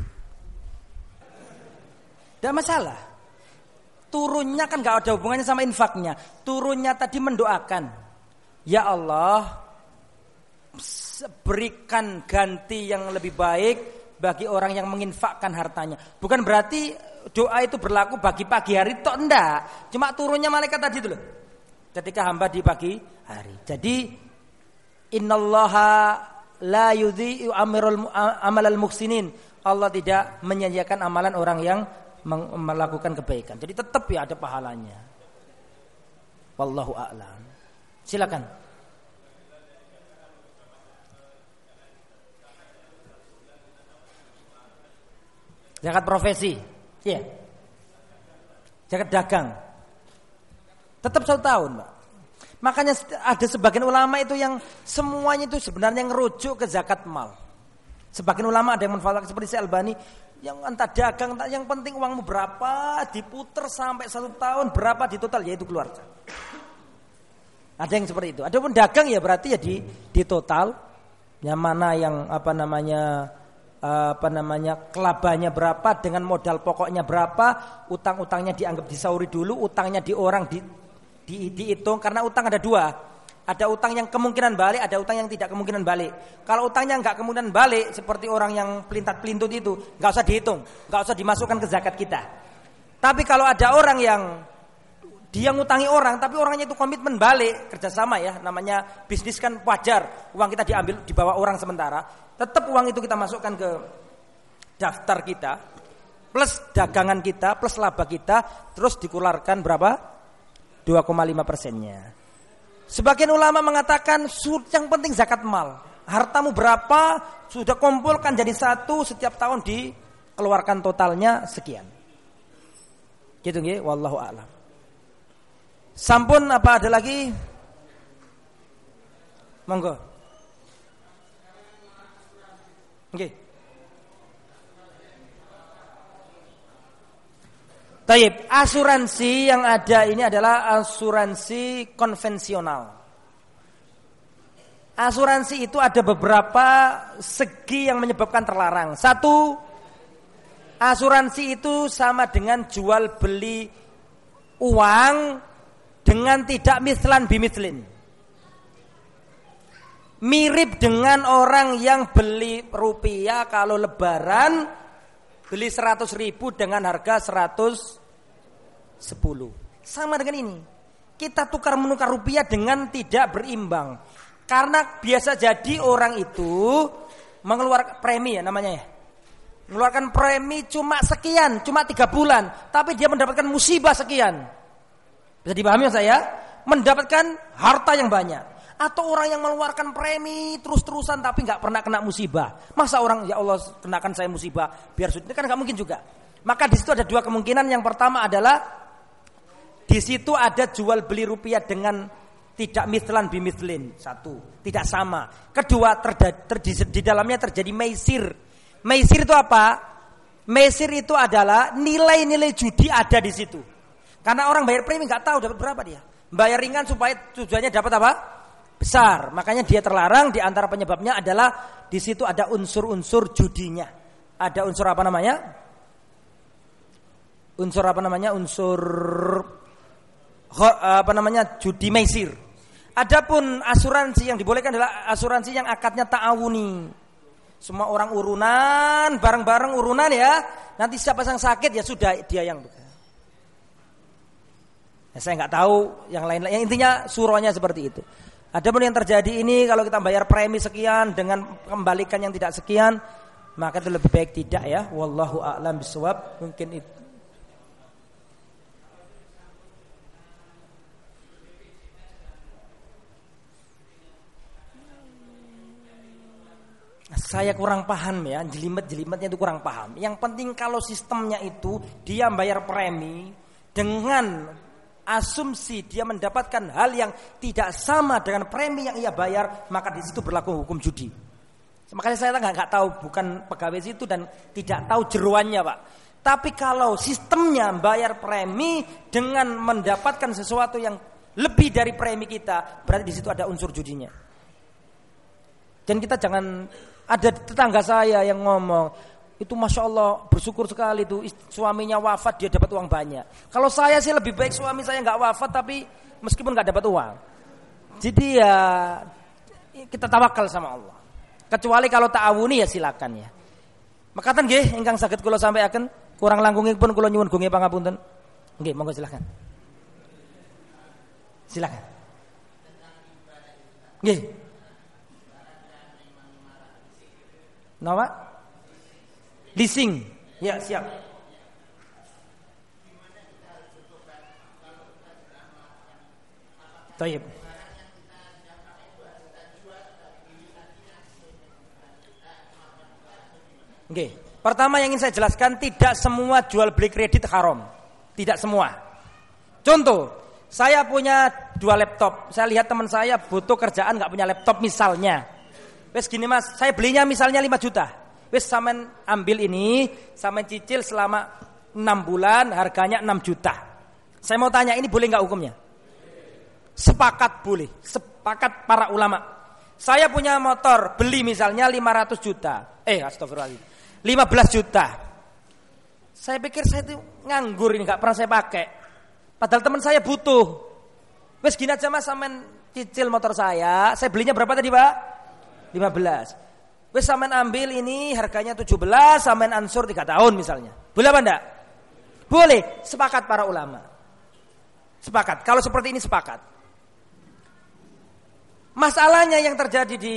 Tidak masalah. Turunnya kan enggak ada hubungannya sama infaknya. Turunnya tadi mendoakan, ya Allah, berikan ganti yang lebih baik bagi orang yang menginfakkan hartanya. Bukan berarti doa itu berlaku bagi pagi hari tok, enggak. Cuma turunnya malaikat tadi itu loh. Ketika hamba di pagi hari. Jadi innallaha la yudhi'u amalal muhsinin. Allah tidak menyia-nyiakan amalan orang yang melakukan kebaikan. Jadi tetap ya ada pahalanya. Wallahu a'lam. Silakan. Zakat profesi, ya. Zakat dagang, tetap 1 tahun, Pak. Makanya ada sebagian ulama itu yang semuanya itu sebenarnya ngerujuk ke zakat mal. Sebagian ulama ada yang menfatwakan seperti Syekh Albani, yang entah dagang, entah, yang penting uangmu berapa diputer sampai 1 tahun, berapa di total, yaitu keluarga. Ada yang seperti itu. Adapun dagang ya berarti ya di total, yang mana yang kelabanya berapa, dengan modal pokoknya berapa, utang-utangnya dianggap disauri dulu, utangnya di orang dihitung, karena utang ada dua. Ada utang yang kemungkinan balik, ada utang yang tidak kemungkinan balik. Kalau utangnya nggak kemungkinan balik, seperti orang yang pelintat-pelintut itu, nggak usah dihitung, nggak usah dimasukkan ke zakat kita. Tapi kalau ada orang yang dia ngutangi orang, tapi orangnya itu komitmen balik, kerjasama ya, namanya bisnis kan wajar, uang kita diambil dibawa orang sementara, tetap uang itu kita masukkan ke daftar kita, plus dagangan kita, plus laba kita, terus dikeluarkan berapa? 2,5%-nya. Sebagian ulama mengatakan yang penting zakat mal. Hartamu berapa, sudah kumpulkan jadi satu, setiap tahun dikeluarkan totalnya sekian. Gitu nggih, wallahu a'lam. Sampun apa ada lagi? Monggo. Nggih. Taib, asuransi yang ada ini adalah asuransi konvensional. Asuransi itu ada beberapa segi yang menyebabkan terlarang. Satu, asuransi itu sama dengan jual beli uang dengan tidak mislan bimislin. Mirip dengan orang yang beli rupiah kalau lebaran beli 100.000 dengan harga 110. Sama dengan ini. Kita tukar menukar rupiah dengan tidak berimbang. Karena biasa jadi orang itu mengeluarkan premi ya namanya ya. Mengeluarkan premi cuma sekian, cuma 3 bulan, tapi dia mendapatkan musibah sekian. Bisa dipahami saya? Mendapatkan harta yang banyak. Atau orang yang mengeluarkan premi terus-terusan tapi nggak pernah kena musibah. Masa orang ya Allah kenakan saya musibah biar sudah, kan nggak mungkin juga. Maka di situ ada dua kemungkinan. Yang pertama adalah di situ ada jual beli rupiah dengan tidak mislan bimislin. Satu, tidak sama. Kedua, di dalamnya terjadi maisir. Maisir itu apa? Maisir itu adalah nilai-nilai judi ada di situ. Karena orang bayar premi nggak tahu dapat berapa dia. Bayar ringan supaya tujuannya dapat apa? Besar. Makanya dia terlarang. Di antara penyebabnya adalah di situ ada unsur-unsur judinya. Ada unsur apa namanya? Unsur apa namanya? Unsur judi maisir. Adapun asuransi yang dibolehkan adalah asuransi yang akadnya ta'awuni. Semua orang urunan, bareng-bareng urunan ya. Nanti siapa yang sakit ya sudah dia yang. Ya, saya nggak tahu yang lain. Yang intinya surahnya seperti itu. Adapun yang terjadi ini kalau kita bayar premi sekian dengan kembalikan yang tidak sekian, maka itu lebih baik tidak ya. Wallahu a'lam bishawab. Mungkin itu. Saya kurang paham ya, jelimet-jelimetnya itu kurang paham. Yang penting kalau sistemnya itu dia bayar premi dengan asumsi dia mendapatkan hal yang tidak sama dengan premi yang ia bayar, maka di situ berlaku hukum judi. Makanya saya nggak tahu, bukan pegawai situ dan tidak tahu jeroannya Pak. Tapi kalau sistemnya bayar premi dengan mendapatkan sesuatu yang lebih dari premi kita, berarti di situ ada unsur judinya. Dan kita jangan, ada tetangga saya yang ngomong, itu Masya Allah bersyukur sekali tuh suaminya wafat dia dapat uang banyak. Kalau saya sih lebih baik suami saya nggak wafat tapi meskipun nggak dapat uang. Jadi ya kita tawakal sama Allah. Kecuali kalau ta'awuni ya silakan ya. Makatan nggih ingkang saged kula sampaikan, kurang langkungipun kula nyuwun gunge pangapunten. Nggih, monggo silakan. Silakan. Nggih. Napa? Leasing, ya siap. Taib. Oke. Pertama yang ingin saya jelaskan, tidak semua jual beli kredit haram, tidak semua. Contoh, saya punya 2 laptop. Saya lihat teman saya butuh kerjaan nggak punya laptop misalnya. Wes gini mas, saya belinya misalnya 5 juta. Wes sampean ambil ini, sampean cicil selama 6 bulan, harganya 6 juta. Saya mau tanya, ini boleh nggak hukumnya? Sepakat boleh, sepakat para ulama. Saya punya motor, beli misalnya 500 juta. Astagfirullahaladzim. 15 juta. Saya pikir saya itu nganggur ini, gak pernah saya pakai. Padahal teman saya butuh. Wes gini aja Mas, sampean cicil motor saya belinya berapa tadi Pak? 15. Wes sampean ambil ini harganya 17, sampean ansur 3 tahun misalnya. Boleh apa enggak? Boleh, sepakat para ulama. Sepakat, kalau seperti ini sepakat. Masalahnya yang terjadi di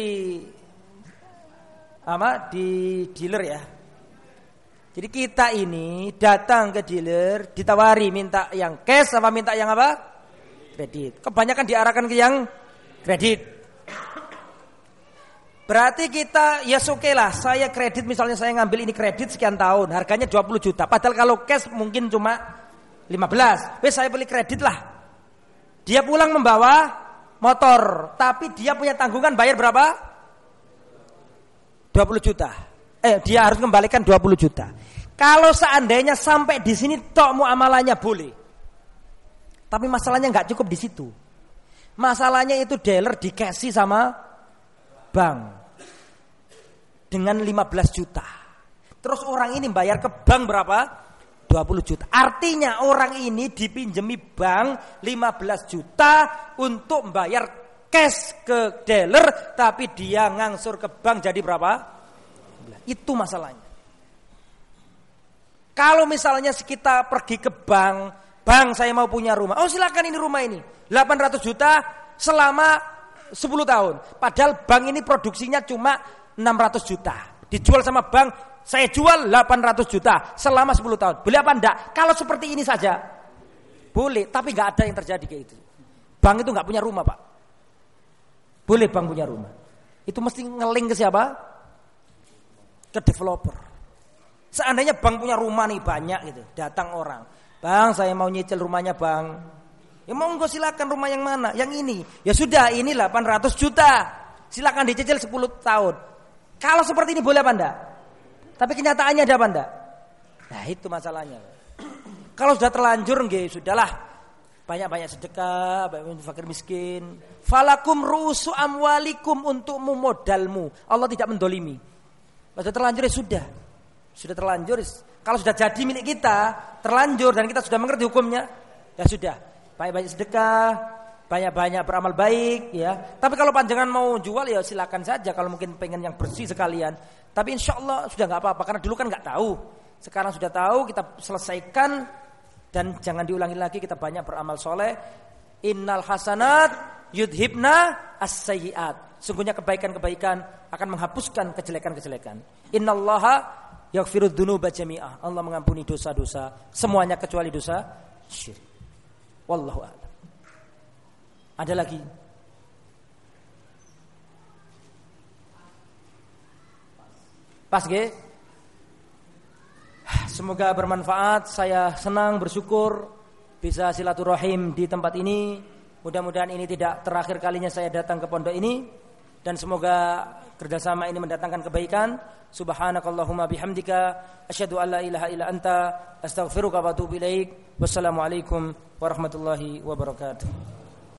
dealer ya. Jadi kita ini datang ke dealer, ditawari minta yang cash apa minta yang apa? Kredit. Kebanyakan diarahkan ke yang kredit. Berarti kita ya oke lah, saya kredit misalnya saya ngambil ini kredit sekian tahun, harganya 20 juta. Padahal kalau cash mungkin cuma 15. Wes saya beli kredit lah. Dia pulang membawa motor, tapi dia punya tanggungan bayar berapa? 20 juta. Dia harus kembalikan 20 juta. Kalau seandainya sampai di sini tok muamalahnya boleh. Tapi masalahnya nggak cukup di situ. Masalahnya itu dealer dikasih sama bank dengan 15 juta. Terus orang ini bayar ke bank berapa? 20 juta. Artinya orang ini dipinjemi bank 15 juta untuk membayar cash ke dealer, tapi dia ngangsur ke bank jadi berapa? Itu masalahnya. Kalau misalnya kita pergi ke bank saya mau punya rumah. Oh silakan ini rumah ini. 800 juta selama 10 tahun. Padahal bank ini produksinya cuma 600 juta. Dijual sama bank, saya jual 800 juta selama 10 tahun. Boleh apa enggak? Kalau seperti ini saja boleh, tapi enggak ada yang terjadi kayak itu. Bank itu enggak punya rumah, Pak. Boleh bank punya rumah. Itu mesti ngeling ke siapa? Ke developer. Seandainya bank punya rumah nih banyak gitu, datang orang. Bang, saya mau nyicil rumahnya bang. Ya mau enggak silakan, rumah yang mana? Yang ini. Ya sudah, ini 800 juta. Silakan dicicil 10 tahun. Kalau seperti ini boleh apa enggak? Tapi kenyataannya ada apa enggak? Nah itu masalahnya. Kalau sudah terlanjur nggih, sudahlah. Banyak-banyak sedekah, banyak fakir miskin. Falakum ru'usu amwalikum, untukmu modalmu. Allah tidak mendolimi. Kalau sudah terlanjur ya sudah. Sudah terlanjur. Kalau sudah jadi milik kita, terlanjur dan kita sudah mengerti hukumnya, ya sudah. Banyak-banyak sedekah, banyak-banyak beramal baik, ya. Tapi kalau panjangan mau jual ya silakan saja. Kalau mungkin pengen yang bersih sekalian. Tapi insya Allah sudah nggak apa-apa karena dulu kan nggak tahu. Sekarang sudah tahu, kita selesaikan dan jangan diulangi lagi. Kita banyak beramal soleh. Innal hasanat yudhibna as-sayyi'at. Sungguhnya kebaikan-kebaikan akan menghapuskan kejelekan-kejelekan. Innallaha yaghfirudz dzunuba jami'ah. Allah mengampuni dosa-dosa semuanya kecuali dosa syirik. Wallahu a'lam. Ada lagi? Pas nggih? Semoga bermanfaat. Saya senang, bersyukur bisa silaturahim di tempat ini. Mudah-mudahan ini tidak terakhir kalinya saya datang ke pondok ini, dan semoga kerjasama ini mendatangkan kebaikan. Subhanakallahumma bihamdika asyhadu an la ilaha illa anta astaghfiruka wa atubu ilaik. Wassalamualaikum warahmatullahi wabarakatuh.